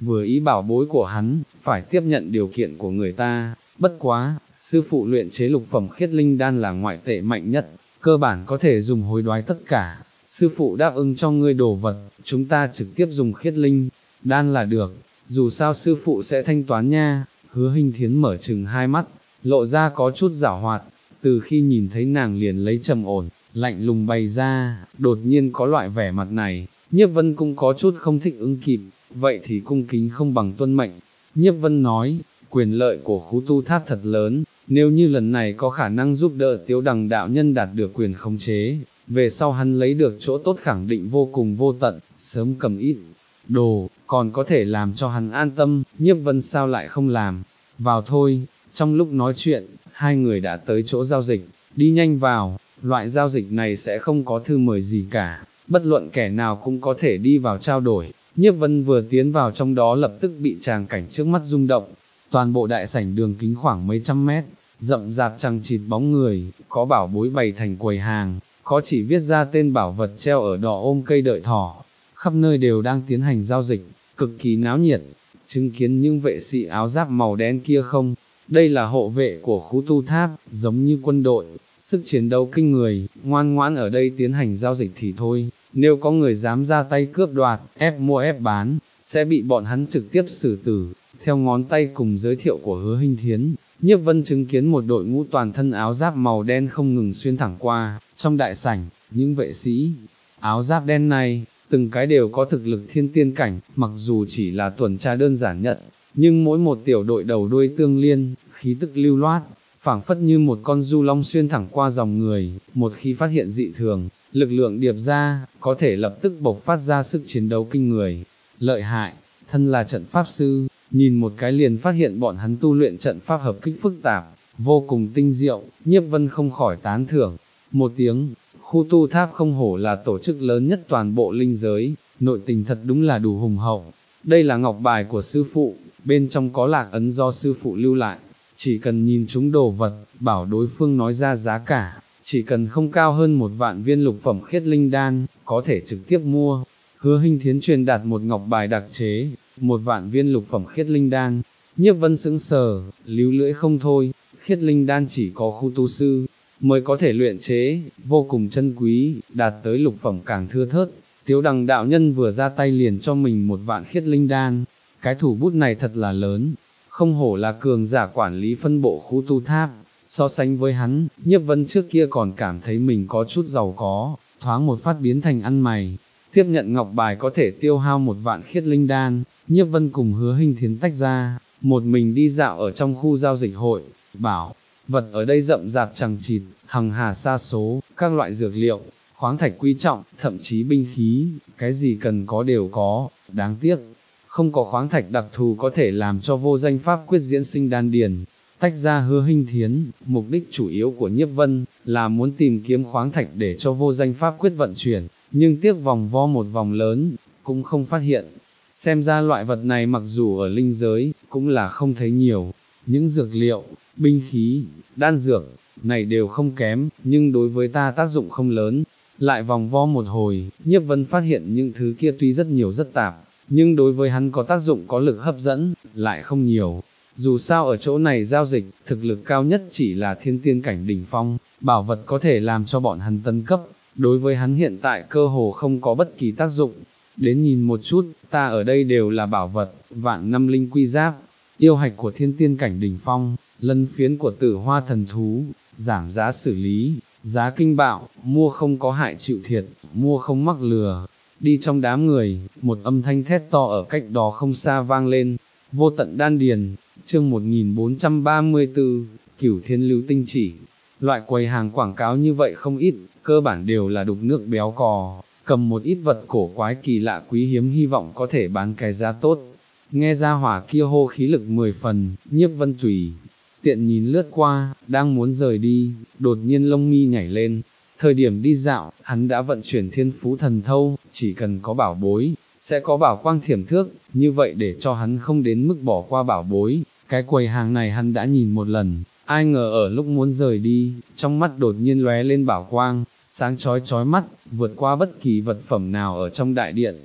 vừa ý bảo bối của hắn, phải tiếp nhận điều kiện của người ta, bất quá, sư phụ luyện chế lục phẩm khiết linh đan là ngoại tệ mạnh nhất, cơ bản có thể dùng hối đoái tất cả, sư phụ đáp ứng cho ngươi đồ vật, chúng ta trực tiếp dùng khiết linh đan là được, dù sao sư phụ sẽ thanh toán nha. Hứa Hinh Thiến mở trừng hai mắt, lộ ra có chút giảo hoạt, từ khi nhìn thấy nàng liền lấy trầm ổn, lạnh lùng bày ra, đột nhiên có loại vẻ mặt này, Nhiếp Vân cũng có chút không thích ứng kịp, vậy thì cung kính không bằng tuân mệnh. Nhiếp Vân nói, quyền lợi của Khú Tu Tháp thật lớn, nếu như lần này có khả năng giúp đỡ Tiếu Đằng đạo nhân đạt được quyền khống chế, về sau hắn lấy được chỗ tốt khẳng định vô cùng vô tận, sớm cầm ít đồ, còn có thể làm cho hắn an tâm, Nhiếp Vân sao lại không làm, vào thôi. Trong lúc nói chuyện, hai người đã tới chỗ giao dịch, đi nhanh vào, loại giao dịch này sẽ không có thư mời gì cả, bất luận kẻ nào cũng có thể đi vào trao đổi. Nhiếp Vân vừa tiến vào trong đó lập tức bị tràng cảnh trước mắt rung động, toàn bộ đại sảnh đường kính khoảng mấy trăm mét, rậm rạp chằng chịt bóng người, có bảo bối bày thành quầy hàng, có chỉ viết ra tên bảo vật treo ở đỏ ôm cây đợi thỏ, khắp nơi đều đang tiến hành giao dịch, cực kỳ náo nhiệt. Chứng kiến những vệ sĩ áo giáp màu đen kia không? Đây là hộ vệ của Khú Tu Tháp, giống như quân đội, sức chiến đấu kinh người, ngoan ngoãn ở đây tiến hành giao dịch thì thôi, nếu có người dám ra tay cướp đoạt, ép mua ép bán, sẽ bị bọn hắn trực tiếp xử tử. Theo ngón tay cùng giới thiệu của Hứa Hinh Thiến, Nhiếp Vân chứng kiến một đội ngũ toàn thân áo giáp màu đen không ngừng xuyên thẳng qua, trong đại sảnh, những vệ sĩ áo giáp đen này, từng cái đều có thực lực thiên tiên cảnh, mặc dù chỉ là tuần tra đơn giản nhận, nhưng mỗi một tiểu đội đầu đuôi tương liên, khí tức lưu loát, phảng phất như một con du long xuyên thẳng qua dòng người, một khi phát hiện dị thường, lực lượng điệp ra, có thể lập tức bộc phát ra sức chiến đấu kinh người, lợi hại. Thân là trận pháp sư, nhìn một cái liền phát hiện bọn hắn tu luyện trận pháp hợp kích phức tạp, vô cùng tinh diệu, Nhiếp Vân không khỏi tán thưởng. Một tiếng, Khú Tu Tháp không hổ là tổ chức lớn nhất toàn bộ linh giới, nội tình thật đúng là đủ hùng hậu. Đây là ngọc bài của sư phụ, bên trong có lạc ấn do sư phụ lưu lại, chỉ cần nhìn chúng đồ vật, bảo đối phương nói ra giá cả, chỉ cần không cao hơn một vạn viên lục phẩm khiết linh đan, có thể trực tiếp mua. Hứa Hinh Thiến truyền đạt một ngọc bài đặc chế, một vạn viên lục phẩm khiết linh đan. Nhiếp Vân sững sờ, líu lưỡi không thôi, khiết linh đan chỉ có khu tu sư mới có thể luyện chế, vô cùng chân quý, đạt tới lục phẩm càng thưa thớt. Tiếu Đằng đạo nhân vừa ra tay liền cho mình một vạn khiết linh đan, cái thủ bút này thật là lớn, không hổ là cường giả quản lý phân bộ Khú Tu Tháp. So sánh với hắn, Nhiếp Vân trước kia còn cảm thấy mình có chút giàu có, thoáng một phát biến thành ăn mày. Tiếp nhận ngọc bài có thể tiêu hao một vạn khiết linh đan, Nhiếp Vân cùng Hứa Hinh Thiến tách ra, một mình đi dạo ở trong khu giao dịch hội, bảo vật ở đây rậm rạp chằng chịt, hằng hà sa số, các loại dược liệu, khoáng thạch quý trọng, thậm chí binh khí, cái gì cần có đều có, đáng tiếc, không có khoáng thạch đặc thù có thể làm cho vô danh pháp quyết diễn sinh đan điền. Tách ra Hứa Hinh Thiến, mục đích chủ yếu của Nhiếp Vân là muốn tìm kiếm khoáng thạch để cho vô danh pháp quyết vận chuyển, nhưng tiếc vòng vo một vòng lớn, cũng không phát hiện. Xem ra loại vật này mặc dù ở linh giới, cũng là không thấy nhiều. Những dược liệu, binh khí, đan dược, này đều không kém, nhưng đối với ta tác dụng không lớn. Lại vòng vo một hồi, Nhiếp Vân phát hiện những thứ kia tuy rất nhiều rất tạp, nhưng đối với hắn có tác dụng có lực hấp dẫn, lại không nhiều. Dù sao ở chỗ này giao dịch, thực lực cao nhất chỉ là thiên tiên cảnh đỉnh phong, bảo vật có thể làm cho bọn hắn tấn cấp, đối với hắn hiện tại cơ hồ không có bất kỳ tác dụng. Đến nhìn một chút, ta ở đây đều là bảo vật, vạn năm linh quy giáp, yêu hạch của thiên tiên cảnh đỉnh phong, lân phiến của tử hoa thần thú, giảm giá xử lý, giá kinh bạo, mua không có hại chịu thiệt, mua không mắc lừa. Đi trong đám người, một âm thanh thét to ở cách đó không xa vang lên, vô tận đan điền, chương một nghìn bốn trăm ba mươi tư, cửu thiên lưu tinh chỉ. Loại quầy hàng quảng cáo như vậy không ít, cơ bản đều là đục nước béo cò, cầm một ít vật cổ quái kỳ lạ quý hiếm hy vọng có thể bán cái giá tốt. Nghe ra hỏa kia hô khí lực mười phần, Nhiếp Vân tùy tiện nhìn lướt qua, đang muốn rời đi, đột nhiên lông mi nhảy lên. Thời điểm đi dạo, hắn đã vận chuyển thiên phú thần thâu, chỉ cần có bảo bối, sẽ có bảo quang thiểm thước, như vậy để cho hắn không đến mức bỏ qua bảo bối. Cái quầy hàng này hắn đã nhìn một lần, ai ngờ ở lúc muốn rời đi, trong mắt đột nhiên lóe lên bảo quang, sáng chói chói mắt, vượt qua bất kỳ vật phẩm nào ở trong đại điện.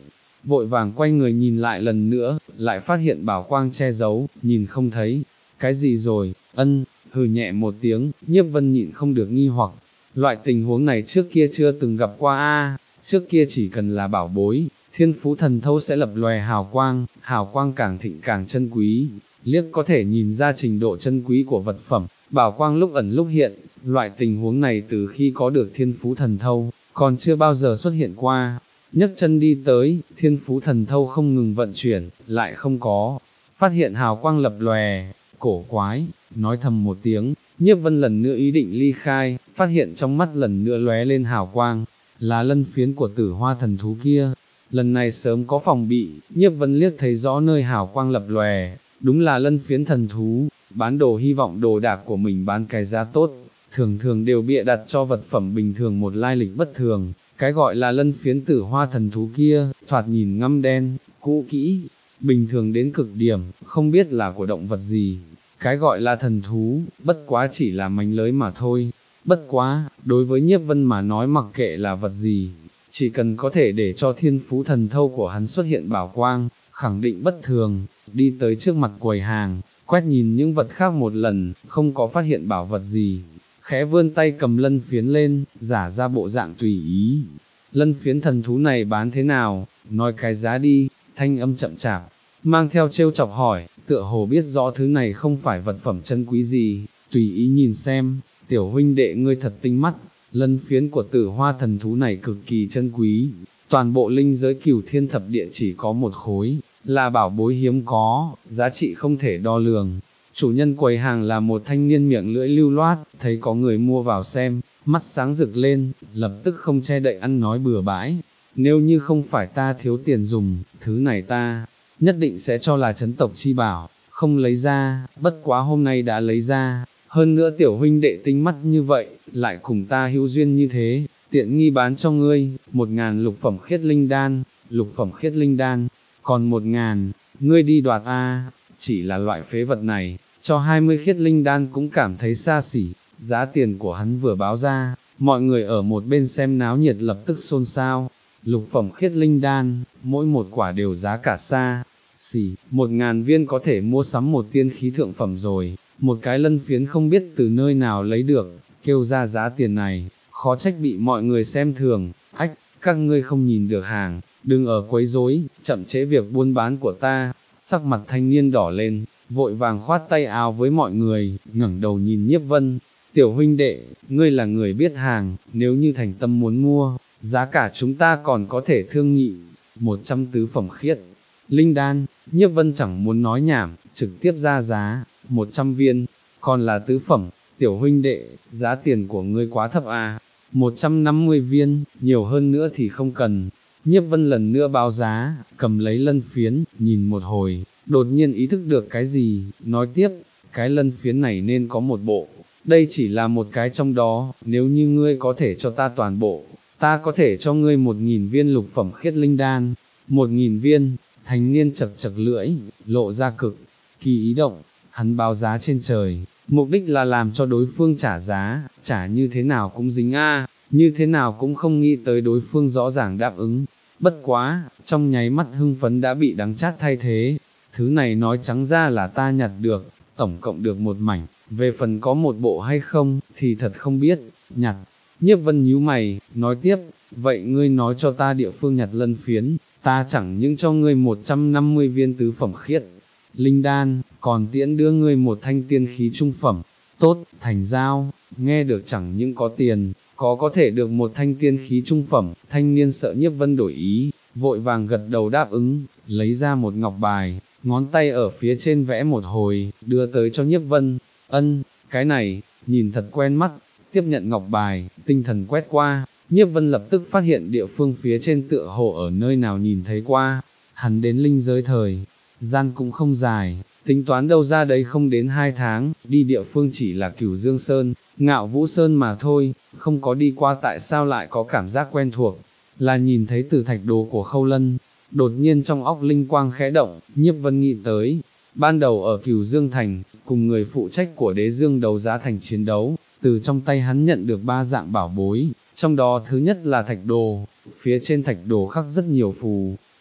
vội vàng quay người nhìn lại lần nữa, lại phát hiện bảo quang che giấu, nhìn không thấy. Cái gì rồi, ân, hừ nhẹ một tiếng, Nhiếp Vân nhịn không được nghi hoặc, loại tình huống này trước kia chưa từng gặp qua a, trước kia chỉ cần là bảo bối, thiên phú thần thâu sẽ lập lòe hào quang, hào quang càng thịnh càng chân quý, liếc có thể nhìn ra trình độ chân quý của vật phẩm, bảo quang lúc ẩn lúc hiện, loại tình huống này từ khi có được thiên phú thần thâu, còn chưa bao giờ xuất hiện qua. Nhấc chân đi tới, thiên phú thần thâu không ngừng vận chuyển, lại không có, phát hiện hào quang lập lòe, cổ quái, nói thầm một tiếng, Nhiếp Vân lần nữa ý định ly khai, phát hiện trong mắt lần nữa lóe lên hào quang, là lân phiến của tử hoa thần thú kia. Lần này sớm có phòng bị, Nhiếp Vân liếc thấy rõ nơi hào quang lập lòe, đúng là lân phiến thần thú, bán đồ hy vọng đồ đạc của mình bán cái giá tốt, thường thường đều bịa đặt cho vật phẩm bình thường một lai lịch bất thường, cái gọi là lân phiến tử hoa thần thú kia, thoạt nhìn ngăm đen, cũ kỹ, bình thường đến cực điểm, không biết là của động vật gì. Cái gọi là thần thú, bất quá chỉ là mánh lới mà thôi. Bất quá, đối với Nhiếp Vân mà nói mặc kệ là vật gì, chỉ cần có thể để cho thiên phú thần thâu của hắn xuất hiện bảo quang, khẳng định bất thường, đi tới trước mặt quầy hàng, quét nhìn những vật khác một lần, không có phát hiện bảo vật gì, khẽ vươn tay cầm lân phiến lên, giả ra bộ dạng tùy ý. Lân phiến thần thú này bán thế nào, nói cái giá đi, thanh âm chậm chạp, mang theo trêu chọc hỏi, tựa hồ biết rõ thứ này không phải vật phẩm chân quý gì, tùy ý nhìn xem, tiểu huynh đệ ngươi thật tinh mắt, lân phiến của tử hoa thần thú này cực kỳ chân quý, toàn bộ linh giới cửu thiên thập địa chỉ có một khối, là bảo bối hiếm có, giá trị không thể đo lường. Chủ nhân quầy hàng là một thanh niên miệng lưỡi lưu loát, thấy có người mua vào xem, mắt sáng rực lên, lập tức không che đậy ăn nói bừa bãi, nếu như không phải ta thiếu tiền dùng, thứ này ta nhất định sẽ cho là chấn tộc chi bảo, không lấy ra, bất quá hôm nay đã lấy ra, hơn nữa tiểu huynh đệ tinh mắt như vậy, lại cùng ta hữu duyên như thế, tiện nghi bán cho ngươi, một ngàn lục phẩm khiết linh đan, lục phẩm khiết linh đan, còn một ngàn, ngươi đi đoạt a, chỉ là loại phế vật này, cho hai mươi khiết linh đan cũng cảm thấy xa xỉ, giá tiền của hắn vừa báo ra, mọi người ở một bên xem náo nhiệt lập tức xôn xao. Lục phẩm khiết linh đan, mỗi một quả đều giá cả xa xỉ, một ngàn viên có thể mua sắm một tiên khí thượng phẩm rồi, một cái lân phiến không biết từ nơi nào lấy được, kêu ra giá tiền này, khó trách bị mọi người xem thường, ách, các ngươi không nhìn được hàng, đừng ở quấy rối, chậm trễ việc buôn bán của ta, sắc mặt thanh niên đỏ lên, vội vàng khoát tay áo với mọi người, ngẩng đầu nhìn Nhiếp Vân, tiểu huynh đệ, ngươi là người biết hàng, nếu như thành tâm muốn mua, giá cả chúng ta còn có thể thương nghị, một trăm tứ phẩm khiết. Linh đan, Nhiếp Vân chẳng muốn nói nhảm, trực tiếp ra giá, một trăm viên, còn là tứ phẩm, tiểu huynh đệ, giá tiền của ngươi quá thấp à, một trăm năm mươi viên, nhiều hơn nữa thì không cần. Nhiếp Vân lần nữa báo giá, cầm lấy lân phiến, nhìn một hồi, đột nhiên ý thức được cái gì, nói tiếp, cái lân phiến này nên có một bộ, đây chỉ là một cái trong đó, nếu như ngươi có thể cho ta toàn bộ, ta có thể cho ngươi một nghìn viên lục phẩm khiết linh đan, một nghìn viên. Thanh niên chật chật lưỡi, lộ ra cực kỳ ý động, hắn báo giá trên trời, mục đích là làm cho đối phương trả giá, trả như thế nào cũng dính a, như thế nào cũng không nghĩ tới đối phương rõ ràng đáp ứng. Bất quá, trong nháy mắt hưng phấn đã bị đắng chát thay thế, thứ này nói trắng ra là ta nhặt được, tổng cộng được một mảnh, về phần có một bộ hay không, thì thật không biết, nhặt. Nhiếp Vân nhíu mày, nói tiếp, vậy ngươi nói cho ta địa phương nhặt lân phiến, ta chẳng những cho ngươi một trăm năm mươi viên tứ phẩm khiết linh đan, còn tiễn đưa ngươi một thanh tiên khí trung phẩm, tốt, thành giao, nghe được chẳng những có tiền, có có thể được một thanh tiên khí trung phẩm, thanh niên sợ Nhiếp Vân đổi ý, vội vàng gật đầu đáp ứng, lấy ra một ngọc bài, ngón tay ở phía trên vẽ một hồi, đưa tới cho Nhiếp Vân, ân, cái này, nhìn thật quen mắt, tiếp nhận ngọc bài, tinh thần quét qua, Nhiếp Vân lập tức phát hiện địa phương phía trên tựa hồ ở nơi nào nhìn thấy qua, hắn đến linh giới thời, gian cũng không dài, tính toán đâu ra đấy không đến hai tháng, đi địa phương chỉ là Cửu Dương Sơn, Ngạo Vũ Sơn mà thôi, không có đi qua tại sao lại có cảm giác quen thuộc, là nhìn thấy từ thạch đồ của Khâu Lân, đột nhiên trong óc linh quang khẽ động, Nhiếp Vân nghĩ tới, ban đầu ở Cửu Dương Thành, cùng người phụ trách của Đế Dương đấu giá thành chiến đấu, từ trong tay hắn nhận được ba dạng bảo bối, trong đó thứ nhất là thạch đồ, phía trên thạch đồ khắc rất nhiều phù,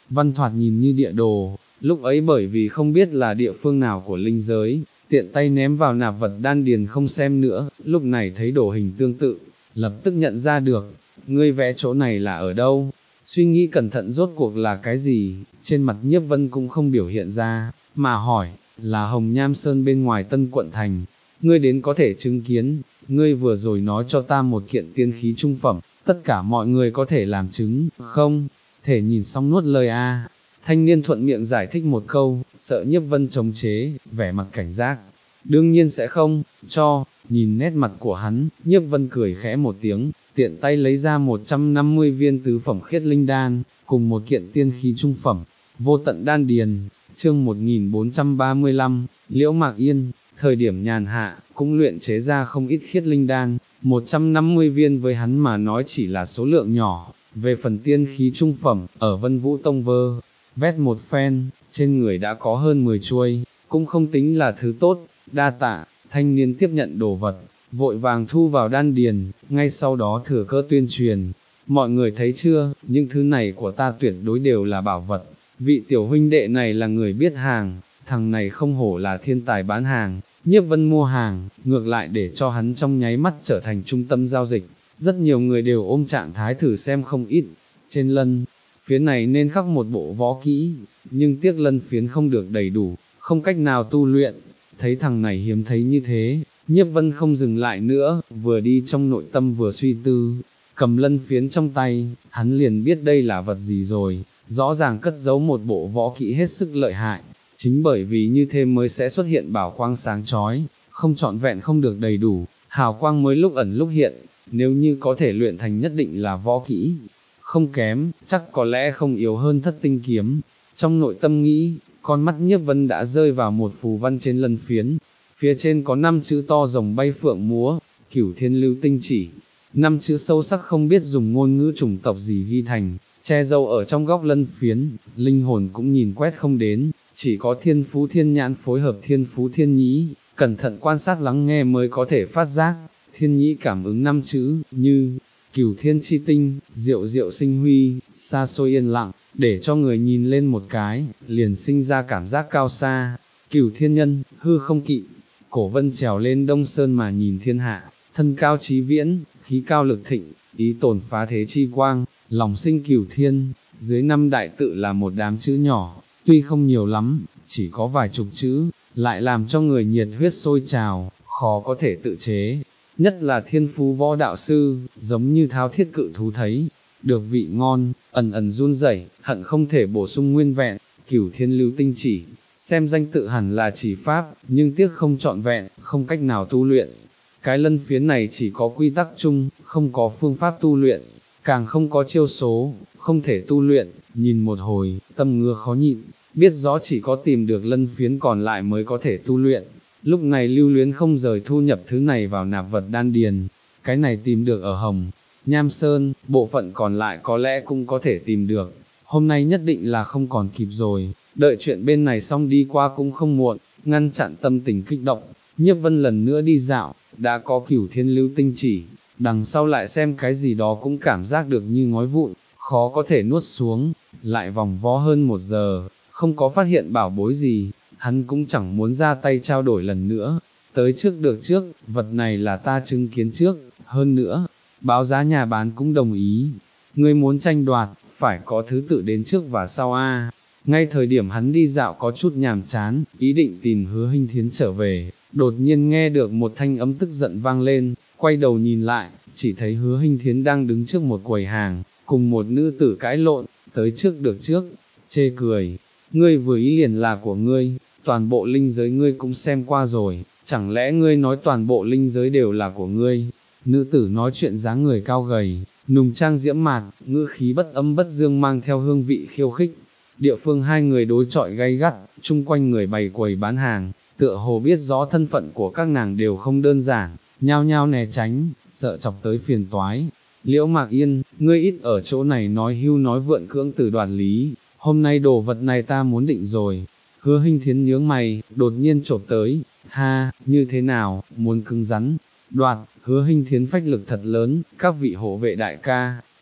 văn thoạt nhìn như địa đồ, lúc ấy bởi vì không biết là địa phương nào của linh giới, tiện tay ném vào nạp vật đan điền không xem nữa, lúc này thấy đồ hình tương tự, lập tức nhận ra được, ngươi vẽ chỗ này là ở đâu, suy nghĩ cẩn thận rốt cuộc là cái gì, trên mặt Nhiếp Vân cũng không biểu hiện ra, mà hỏi, là Hồng Nham Sơn bên ngoài Tân Quận Thành, ngươi đến có thể chứng kiến, ngươi vừa rồi nói cho ta một kiện tiên khí trung phẩm, tất cả mọi người có thể làm chứng, không, thể nhìn xong nuốt lời a. Thanh niên thuận miệng giải thích một câu, sợ Nhiếp Vân chống chế, vẻ mặt cảnh giác. Đương nhiên sẽ không, cho, nhìn nét mặt của hắn, Nhiếp Vân cười khẽ một tiếng, tiện tay lấy ra một trăm năm mươi viên tứ phẩm khiết linh đan, cùng một kiện tiên khí trung phẩm, vô tận đan điền, chương một nghìn bốn trăm ba mươi lăm, Liễu Mạc Yên, thời điểm nhàn hạ, cũng luyện chế ra không ít khiết linh đan, một trăm năm mươi viên với hắn mà nói chỉ là số lượng nhỏ, về phần tiên khí trung phẩm, ở Vân Vũ Tông vơ, vét một phen, trên người đã có hơn mười chuôi, cũng không tính là thứ tốt, đa tạ, thanh niên tiếp nhận đồ vật, vội vàng thu vào đan điền, ngay sau đó thừa cơ tuyên truyền, mọi người thấy chưa, những thứ này của ta tuyệt đối đều là bảo vật, vị tiểu huynh đệ này là người biết hàng, thằng này không hổ là thiên tài bán hàng, Nhiếp Vân mua hàng, ngược lại để cho hắn trong nháy mắt trở thành trung tâm giao dịch, rất nhiều người đều ôm trạng thái thử xem không ít, trên lân phiến này nên khắc một bộ võ kỹ, nhưng tiếc lân phiến không được đầy đủ, không cách nào tu luyện, thấy thằng này hiếm thấy như thế, Nhiếp Vân không dừng lại nữa, vừa đi trong nội tâm vừa suy tư, cầm lân phiến trong tay, hắn liền biết đây là vật gì rồi, rõ ràng cất giấu một bộ võ kỹ hết sức lợi hại, chính bởi vì như thế mới sẽ xuất hiện bảo quang sáng chói, không trọn vẹn không được đầy đủ, hào quang mới lúc ẩn lúc hiện, nếu như có thể luyện thành nhất định là võ kỹ, không kém, chắc có lẽ không yếu hơn thất tinh kiếm. Trong nội tâm nghĩ, con mắt Nhiếp Vân đã rơi vào một phù văn trên lân phiến, phía trên có năm chữ to rồng bay phượng múa, Cửu Thiên Lưu Tinh Chỉ, năm chữ sâu sắc không biết dùng ngôn ngữ chủng tộc gì ghi thành, che dâu ở trong góc lân phiến, linh hồn cũng nhìn quét không đến, chỉ có thiên phú thiên nhãn phối hợp thiên phú thiên nhĩ, cẩn thận quan sát lắng nghe mới có thể phát giác, thiên nhĩ cảm ứng năm chữ, như Cửu Thiên Chi Tinh, diệu diệu sinh huy, xa xôi yên lặng, để cho người nhìn lên một cái, liền sinh ra cảm giác cao xa, Cửu Thiên Nhân, hư không kỵ, Cổ Vân trèo lên Đông Sơn mà nhìn thiên hạ, thân cao trí viễn, khí cao lực thịnh, ý tồn phá thế chi quang, lòng sinh cửu thiên, dưới năm đại tự là một đám chữ nhỏ, tuy không nhiều lắm, chỉ có vài chục chữ, lại làm cho người nhiệt huyết sôi trào, khó có thể tự chế. Nhất là thiên phú võ đạo sư, giống như thao thiết cự thú thấy, được vị ngon, ẩn ẩn run rẩy, hận không thể bổ sung nguyên vẹn, Cửu Thiên Lưu Tinh Chỉ, xem danh tự hẳn là chỉ pháp, nhưng tiếc không trọn vẹn, không cách nào tu luyện. Cái lân phiến này chỉ có quy tắc chung, không có phương pháp tu luyện, càng không có chiêu số, không thể tu luyện, nhìn một hồi, tâm ngứa khó nhịn, biết rõ chỉ có tìm được lân phiến còn lại mới có thể tu luyện. Lúc này lưu luyến không rời thu nhập thứ này vào nạp vật đan điền, cái này tìm được ở Hồng Nham Sơn, bộ phận còn lại có lẽ cũng có thể tìm được, hôm nay nhất định là không còn kịp rồi, đợi chuyện bên này xong đi qua cũng không muộn, ngăn chặn tâm tình kích động, Nhiếp Vân lần nữa đi dạo, đã có Cửu Thiên Lưu Tinh Chỉ, đằng sau lại xem cái gì đó cũng cảm giác được như ngói vụn, khó có thể nuốt xuống, lại vòng vo hơn một giờ, không có phát hiện bảo bối gì, hắn cũng chẳng muốn ra tay trao đổi lần nữa, tới trước được trước, vật này là ta chứng kiến trước, hơn nữa, báo giá nhà bán cũng đồng ý, ngươi muốn tranh đoạt, phải có thứ tự đến trước và sau a. Ngay thời điểm hắn đi dạo có chút nhàm chán, ý định tìm Hứa Hinh Thiến trở về, đột nhiên nghe được một thanh âm tức giận vang lên, quay đầu nhìn lại, chỉ thấy Hứa Hinh Thiến đang đứng trước một quầy hàng, cùng một nữ tử cãi lộn, tới trước được trước, chê cười, ngươi vừa ý liền là của ngươi, toàn bộ linh giới ngươi cũng xem qua rồi, chẳng lẽ ngươi nói toàn bộ linh giới đều là của ngươi? Nữ tử nói chuyện dáng người cao gầy, nùng trang diễm mạt, ngữ khí bất âm bất dương mang theo hương vị khiêu khích. Địa phương hai người đối chọi gay gắt, chung quanh người bày quầy bán hàng, tựa hồ biết rõ thân phận của các nàng đều không đơn giản, nhao nhao né tránh, sợ chọc tới phiền toái. Liễu Mạc Yên, ngươi ít ở chỗ này nói hưu nói vượn cưỡng từ đoạt lý, hôm nay đồ vật này ta muốn định rồi. Hứa Hinh Thiến nhướng mày, đột nhiên chộp tới, ha, như thế nào, muốn cứng rắn, đoạt, Hứa Hinh Thiến phách lực thật lớn, các vị hộ vệ đại ca,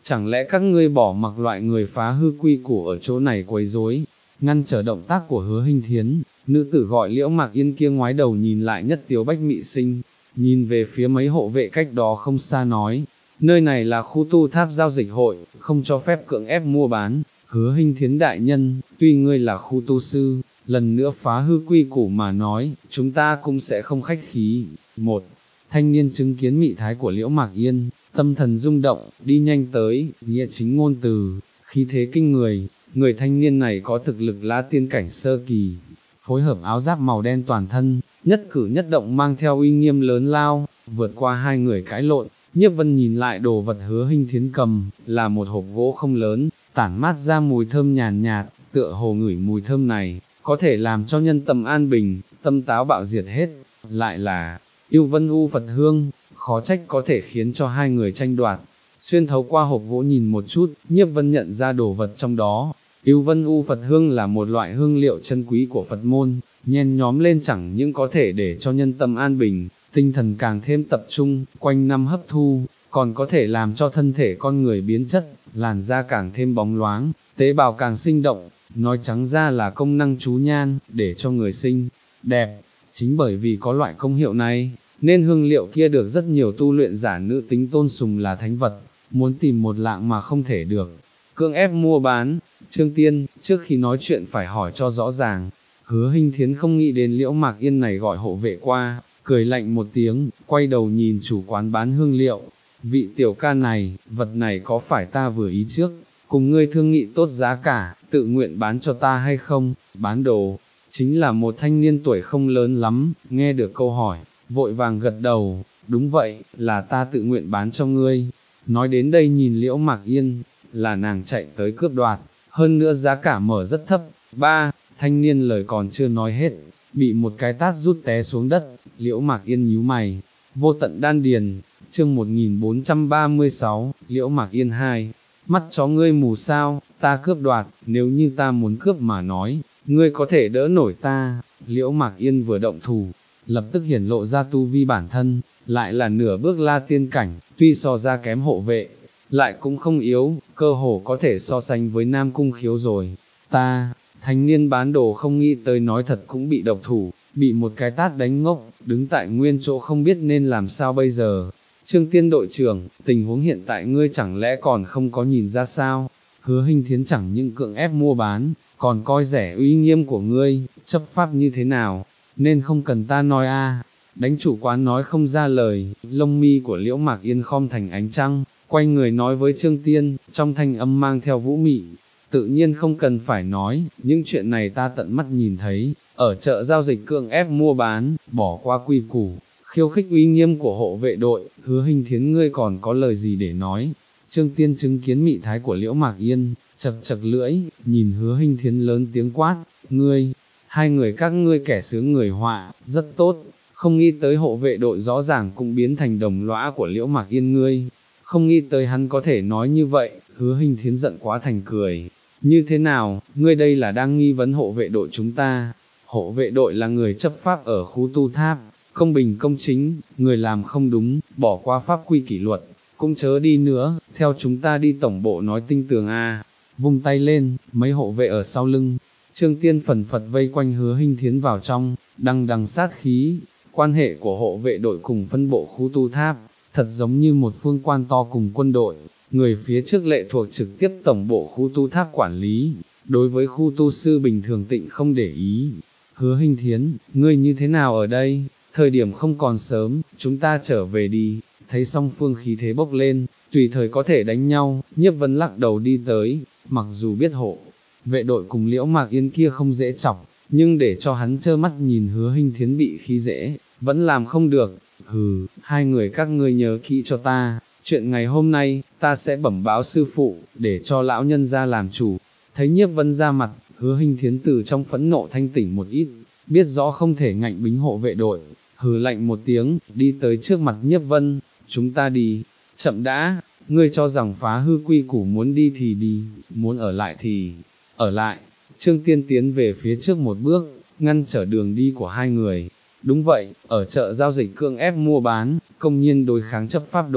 chẳng lẽ các ngươi bỏ mặc loại người phá hư quy củ ở chỗ này quấy rối, ngăn trở động tác của Hứa Hinh Thiến, nữ tử gọi Liễu Mạc Yên kia ngoái đầu nhìn lại Nhất Tiếu Bách Mị Sinh, nhìn về phía mấy hộ vệ cách đó không xa nói, nơi này là khu tu tháp giao dịch hội, không cho phép cưỡng ép mua bán. Hứa Hinh Thiến đại nhân, tuy ngươi là khu tu sư, lần nữa phá hư quy củ mà nói, chúng ta cũng sẽ không khách khí. Một thanh niên chứng kiến mị thái của Liễu Mạc Yên, tâm thần rung động, đi nhanh tới, nghĩa chính ngôn từ, khí thế kinh người. Người thanh niên này có thực lực lá tiên cảnh sơ kỳ, phối hợp áo giáp màu đen toàn thân, nhất cử nhất động mang theo uy nghiêm lớn lao, vượt qua hai người cãi lộn. Nhiếp Vân nhìn lại đồ vật Hứa Hinh Thiến cầm, là một hộp gỗ không lớn, tản mát ra mùi thơm nhàn nhạt, tựa hồ ngửi mùi thơm này, có thể làm cho nhân tâm an bình, tâm táo bạo diệt hết, lại là yêu vân u Phật hương, khó trách có thể khiến cho hai người tranh đoạt. Xuyên thấu qua hộp gỗ nhìn một chút, Nhiếp Vân nhận ra đồ vật trong đó. Yêu vân u Phật hương là một loại hương liệu chân quý của Phật môn, nhen nhóm lên chẳng những có thể để cho nhân tâm an bình, tinh thần càng thêm tập trung, quanh năm hấp thu, còn có thể làm cho thân thể con người biến chất, làn da càng thêm bóng loáng, tế bào càng sinh động, nói trắng ra là công năng chú nhan, để cho người xinh, đẹp. Chính bởi vì có loại công hiệu này, nên hương liệu kia được rất nhiều tu luyện giả nữ tính tôn sùng là thánh vật, muốn tìm một lạng mà không thể được. Cưỡng ép mua bán, Trương Tiên, trước khi nói chuyện phải hỏi cho rõ ràng. Hứa Hinh Thiến không nghĩ đến Liễu Mạc Yên này gọi hộ vệ qua, cười lạnh một tiếng, quay đầu nhìn chủ quán bán hương liệu. Vị tiểu ca này, vật này có phải ta vừa ý trước, cùng ngươi thương nghị tốt giá cả, tự nguyện bán cho ta hay không? Bán đồ, chính là một thanh niên tuổi không lớn lắm, nghe được câu hỏi, vội vàng gật đầu, đúng vậy, là ta tự nguyện bán cho ngươi. Nói đến đây nhìn Liễu Mạc Yên, là nàng chạy tới cướp đoạt, hơn nữa giá cả mở rất thấp. Ba, thanh niên lời còn chưa nói hết, bị một cái tát rút té xuống đất. Liễu Mạc Yên nhíu mày, vô tận đan điền. Chương một nghìn bốn trăm ba mươi sáu, Liễu Mạc Yên hai, mắt chó ngươi mù sao, ta cướp đoạt, nếu như ta muốn cướp mà nói, ngươi có thể đỡ nổi ta. Liễu Mạc Yên vừa động thủ, lập tức hiển lộ ra tu vi bản thân, lại là nửa bước la tiên cảnh, tuy so ra kém hộ vệ, lại cũng không yếu, cơ hồ có thể so sánh với Nam Cung Khiếu rồi. Ta, thanh niên bán đồ không nghĩ tới nói thật cũng bị độc thủ, bị một cái tát đánh ngốc, đứng tại nguyên chỗ không biết nên làm sao bây giờ. Trương Tiên đội trưởng, tình huống hiện tại ngươi chẳng lẽ còn không có nhìn ra sao? Hứa Hinh Thiến chẳng những cưỡng ép mua bán, còn coi rẻ uy nghiêm của ngươi, chấp pháp như thế nào, nên không cần ta nói a. Đánh chủ quán nói không ra lời, lông mi của Liễu Mạc Yên khom thành ánh trăng, quay người nói với Trương Tiên, trong thanh âm mang theo vũ mị. Tự nhiên không cần phải nói, những chuyện này ta tận mắt nhìn thấy, ở chợ giao dịch cưỡng ép mua bán, bỏ qua quy củ, khiêu khích uy nghiêm của hộ vệ đội. Hứa Hinh Thiến ngươi còn có lời gì để nói? Trương Tiên chứng kiến mị thái của Liễu Mạc Yên, chật chật lưỡi, nhìn Hứa Hinh Thiến lớn tiếng quát, ngươi, hai người các ngươi kẻ sướng người họa, rất tốt, không nghĩ tới hộ vệ đội rõ ràng cũng biến thành đồng lõa của Liễu Mạc Yên ngươi, không nghĩ tới hắn có thể nói như vậy. Hứa Hinh Thiến giận quá thành cười, như thế nào, ngươi đây là đang nghi vấn hộ vệ đội chúng ta? Hộ vệ đội là người chấp pháp ở khu tu tháp, công bình công chính, người làm không đúng, bỏ qua pháp quy kỷ luật, cũng chớ đi nữa, theo chúng ta đi tổng bộ nói tinh tường a. Vung tay lên, mấy hộ vệ ở sau lưng, Trương Tiên phần phật vây quanh Hứa Hinh Thiến vào trong, đằng đằng sát khí. Quan hệ của hộ vệ đội cùng phân bộ khu tu tháp, thật giống như một phương quan to cùng quân đội, người phía trước lệ thuộc trực tiếp tổng bộ khu tu tháp quản lý, đối với khu tu sư bình thường tịnh không để ý. Hứa Hinh Thiến, ngươi như thế nào ở đây? Thời điểm không còn sớm, chúng ta trở về đi. Thấy song phương khí thế bốc lên, tùy thời có thể đánh nhau, Nhiếp Vân lắc đầu đi tới, mặc dù biết hộ vệ đội cùng Liễu Mạc Yên kia không dễ chọc, nhưng để cho hắn trơ mắt nhìn Hứa Hinh Thiến bị khi dễ, vẫn làm không được. Hừ, hai người các ngươi nhớ kỹ cho ta, chuyện ngày hôm nay, ta sẽ bẩm báo sư phụ, để cho lão nhân ra làm chủ. Thấy Nhiếp Vân ra mặt, Hứa Hinh Thiến từ trong phẫn nộ thanh tỉnh một ít, biết rõ không thể ngạnh bính hộ vệ đội, hừ lạnh một tiếng, đi tới trước mặt Nhiếp Vân, chúng ta đi. Chậm đã, ngươi cho rằng phá hư quy củ muốn đi thì đi, muốn ở lại thì ở lại. Trương Tiên tiến về phía trước một bước, ngăn trở đường đi của hai người. Đúng vậy, ở chợ giao dịch cưỡng ép mua bán, công nhiên đối kháng chấp pháp đội,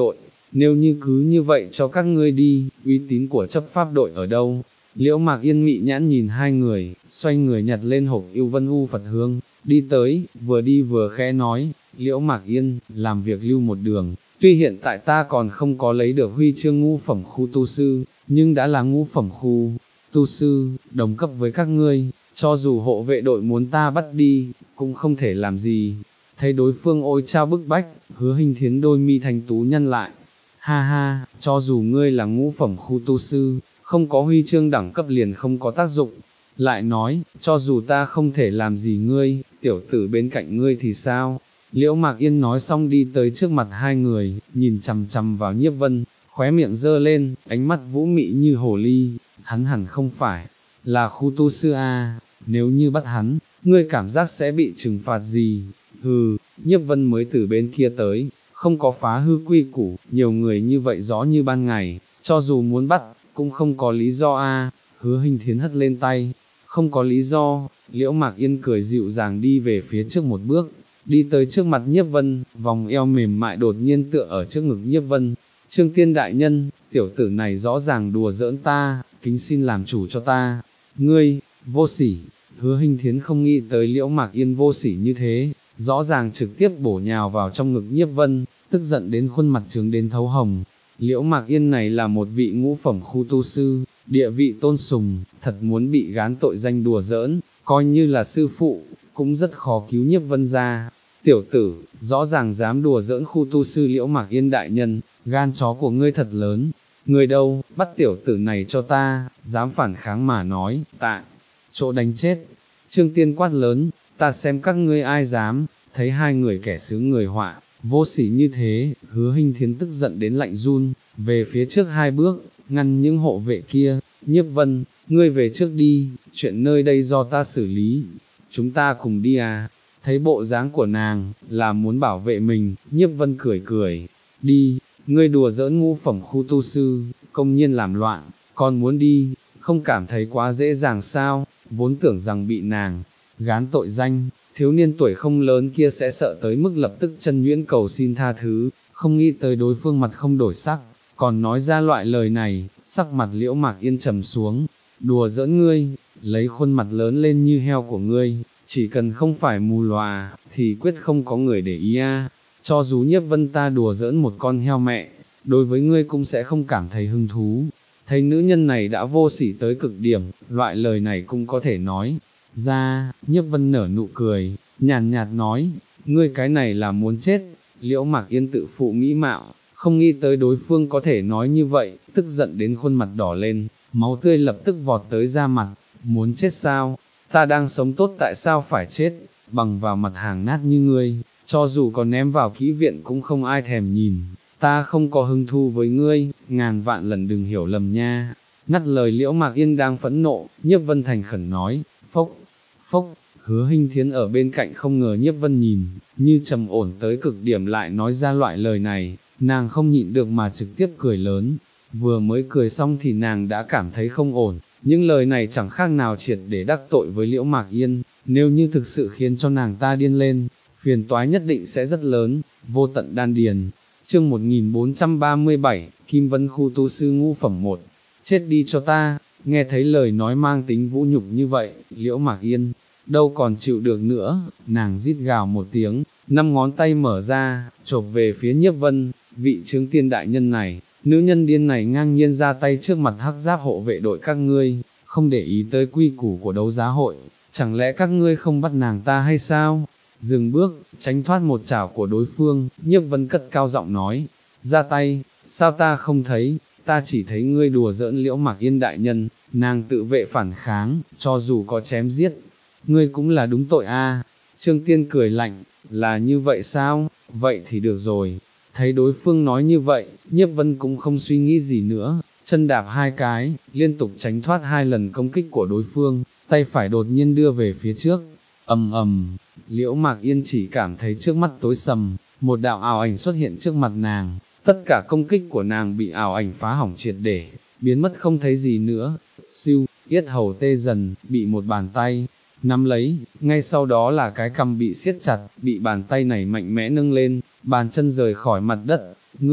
nếu như cứ như vậy cho các ngươi đi, uy tín của chấp pháp đội ở đâu? Liễu Mạc Yên mị nhãn nhìn hai người, xoay người nhặt lên hộp yêu vân u Phật hương, đi tới, vừa đi vừa khẽ nói, Liễu Mạc Yên, làm việc lưu một đường, tuy hiện tại ta còn không có lấy được huy chương ngũ phẩm khu tu sư, nhưng đã là ngũ phẩm khu tu sư, đồng cấp với các ngươi, cho dù hộ vệ đội muốn ta bắt đi, cũng không thể làm gì. Thấy đối phương ôi trao bức bách, Hứa Hình Thiến đôi mi thành tú nhăn lại, ha ha, cho dù ngươi là ngũ phẩm khu tu sư, không có huy chương đẳng cấp liền không có tác dụng. Lại nói, cho dù ta không thể làm gì ngươi, tiểu tử bên cạnh ngươi thì sao? Liễu Mạc Yên nói xong đi tới trước mặt hai người, nhìn chằm chằm vào Nhiếp Vân, khóe miệng dơ lên, ánh mắt vũ mị như hồ ly, hắn hẳn không phải là khu tu sư a, nếu như bắt hắn, ngươi cảm giác sẽ bị trừng phạt gì? Hừ, Nhiếp Vân mới từ bên kia tới, không có phá hư quy củ, nhiều người như vậy rõ như ban ngày, cho dù muốn bắt, cũng không có lý do a. Hứa Hình Thiến hất lên tay, không có lý do. Liễu Mạc Yên cười dịu dàng đi về phía trước một bước, đi tới trước mặt Nhiếp Vân, vòng eo mềm mại đột nhiên tựa ở trước ngực Nhiếp Vân. Trương Tiên đại nhân, tiểu tử này rõ ràng đùa giỡn ta, kính xin làm chủ cho ta. Ngươi, vô sỉ. Hứa Hình Thiến không nghĩ tới Liễu Mạc Yên vô sỉ như thế, rõ ràng trực tiếp bổ nhào vào trong ngực Nhiếp Vân, tức giận đến khuôn mặt trướng đến thấu hồng. Liễu Mạc Yên này là một vị ngũ phẩm khu tu sư, địa vị tôn sùng, thật muốn bị gán tội danh đùa giỡn, coi như là sư phụ, cũng rất khó cứu Nhiếp Vân ra. Tiểu tử, rõ ràng dám đùa giỡn khu tu sư Liễu Mạc Yên đại nhân, gan chó của ngươi thật lớn. Người đâu, bắt tiểu tử này cho ta, dám phản kháng mà nói, tại chỗ đánh chết. Trương Tiên quát lớn, ta xem các ngươi ai dám. Thấy hai người kẻ xứ người họa, vô sỉ như thế, Hứa Hình Thiến tức giận đến lạnh run, về phía trước hai bước, ngăn những hộ vệ kia. Nhiếp Vân, ngươi về trước đi, chuyện nơi đây do ta xử lý, chúng ta cùng đi à. Thấy bộ dáng của nàng, là muốn bảo vệ mình, Nhiếp Vân cười cười, đi, ngươi đùa giỡn ngũ phẩm khu tu sư, công nhiên làm loạn, còn muốn đi, không cảm thấy quá dễ dàng sao? Vốn tưởng rằng bị nàng gán tội danh, thiếu niên tuổi không lớn kia sẽ sợ tới mức lập tức chân nhuyễn cầu xin tha thứ, không nghĩ tới đối phương mặt không đổi sắc, còn nói ra loại lời này, sắc mặt Liễu Mạc Yên trầm xuống. Đùa giỡn ngươi, lấy khuôn mặt lớn lên như heo của ngươi, chỉ cần không phải mù lòa, thì quyết không có người để ý a. Cho dù Nhiếp Vân ta đùa giỡn một con heo mẹ, đối với ngươi cũng sẽ không cảm thấy hứng thú. Thấy nữ nhân này đã vô sỉ tới cực điểm, loại lời này cũng có thể nói ra. Nhiếp Vân nở nụ cười, nhàn nhạt nói, ngươi cái này là muốn chết. Liễu Mạc Yên tự phụ mỹ mạo, không nghĩ tới đối phương có thể nói như vậy, tức giận đến khuôn mặt đỏ lên, máu tươi lập tức vọt tới da mặt. Muốn chết sao? Ta đang sống tốt tại sao phải chết? Bằng vào mặt hàng nát như ngươi, cho dù còn ném vào kỹ viện cũng không ai thèm nhìn. Ta không có hứng thú với ngươi, ngàn vạn lần đừng hiểu lầm nha. Ngắt lời Liễu Mạc Yên đang phẫn nộ, Nhiếp Vân thành khẩn nói, phốc, phốc. Hứa Hình Thiến ở bên cạnh không ngờ Nhiếp Vân nhìn, như trầm ổn tới cực điểm lại nói ra loại lời này, nàng không nhịn được mà trực tiếp cười lớn. Vừa mới cười xong thì nàng đã cảm thấy không ổn, những lời này chẳng khác nào triệt để đắc tội với Liễu Mạc Yên, nếu như thực sự khiến cho nàng ta điên lên, phiền toái nhất định sẽ rất lớn. Vô tận đan điền. Chương một nghìn bốn trăm ba mươi bảy, Kim Vân khu tu sư ngũ phẩm một. Chết đi cho ta. Nghe thấy lời nói mang tính vũ nhục như vậy, Liễu Mạc Yên đâu còn chịu được nữa, nàng rít gào một tiếng, năm ngón tay mở ra, chộp về phía Nhiếp Vân. Vị Trương Tiên đại nhân này, nữ nhân điên này ngang nhiên ra tay trước mặt hắc giáp hộ vệ đội các ngươi, không để ý tới quy củ của đấu giá hội, chẳng lẽ các ngươi không bắt nàng ta hay sao? Dừng bước, tránh thoát một chảo của đối phương, Nhiếp Vân cất cao giọng nói, ra tay, sao ta không thấy, ta chỉ thấy ngươi đùa giỡn Liễu Mạc Yên đại nhân, nàng tự vệ phản kháng, cho dù có chém giết, ngươi cũng là đúng tội a. Trương Tiên cười lạnh, là như vậy sao, vậy thì được rồi. Thấy đối phương nói như vậy, Nhiếp Vân cũng không suy nghĩ gì nữa, chân đạp hai cái, liên tục tránh thoát hai lần công kích của đối phương, tay phải đột nhiên đưa về phía trước, ầm ầm. Liễu Mạc Yên chỉ cảm thấy trước mắt tối sầm, một đạo ảo ảnh xuất hiện trước mặt nàng, tất cả công kích của nàng bị ảo ảnh phá hỏng triệt để, biến mất không thấy gì nữa. Siêu, yết hầu tê dần, bị một bàn tay nắm lấy, ngay sau đó là cái cằm bị siết chặt, bị bàn tay này mạnh mẽ nâng lên, bàn chân rời khỏi mặt đất. Ngươi,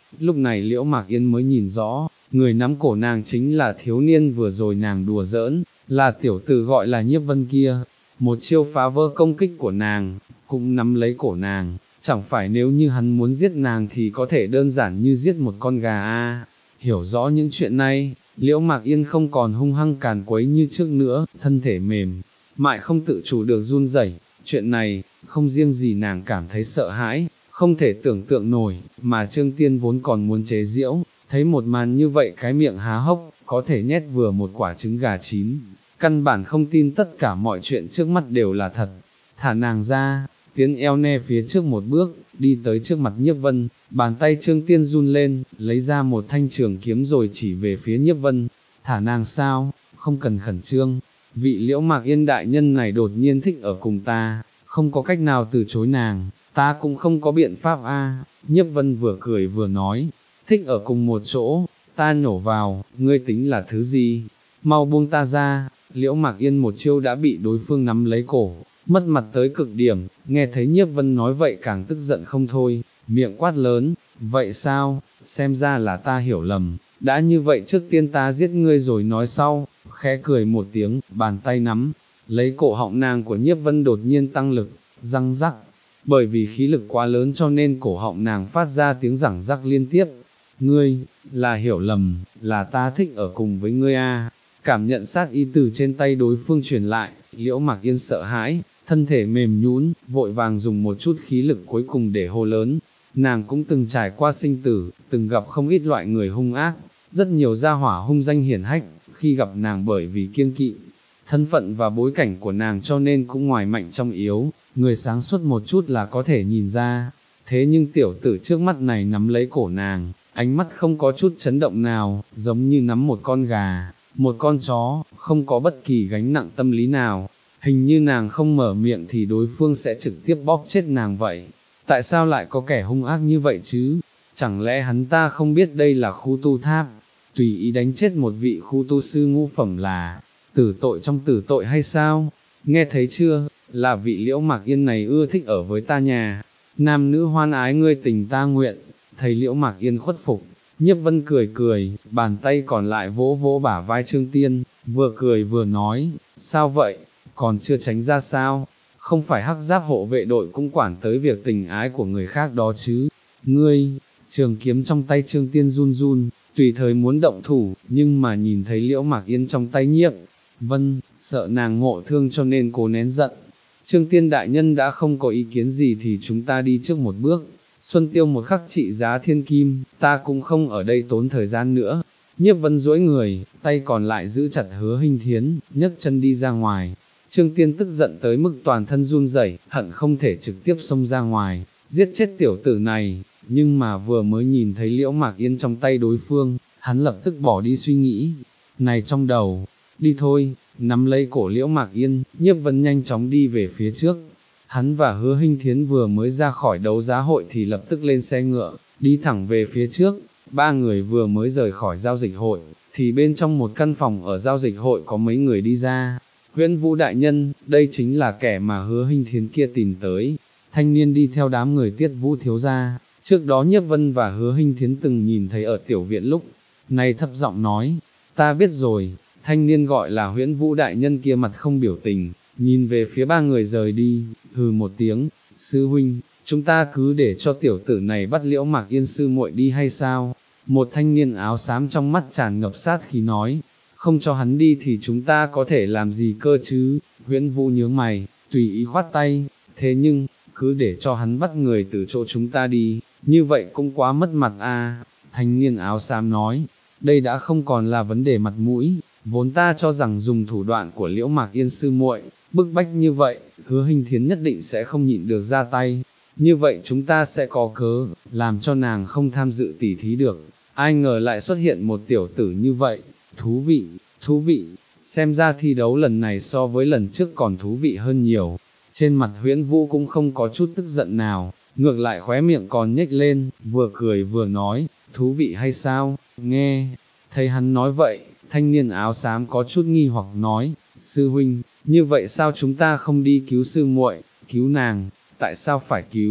Lúc này Liễu Mạc Yên mới nhìn rõ, người nắm cổ nàng chính là thiếu niên vừa rồi nàng đùa giỡn, là tiểu tử gọi là Nhiếp Vân kia. Một chiêu phá vỡ công kích của nàng, cũng nắm lấy cổ nàng, chẳng phải nếu như hắn muốn giết nàng thì có thể đơn giản như giết một con gà a. Hiểu rõ những chuyện này, Liễu Mạc Yên không còn hung hăng càn quấy như trước nữa, thân thể mềm, mại không tự chủ được run rẩy. Chuyện này, không riêng gì nàng cảm thấy sợ hãi, không thể tưởng tượng nổi, mà Trương Tiên vốn còn muốn chế giễu, thấy một màn như vậy cái miệng há hốc, có thể nhét vừa một quả trứng gà chín, căn bản không tin tất cả mọi chuyện trước mắt đều là thật. Thả nàng ra, tiến eo ne phía trước một bước, đi tới trước mặt Nhiếp Vân, bàn tay Trương Tiên run lên, lấy ra một thanh trường kiếm rồi chỉ về phía Nhiếp Vân. Thả nàng sao, không cần khẩn trương, vị Liễu Mạc Yên đại nhân này đột nhiên thích ở cùng ta, không có cách nào từ chối nàng, ta cũng không có biện pháp a. Nhiếp Vân vừa cười vừa nói, thích ở cùng một chỗ, ta nhổ vào, ngươi tính là thứ gì, mau buông ta ra. Liễu Mạc Yên một chiêu đã bị đối phương nắm lấy cổ, mất mặt tới cực điểm, nghe thấy Nhiếp Vân nói vậy càng tức giận không thôi, miệng quát lớn, vậy sao, xem ra là ta hiểu lầm, đã như vậy trước tiên ta giết ngươi rồi nói sau. Khẽ cười một tiếng, bàn tay nắm lấy cổ họng nàng của Nhiếp Vân đột nhiên tăng lực, răng rắc, bởi vì khí lực quá lớn cho nên cổ họng nàng phát ra tiếng rẳng rắc liên tiếp. Ngươi, là hiểu lầm, là ta thích ở cùng với ngươi a. Cảm nhận sát ý từ trên tay đối phương truyền lại, Liễu Mạc Yên sợ hãi, thân thể mềm nhũn, vội vàng dùng một chút khí lực cuối cùng để hô lớn. Nàng cũng từng trải qua sinh tử, từng gặp không ít loại người hung ác, rất nhiều gia hỏa hung danh hiển hách, khi gặp nàng bởi vì kiêng kỵ thân phận và bối cảnh của nàng cho nên cũng ngoài mạnh trong yếu, người sáng suốt một chút là có thể nhìn ra. Thế nhưng tiểu tử trước mắt này nắm lấy cổ nàng, ánh mắt không có chút chấn động nào, giống như nắm một con gà, một con chó, không có bất kỳ gánh nặng tâm lý nào. Hình như nàng không mở miệng thì đối phương sẽ trực tiếp bóp chết nàng vậy. Tại sao lại có kẻ hung ác như vậy chứ? Chẳng lẽ hắn ta không biết đây là khu tu tháp, tùy ý đánh chết một vị khu tu sư ngũ phẩm là tử tội trong tử tội hay sao? Nghe thấy chưa, là vị Liễu Mạc Yên này ưa thích ở với ta nhà, nam nữ hoan ái ngươi tình ta nguyện. Thấy Liễu Mạc Yên khuất phục, Nhiếp Vân cười cười, bàn tay còn lại vỗ vỗ bả vai Trương Tiên, vừa cười vừa nói, sao vậy, còn chưa tránh ra sao? Không phải hắc giáp hộ vệ đội cũng quản tới việc tình ái của người khác đó chứ? Ngươi, trường kiếm trong tay Trương Tiên run run, tùy thời muốn động thủ, nhưng mà nhìn thấy Liễu Mạc Yên trong tay Nhiếp Vân, sợ nàng ngộ thương cho nên cố nén giận. Trương Tiên đại nhân đã không có ý kiến gì thì chúng ta đi trước một bước. Xuân tiêu một khắc trị giá thiên kim, ta cũng không ở đây tốn thời gian nữa. Nhiếp Vân duỗi người, tay còn lại giữ chặt Hứa Hinh Thiến, nhấc chân đi ra ngoài. Trương Tiên tức giận tới mức toàn thân run rẩy, hận không thể trực tiếp xông ra ngoài, giết chết tiểu tử này, nhưng mà vừa mới nhìn thấy Liễu Mạc Yên trong tay đối phương, hắn lập tức bỏ đi suy nghĩ này trong đầu. Đi thôi, nắm lấy cổ Liễu Mạc Yên, Nhiếp Vân nhanh chóng đi về phía trước. Hắn và Hứa Hinh Thiến vừa mới ra khỏi đấu giá hội thì lập tức lên xe ngựa, đi thẳng về phía trước. Ba người vừa mới rời khỏi giao dịch hội, thì bên trong một căn phòng ở giao dịch hội có mấy người đi ra. Huyễn Vũ đại nhân, đây chính là kẻ mà Hứa Hinh Thiến kia tìm tới. Thanh niên đi theo đám người Tiết Vũ thiếu gia, trước đó Nhiếp Vân và Hứa Hinh Thiến từng nhìn thấy ở tiểu viện lúc này thấp giọng nói, ta biết rồi. Thanh niên gọi là Huyễn Vũ đại nhân kia mặt không biểu tình, nhìn về phía ba người rời đi, hừ một tiếng, sư huynh, chúng ta cứ để cho tiểu tử này bắt Liễu Mạc Yên sư muội đi hay sao? Một thanh niên áo xám trong mắt tràn ngập sát khí nói, không cho hắn đi thì chúng ta có thể làm gì cơ chứ? Huyễn Vũ nhướng mày, tùy ý khoát tay, thế nhưng, cứ để cho hắn bắt người từ chỗ chúng ta đi, như vậy cũng quá mất mặt a. Thanh niên áo xám nói, đây đã không còn là vấn đề mặt mũi, vốn ta cho rằng dùng thủ đoạn của Liễu Mạc Yên sư muội, bức bách như vậy, Hứa Hinh Thiến nhất định sẽ không nhịn được ra tay, như vậy chúng ta sẽ có cớ, làm cho nàng không tham dự tỉ thí được. Ai ngờ lại xuất hiện một tiểu tử như vậy, thú vị, thú vị, xem ra thi đấu lần này so với lần trước còn thú vị hơn nhiều. Trên mặt Huyễn Vũ cũng không có chút tức giận nào, ngược lại khóe miệng còn nhếch lên, vừa cười vừa nói, thú vị hay sao? Nghe thấy hắn nói vậy, thanh niên áo xám có chút nghi hoặc nói, sư huynh, như vậy sao chúng ta không đi cứu sư muội, cứu nàng, tại sao phải cứu?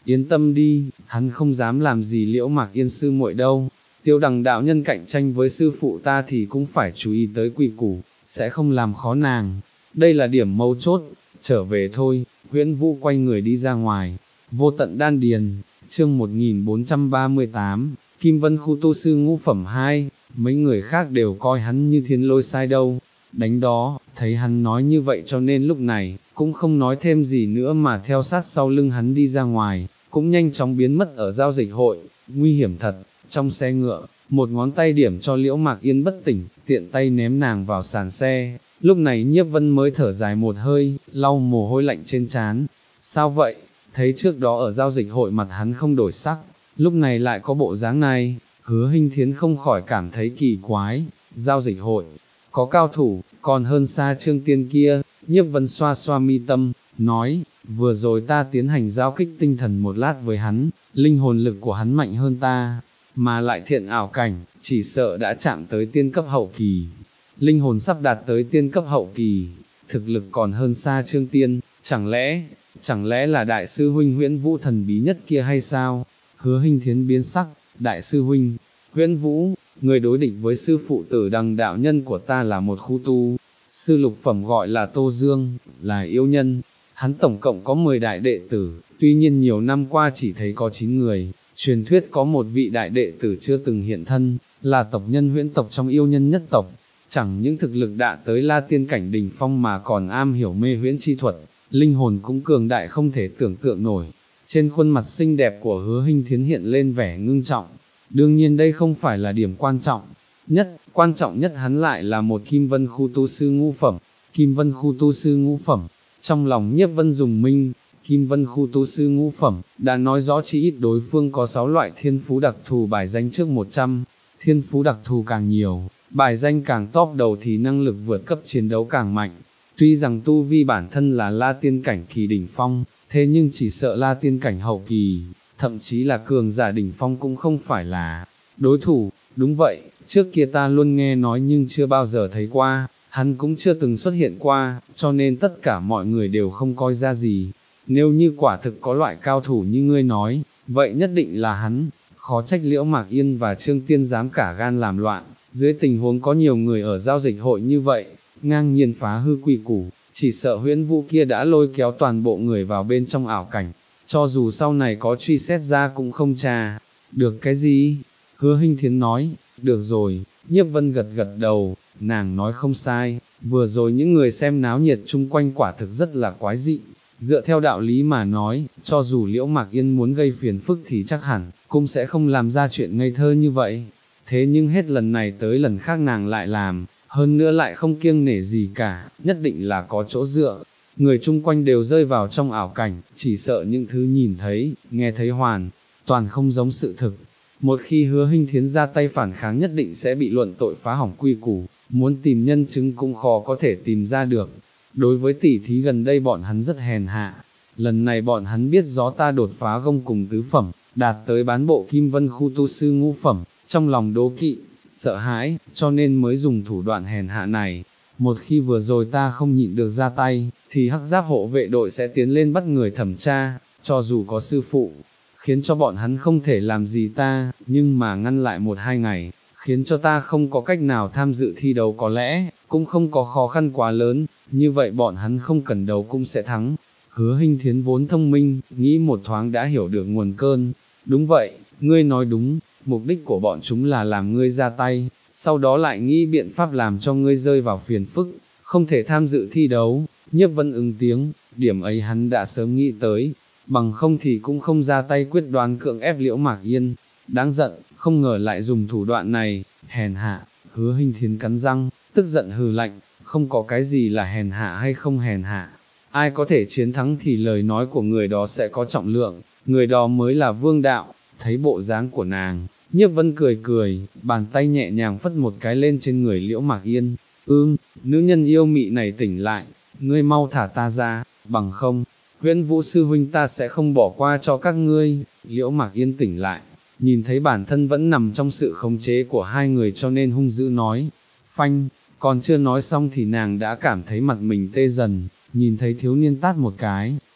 yên tâm đi, hắn không dám làm gì Liễu Mạc Yên sư muội đâu. Tiêu Đằng đạo nhân cạnh tranh với sư phụ ta thì cũng phải chú ý tới quy củ, sẽ không làm khó nàng. Đây là điểm mấu chốt, trở về thôi. Huyễn Vũ quay người đi ra ngoài. Vô tận đan điền, chương một nghìn bốn trăm ba mươi tám, Kim Vân khu tu sư ngũ phẩm hai, mấy người khác đều coi hắn như thiên lôi sai đâu. Đánh đó, thấy hắn nói như vậy cho nên lúc này, cũng không nói thêm gì nữa mà theo sát sau lưng hắn đi ra ngoài, cũng nhanh chóng biến mất ở giao dịch hội. Nguy hiểm thật. Trong xe ngựa, một ngón tay điểm cho Liễu Mạc Yên bất tỉnh, tiện tay ném nàng vào sàn xe. Lúc này Nhiếp Vân mới thở dài một hơi, lau mồ hôi lạnh trên trán. Sao vậy? Thấy trước đó ở giao dịch hội mặt hắn không đổi sắc, lúc này lại có bộ dáng này. Hứa Hinh Thiến không khỏi cảm thấy kỳ quái. Giao dịch hội có cao thủ, còn hơn xa Trương Tiên kia. Nhiếp Vân xoa xoa mi tâm, nói, vừa rồi ta tiến hành giao kích tinh thần một lát với hắn, linh hồn lực của hắn mạnh hơn ta, mà lại thiện ảo cảnh, chỉ sợ đã chạm tới tiên cấp hậu kỳ. Linh hồn sắp đạt tới tiên cấp hậu kỳ, thực lực còn hơn xa Trương Tiên, chẳng lẽ, chẳng lẽ là đại sư huynh Huyễn Vũ thần bí nhất kia hay sao? Hứa Hinh Thiến biến sắc, đại sư huynh, Huyễn Vũ, người đối địch với sư phụ Tử Đằng đạo nhân của ta là một khu tu sư lục phẩm gọi là Tô Dương, là yêu nhân. Hắn tổng cộng có mười đại đệ tử, tuy nhiên nhiều năm qua chỉ thấy có chín người. Truyền thuyết có một vị đại đệ tử chưa từng hiện thân, là tộc nhân Huyễn tộc trong yêu nhân nhất tộc. Chẳng những thực lực đã tới La Tiên cảnh đỉnh phong mà còn am hiểu mê huyễn chi thuật, linh hồn cũng cường đại không thể tưởng tượng nổi. Trên khuôn mặt xinh đẹp của Hứa Hinh Thiến hiện lên vẻ ngưng trọng. Đương nhiên đây không phải là điểm quan trọng nhất, quan trọng nhất hắn lại là một Kim Vân khu tu sư ngũ phẩm. Kim Vân khu tu sư ngũ phẩm, trong lòng Nhiếp Vân dùng minh. Kim Vân khu tu sư ngũ phẩm, đã nói rõ chỉ ít đối phương có sáu loại thiên phú đặc thù bài danh trước một trăm, thiên phú đặc thù càng nhiều, bài danh càng top đầu thì năng lực vượt cấp chiến đấu càng mạnh. Tuy rằng tu vi bản thân là La Tiên cảnh kỳ đỉnh phong, thế nhưng chỉ sợ La Tiên cảnh hậu kỳ, thậm chí là cường giả đỉnh phong cũng không phải là đối thủ. Đúng vậy, trước kia ta luôn nghe nói nhưng chưa bao giờ thấy qua, hắn cũng chưa từng xuất hiện qua, cho nên tất cả mọi người đều không coi ra gì. Nếu như quả thực có loại cao thủ như ngươi nói, vậy nhất định là hắn. Khó trách Liễu Mạc Yên và Trương Tiên dám cả gan làm loạn, dưới tình huống có nhiều người ở giao dịch hội như vậy, ngang nhiên phá hư quy củ, chỉ sợ Huyễn Vũ kia đã lôi kéo toàn bộ người vào bên trong ảo cảnh, cho dù sau này có truy xét ra cũng không tra được cái gì. Hứa Hinh Thiến nói, được rồi. Nhiếp Vân gật gật đầu, nàng nói không sai, vừa rồi những người xem náo nhiệt chung quanh quả thực rất là quái dị. Dựa theo đạo lý mà nói, cho dù Liễu Mạc Yên muốn gây phiền phức thì chắc hẳn, cũng sẽ không làm ra chuyện ngây thơ như vậy. Thế nhưng hết lần này tới lần khác nàng lại làm, hơn nữa lại không kiêng nể gì cả, nhất định là có chỗ dựa. Người chung quanh đều rơi vào trong ảo cảnh, chỉ sợ những thứ nhìn thấy, nghe thấy hoàn toàn không giống sự thực. Một khi Hứa Hinh Thiến ra tay phản kháng nhất định sẽ bị luận tội phá hỏng quy củ, muốn tìm nhân chứng cũng khó có thể tìm ra được. Đối với tỷ thí gần đây bọn hắn rất hèn hạ, lần này bọn hắn biết rõ ta đột phá gông cùng tứ phẩm, đạt tới bán bộ Kim Vân khu tu sư ngũ phẩm, trong lòng đố kỵ, sợ hãi, cho nên mới dùng thủ đoạn hèn hạ này. Một khi vừa rồi ta không nhịn được ra tay, thì hắc giáp hộ vệ đội sẽ tiến lên bắt người thẩm tra, cho dù có sư phụ, khiến cho bọn hắn không thể làm gì ta, nhưng mà ngăn lại một hai ngày, khiến cho ta không có cách nào tham dự thi đấu có lẽ, cũng không có khó khăn quá lớn, như vậy bọn hắn không cần đấu cũng sẽ thắng. Hứa Hinh Thiến vốn thông minh, nghĩ một thoáng đã hiểu được nguồn cơn. Đúng vậy, ngươi nói đúng, mục đích của bọn chúng là làm ngươi ra tay, sau đó lại nghĩ biện pháp làm cho ngươi rơi vào phiền phức, không thể tham dự thi đấu. Nhiếp Vân ứng tiếng, điểm ấy hắn đã sớm nghĩ tới, bằng không thì cũng không ra tay quyết đoán cưỡng ép Liễu Mạc Yên. Đáng giận, không ngờ lại dùng thủ đoạn này, hèn hạ. Hứa Hinh Thiến cắn răng, tức giận hừ lạnh, không có cái gì là hèn hạ hay không hèn hạ. Ai có thể chiến thắng thì lời nói của người đó sẽ có trọng lượng, người đó mới là vương đạo. Thấy bộ dáng của nàng, Nhiếp Vân cười cười, bàn tay nhẹ nhàng phất một cái lên trên người Liễu Mạc Yên. Ưm, nữ nhân yêu mị này tỉnh lại, ngươi mau thả ta ra, bằng không, Huyễn Vũ sư huynh ta sẽ không bỏ qua cho các ngươi. Liễu Mạc Yên tỉnh lại, nhìn thấy bản thân vẫn nằm trong sự khống chế của hai người cho nên hung dữ nói, phanh, còn chưa nói xong thì nàng đã cảm thấy mặt mình tê dần, nhìn thấy thiếu niên tát một cái,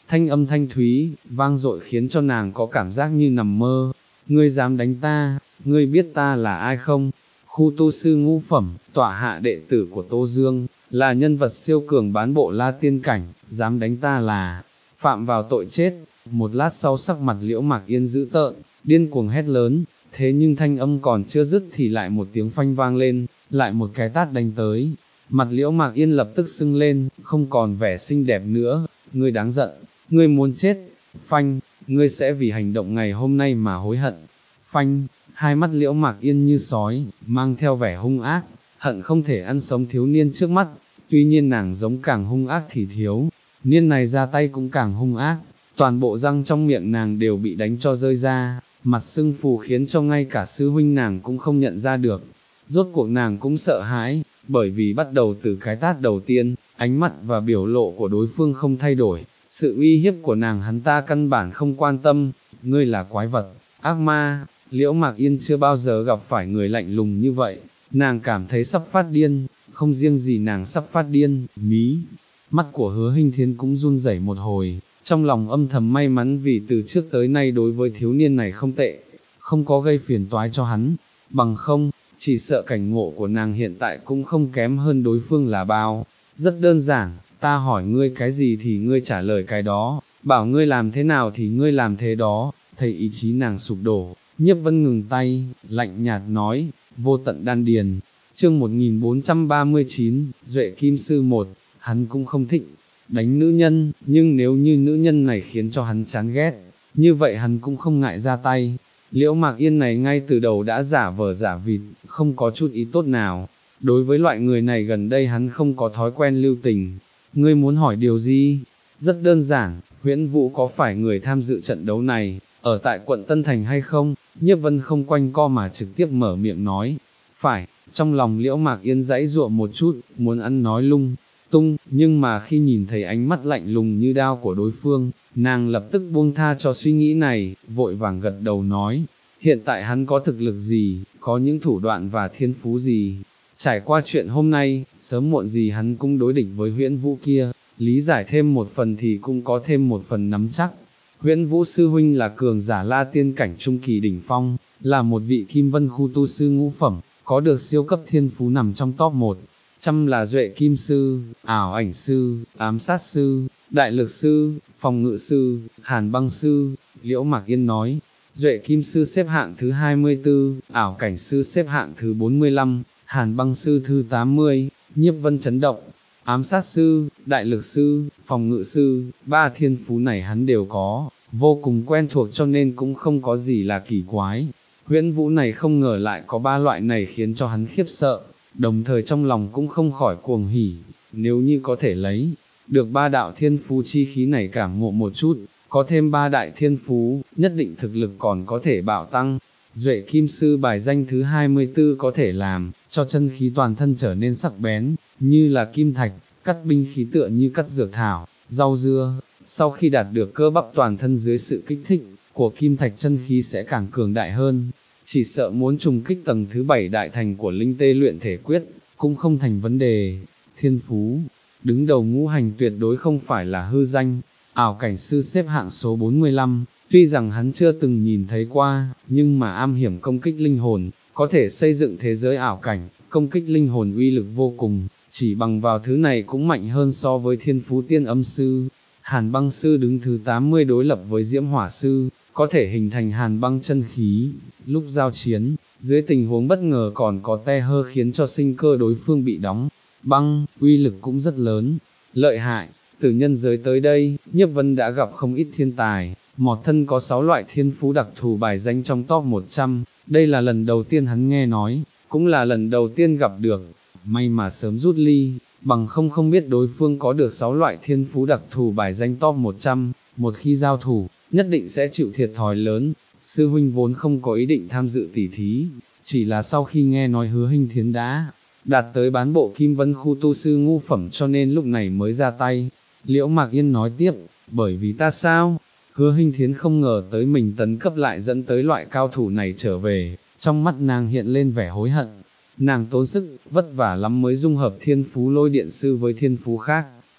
thanh âm thanh thúy, vang dội khiến cho nàng có cảm giác như nằm mơ. Ngươi dám đánh ta, ngươi biết ta là ai không? Khu tu sư ngũ phẩm, tọa hạ đệ tử của Tô Dương, là nhân vật siêu cường bán bộ la tiên cảnh, dám đánh ta là phạm vào tội chết. Một lát sau sắc mặt Liễu Mạc Yên dữ tợn, điên cuồng hét lớn, thế nhưng thanh âm còn chưa dứt thì lại một tiếng phanh vang lên, lại một cái tát đánh tới. Mặt Liễu Mạc Yên lập tức sưng lên, không còn vẻ xinh đẹp nữa. Ngươi đáng giận, ngươi muốn chết, phanh, ngươi sẽ vì hành động ngày hôm nay mà hối hận. Phanh, hai mắt Liễu Mạc Yên như sói, mang theo vẻ hung ác, hận không thể ăn sống thiếu niên trước mắt. Tuy nhiên nàng giống càng hung ác thì thiếu niên này ra tay cũng càng hung ác, toàn bộ răng trong miệng nàng đều bị đánh cho rơi ra, mặt sưng phù khiến cho ngay cả sư huynh nàng cũng không nhận ra được. Rốt cuộc nàng cũng sợ hãi, bởi vì bắt đầu từ cái tát đầu tiên, ánh mắt và biểu lộ của đối phương không thay đổi, sự uy hiếp của nàng hắn ta căn bản không quan tâm. Ngươi là quái vật, ác ma. Liễu Mạc Yên chưa bao giờ gặp phải người lạnh lùng như vậy, nàng cảm thấy sắp phát điên, không riêng gì nàng sắp phát điên, mí mắt của Hứa Hinh Thiến cũng run rẩy một hồi, trong lòng âm thầm may mắn vì từ trước tới nay đối với thiếu niên này không tệ, không có gây phiền toái cho hắn, bằng không, chỉ sợ cảnh ngộ của nàng hiện tại cũng không kém hơn đối phương là bao. Rất đơn giản, ta hỏi ngươi cái gì thì ngươi trả lời cái đó, bảo ngươi làm thế nào thì ngươi làm thế đó. Thấy ý chí nàng sụp đổ, Nhiếp Vân ngừng tay, lạnh nhạt nói, vô tận đan điền. Chương một nghìn bốn trăm ba mươi chín, Duệ Kim Sư một. Hắn cũng không thích đánh nữ nhân, nhưng nếu như nữ nhân này khiến cho hắn chán ghét, như vậy hắn cũng không ngại ra tay. Liễu Mạc Yên này ngay từ đầu đã giả vờ giả vịt, không có chút ý tốt nào. Đối với loại người này gần đây hắn không có thói quen lưu tình. Ngươi muốn hỏi điều gì? Rất đơn giản, Huyễn Vũ có phải người tham dự trận đấu này, ở tại quận Tân Thành hay không? Nhiếp Vân không quanh co mà trực tiếp mở miệng nói. Phải, trong lòng Liễu Mạc Yên giãy giụa một chút, muốn ăn nói lung tung, nhưng mà khi nhìn thấy ánh mắt lạnh lùng như đao của đối phương, nàng lập tức buông tha cho suy nghĩ này, vội vàng gật đầu nói, hiện tại hắn có thực lực gì, có những thủ đoạn và thiên phú gì, trải qua chuyện hôm nay, sớm muộn gì hắn cũng đối địch với Huyễn Vũ kia, lý giải thêm một phần thì cũng có thêm một phần nắm chắc. Huyễn Vũ sư huynh là cường giả la tiên cảnh trung kỳ đỉnh phong, là một vị kim vân khu tu sư ngũ phẩm, có được siêu cấp thiên phú nằm trong top một. Trăm là Duệ Kim Sư, Ảo Ảnh Sư, Ám Sát Sư, Đại Lực Sư, Phòng Ngự Sư, Hàn Băng Sư. Liễu Mạc Yên nói, Duệ Kim Sư xếp hạng thứ hai mươi tư, Ảo Cảnh Sư xếp hạng thứ bốn mươi lăm, Hàn Băng Sư thứ tám mươi. Nhiếp Vân chấn động, Ám Sát Sư, Đại Lực Sư, Phòng Ngự Sư, ba thiên phú này hắn đều có, vô cùng quen thuộc cho nên cũng không có gì là kỳ quái. Huyễn Vũ này không ngờ lại có ba loại này khiến cho hắn khiếp sợ, đồng thời trong lòng cũng không khỏi cuồng hỉ, nếu như có thể lấy được ba đạo thiên phú chi khí này cảm ngộ một chút, có thêm ba đại thiên phú, nhất định thực lực còn có thể bạo tăng. Duệ Kim Sư bài danh thứ hai mươi tư có thể làm cho chân khí toàn thân trở nên sắc bén, như là kim thạch, cắt binh khí tựa như cắt dược thảo, rau dưa. Sau khi đạt được cơ bắp toàn thân dưới sự kích thích của kim thạch, chân khí sẽ càng cường đại hơn. Chỉ sợ muốn trùng kích tầng thứ bảy đại thành của linh tê luyện thể quyết, cũng không thành vấn đề. Thiên phú, đứng đầu ngũ hành tuyệt đối không phải là hư danh. Ảo Cảnh Sư xếp hạng số bốn mươi lăm, tuy rằng hắn chưa từng nhìn thấy qua, nhưng mà am hiểm công kích linh hồn, có thể xây dựng thế giới ảo cảnh, công kích linh hồn uy lực vô cùng, chỉ bằng vào thứ này cũng mạnh hơn so với thiên phú Tiên Âm Sư. Hàn Băng Sư đứng thứ tám mươi, đối lập với Diễm Hỏa Sư, có thể hình thành hàn băng chân khí, lúc giao chiến, dưới tình huống bất ngờ còn có te hơ khiến cho sinh cơ đối phương bị đóng băng, uy lực cũng rất lớn, lợi hại. Từ nhân giới tới đây, Nhiếp Vân đã gặp không ít thiên tài, một thân có sáu loại thiên phú đặc thù bài danh trong top một trăm, đây là lần đầu tiên hắn nghe nói, cũng là lần đầu tiên gặp được, may mà sớm rút ly, bằng không không biết đối phương có được sáu loại thiên phú đặc thù bài danh top một trăm, một khi giao thủ, nhất định sẽ chịu thiệt thòi lớn. Sư huynh vốn không có ý định tham dự tỉ thí, chỉ là sau khi nghe nói Hứa Hinh Thiến đã đạt tới bán bộ Kim Vân khu tu sư ngũ phẩm cho nên lúc này mới ra tay. Liễu Mạc Yên nói tiếp, bởi vì ta sao? Hứa Hinh Thiến không ngờ tới mình tấn cấp lại dẫn tới loại cao thủ này trở về, trong mắt nàng hiện lên vẻ hối hận. Nàng tốn sức, vất vả lắm mới dung hợp thiên phú Lôi Điện Sư với thiên phú khác,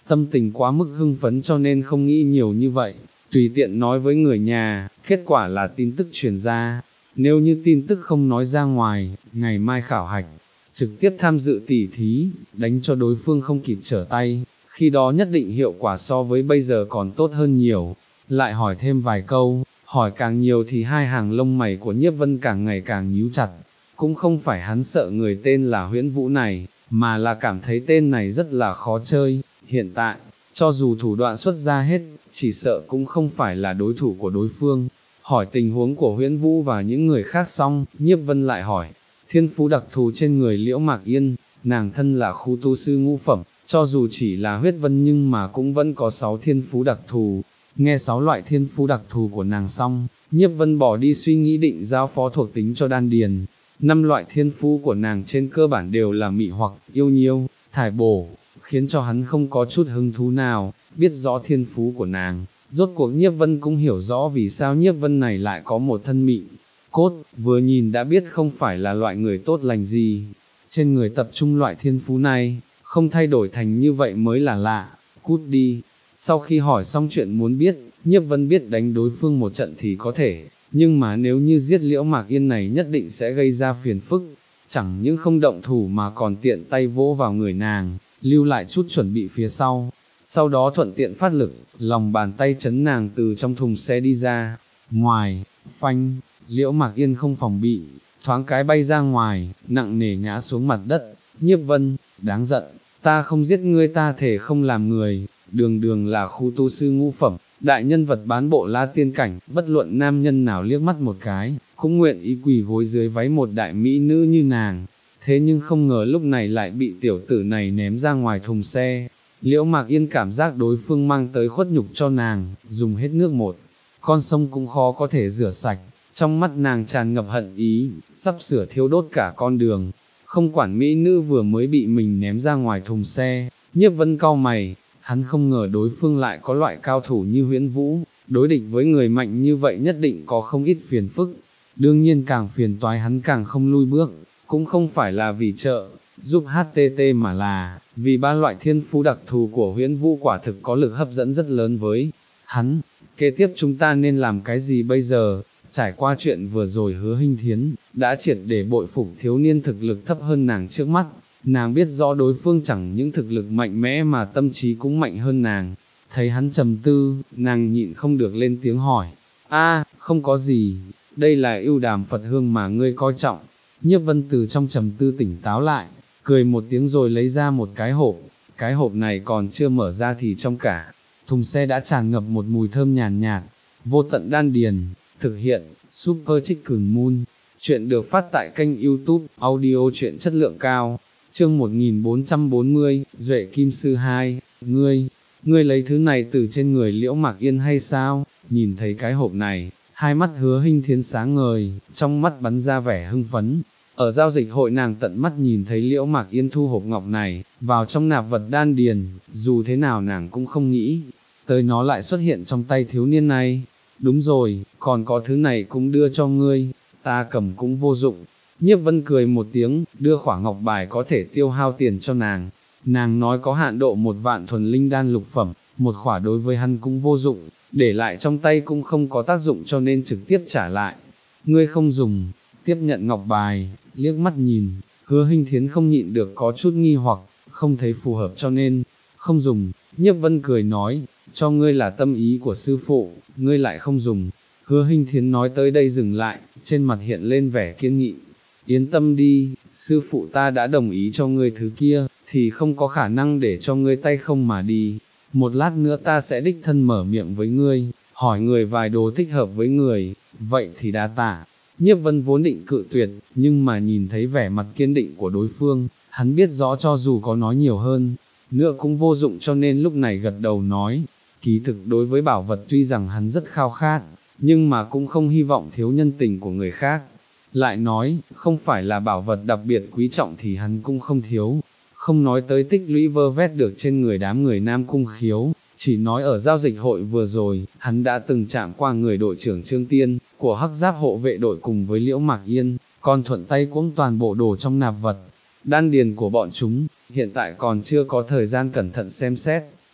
tâm tình quá mức hưng phấn cho nên không nghĩ nhiều như vậy, tùy tiện nói với người nhà, kết quả là tin tức truyền ra, nếu như tin tức không nói ra ngoài, ngày mai khảo hạch, trực tiếp tham dự tỉ thí, đánh cho đối phương không kịp trở tay, khi đó nhất định hiệu quả so với bây giờ còn tốt hơn nhiều, lại hỏi thêm vài câu, hỏi càng nhiều thì hai hàng lông mày của Nhiếp Vân càng ngày càng nhíu chặt, cũng không phải hắn sợ người tên là Huyễn Vũ này, mà là cảm thấy tên này rất là khó chơi, hiện tại, cho dù thủ đoạn xuất ra hết, chỉ sợ cũng không phải là đối thủ của đối phương. Hỏi tình huống của Huyễn Vũ và những người khác xong, Nhiếp Vân lại hỏi, thiên phú đặc thù trên người Liễu Mạc Yên, nàng thân là khu tu sư ngũ phẩm, cho dù chỉ là huyết vân nhưng mà cũng vẫn có sáu thiên phú đặc thù. Nghe sáu loại thiên phú đặc thù của nàng xong, Nhiếp Vân bỏ đi suy nghĩ định giao phó thuộc tính cho đan điền. Năm loại thiên phú của nàng trên cơ bản đều là mị hoặc, yêu nhiêu, thải bổ, khiến cho hắn không có chút hứng thú nào, biết rõ thiên phú của nàng. Rốt cuộc Nhiếp Vân cũng hiểu rõ vì sao Nhiếp Vân này lại có một thân mị cốt, vừa nhìn đã biết không phải là loại người tốt lành gì. Trên người tập trung loại thiên phú này, không thay đổi thành như vậy mới là lạ, cút đi. Sau khi hỏi xong chuyện muốn biết, Nhiếp Vân biết đánh đối phương một trận thì có thể, nhưng mà nếu như giết Liễu Mạc Yên này nhất định sẽ gây ra phiền phức, chẳng những không động thủ mà còn tiện tay vỗ vào người nàng, lưu lại chút chuẩn bị phía sau. Sau đó thuận tiện phát lực, lòng bàn tay chấn nàng từ trong thùng xe đi ra, ngoài, phanh, Liễu Mạc Yên không phòng bị, thoáng cái bay ra ngoài, nặng nề ngã xuống mặt đất. Nhiếp Vân, đáng giận, ta không giết ngươi, ta thể không làm người, đường đường là khu tu sư ngũ phẩm, đại nhân vật bán bộ la tiên cảnh, bất luận nam nhân nào liếc mắt một cái, cũng nguyện ý quỳ gối dưới váy một đại mỹ nữ như nàng, thế nhưng không ngờ lúc này lại bị tiểu tử này ném ra ngoài thùng xe. Liễu Mạc Yên cảm giác đối phương mang tới khuất nhục cho nàng, dùng hết nước một con sông cũng khó có thể rửa sạch, trong mắt nàng tràn ngập hận ý, sắp sửa thiêu đốt cả con đường. Không quản mỹ nữ vừa mới bị mình ném ra ngoài thùng xe, Nhiếp Vân cau mày, hắn không ngờ đối phương lại có loại cao thủ như Huyễn Vũ, đối địch với người mạnh như vậy nhất định có không ít phiền phức, đương nhiên càng phiền toái hắn càng không lui bước, cũng không phải là vì trợ giúp hát tê tê mà là, vì ba loại thiên phú đặc thù của Huyễn Vũ quả thực có lực hấp dẫn rất lớn với hắn. Kế tiếp chúng ta nên làm cái gì bây giờ? Trải qua chuyện vừa rồi Hứa Hinh Thiến, đã triệt để bội phục thiếu niên thực lực thấp hơn nàng trước mắt, nàng biết rõ đối phương chẳng những thực lực mạnh mẽ mà tâm trí cũng mạnh hơn nàng. Thấy hắn trầm tư, nàng nhịn không được lên tiếng hỏi, a, không có gì, đây là ưu đàm Phật hương mà ngươi coi trọng. Nhiếp Vân từ trong trầm tư tỉnh táo lại, cười một tiếng rồi lấy ra một cái hộp, cái hộp này còn chưa mở ra thì trong cả thùng xe đã tràn ngập một mùi thơm nhàn nhạt, vô tận đan điền. Thực hiện, Super Chicken Moon, chuyện được phát tại kênh YouTube, audio chuyện chất lượng cao, chương một nghìn bốn trăm bốn mươi, Duệ Kim Sư hai, ngươi, ngươi lấy thứ này từ trên người Liễu Mạc Yên hay sao? Nhìn thấy cái hộp này, hai mắt Hứa Hinh Thiến sáng ngời, trong mắt bắn ra vẻ hưng phấn. Ở giao dịch hội nàng tận mắt nhìn thấy Liễu Mạc Yên thu hộp ngọc này, vào trong nạp vật đan điền, dù thế nào nàng cũng không nghĩ, tới nó lại xuất hiện trong tay thiếu niên này. Đúng rồi, còn có thứ này cũng đưa cho ngươi, ta cầm cũng vô dụng. Nhiếp Vân cười một tiếng, đưa khỏa ngọc bài có thể tiêu hao tiền cho nàng. Nàng nói có hạn độ một vạn thuần linh đan lục phẩm, một khỏa đối với hắn cũng vô dụng, để lại trong tay cũng không có tác dụng cho nên trực tiếp trả lại. Ngươi không dùng, tiếp nhận ngọc bài, liếc mắt nhìn, Hứa Hinh Thiến không nhịn được có chút nghi hoặc, không thấy phù hợp cho nên không dùng. Nhiếp Vân cười nói, cho ngươi là tâm ý của sư phụ, ngươi lại không dùng. Hứa Hinh Thiến nói tới đây dừng lại, trên mặt hiện lên vẻ kiên nghị. Yên tâm đi, sư phụ ta đã đồng ý cho ngươi thứ kia, thì không có khả năng để cho ngươi tay không mà đi. Một lát nữa ta sẽ đích thân mở miệng với ngươi, hỏi người vài đồ thích hợp với người, vậy thì đa tạ. Nhiếp Vân vốn định cự tuyệt, nhưng mà nhìn thấy vẻ mặt kiên định của đối phương, hắn biết rõ cho dù có nói nhiều hơn nữa cũng vô dụng cho nên lúc này gật đầu nói. Kỳ thực đối với bảo vật tuy rằng hắn rất khao khát, nhưng mà cũng không hy vọng thiếu nhân tình của người khác. Lại nói, không phải là bảo vật đặc biệt quý trọng thì hắn cũng không thiếu, không nói tới tích lũy vơ vét được trên người đám người Nam Cung Khiếu, chỉ nói ở giao dịch hội vừa rồi, hắn đã từng chạm qua người đội trưởng Trương Tiên, của Hắc Giáp hộ vệ đội cùng với Liễu Mạc Yên, còn thuận tay cũng toàn bộ đồ trong nạp vật, đan điền của bọn chúng, hiện tại còn chưa có thời gian cẩn thận xem xét,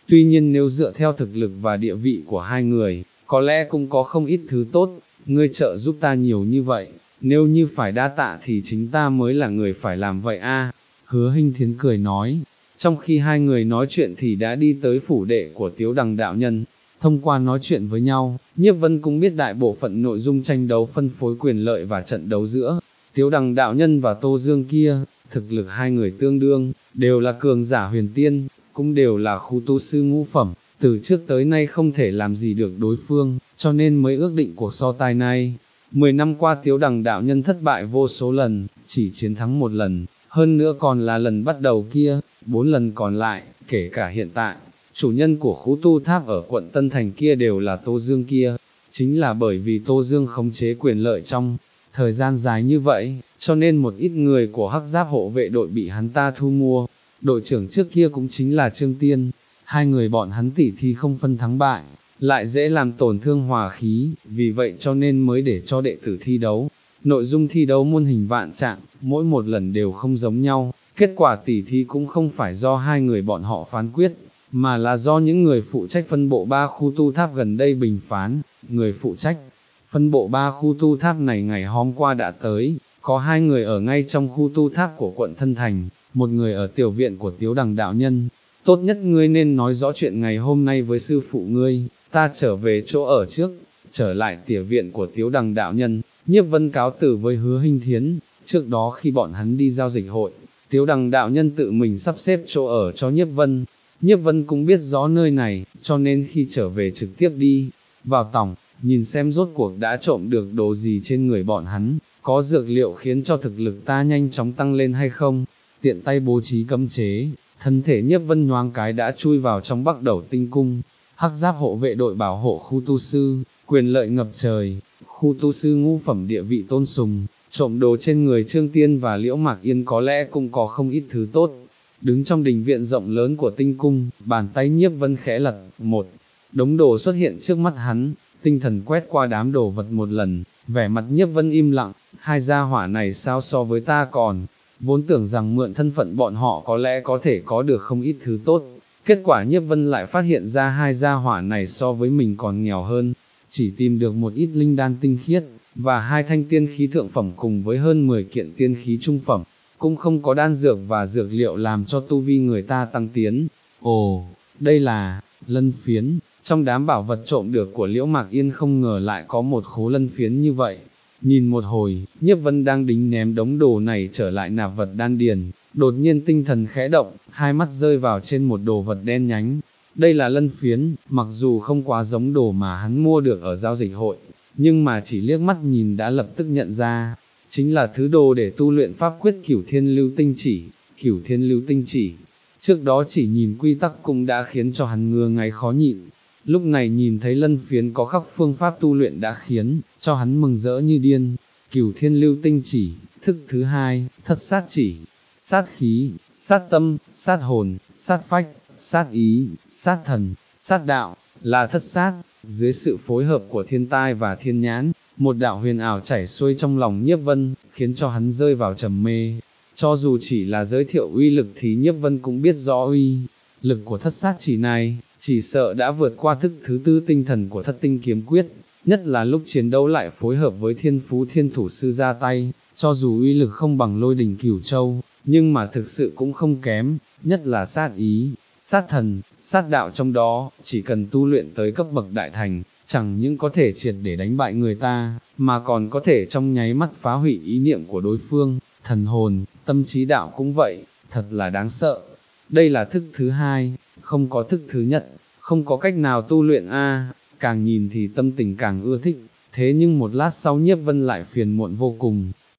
tuy nhiên nếu dựa theo thực lực và địa vị của hai người, có lẽ cũng có không ít thứ tốt, ngươi trợ giúp ta nhiều như vậy, nếu như phải đa tạ thì chính ta mới là người phải làm vậy a. Hứa Hinh Thiến cười nói, trong khi hai người nói chuyện thì đã đi tới phủ đệ của Tiếu Đằng đạo nhân. Thông qua nói chuyện với nhau, Nhiếp Vân cũng biết đại bộ phận nội dung tranh đấu phân phối quyền lợi và trận đấu giữa Tiếu Đằng đạo nhân và Tô Dương kia, thực lực hai người tương đương, đều là cường giả huyền tiên, cũng đều là khu tu sư ngũ phẩm, từ trước tới nay không thể làm gì được đối phương, cho nên mới ước định cuộc so tài này. Mười năm qua Tiếu Đằng đạo nhân thất bại vô số lần, chỉ chiến thắng một lần, hơn nữa còn là lần bắt đầu kia, bốn lần còn lại, kể cả hiện tại, chủ nhân của khu tu tháp ở quận Tân Thành kia đều là Tô Dương kia, chính là bởi vì Tô Dương khống chế quyền lợi trong thời gian dài như vậy, cho nên một ít người của Hắc Giáp hộ vệ đội bị hắn ta thu mua, đội trưởng trước kia cũng chính là Trương Tiên, hai người bọn hắn tỉ thi không phân thắng bại, lại dễ làm tổn thương hòa khí, vì vậy cho nên mới để cho đệ tử thi đấu. Nội dung thi đấu muôn hình vạn trạng, mỗi một lần đều không giống nhau, kết quả tỉ thi cũng không phải do hai người bọn họ phán quyết, mà là do những người phụ trách phân bộ ba khu tu tháp gần đây bình phán. Người phụ trách phân bộ ba khu tu tháp này ngày hôm qua đã tới, có hai người ở ngay trong khu tu tháp của quận Thân Thành, một người ở tiểu viện của Tiếu Đằng đạo nhân. Tốt nhất ngươi nên nói rõ chuyện ngày hôm nay với sư phụ ngươi, ta trở về chỗ ở trước. Trở lại tiểu viện của Tiếu Đằng đạo nhân, Nhiếp Vân cáo từ với Hứa Hinh Thiến. Trước đó khi bọn hắn đi giao dịch hội, Tiếu Đằng đạo nhân tự mình sắp xếp chỗ ở cho Nhiếp Vân. Nhiếp Vân cũng biết rõ nơi này, cho nên khi trở về trực tiếp đi vào tổng, nhìn xem rốt cuộc đã trộm được đồ gì trên người bọn hắn, có dược liệu khiến cho thực lực ta nhanh chóng tăng lên hay không. Tiện tay bố trí cấm chế, thân thể Nhiếp Vân nhoáng cái đã chui vào trong Bắc Đẩu Tinh Cung. Hắc Giáp hộ vệ đội bảo hộ khu tu sư, quyền lợi ngập trời, khu tu sư ngũ phẩm địa vị tôn sùng, trộm đồ trên người Trương Tiên và Liễu Mạc Yên có lẽ cũng có không ít thứ tốt. Đứng trong đình viện rộng lớn của Tinh Cung, bàn tay Nhiếp Vân khẽ lật, một đống đồ xuất hiện trước mắt hắn, tinh thần quét qua đám đồ vật một lần, vẻ mặt Nhiếp Vân im lặng, hai gia hỏa này sao so với ta còn, vốn tưởng rằng mượn thân phận bọn họ có lẽ có thể có được không ít thứ tốt, kết quả Nhiếp Vân lại phát hiện ra hai gia hỏa này so với mình còn nghèo hơn, chỉ tìm được một ít linh đan tinh khiết, và hai thanh tiên khí thượng phẩm cùng với hơn mười kiện tiên khí trung phẩm, cũng không có đan dược và dược liệu làm cho tu vi người ta tăng tiến. Ồ, đây là lân phiến, trong đám bảo vật trộm được của Liễu Mạc Yên không ngờ lại có một khố lân phiến như vậy. Nhìn một hồi, Nhiếp Vân đang đính ném đống đồ này trở lại nạp vật đan điền, đột nhiên tinh thần khẽ động, hai mắt rơi vào trên một đồ vật đen nhánh. Đây là lân phiến, mặc dù không quá giống đồ mà hắn mua được ở giao dịch hội, nhưng mà chỉ liếc mắt nhìn đã lập tức nhận ra, chính là thứ đồ để tu luyện pháp quyết Cửu Thiên Lưu Tinh Chỉ. Cửu Thiên Lưu Tinh Chỉ, trước đó chỉ nhìn quy tắc cũng đã khiến cho hắn ngứa ngáy khó nhịn, lúc này nhìn thấy lân phiến có khắc phương pháp tu luyện đã khiến cho hắn mừng rỡ như điên. Cửu Thiên Lưu Tinh Chỉ, thức thứ hai, thất sát chỉ, sát khí, sát tâm, sát hồn, sát phách, sát ý, sát thần, sát đạo, là thất sát. Dưới sự phối hợp của thiên tai và thiên nhãn, một đạo huyền ảo chảy xuôi trong lòng Nhiếp Vân, khiến cho hắn rơi vào trầm mê. Cho dù chỉ là giới thiệu uy lực thì Nhiếp Vân cũng biết rõ uy lực của thất sát chỉ này, chỉ sợ đã vượt qua thức thứ tư tinh thần của thất tinh kiếm quyết, nhất là lúc chiến đấu lại phối hợp với thiên phú thiên thủ sư ra tay, cho dù uy lực không bằng lôi đỉnh cửu châu, nhưng mà thực sự cũng không kém, nhất là sát ý, sát thần, sát đạo trong đó, chỉ cần tu luyện tới cấp bậc đại thành, chẳng những có thể triệt để đánh bại người ta, mà còn có thể trong nháy mắt phá hủy ý niệm của đối phương, thần hồn, tâm trí đạo cũng vậy, thật là đáng sợ. Đây là thức thứ hai, không có thức thứ nhất, không có cách nào tu luyện a. Càng nhìn thì tâm tình càng ưa thích, thế nhưng một lát sau Nhiếp Vân lại phiền muộn vô cùng,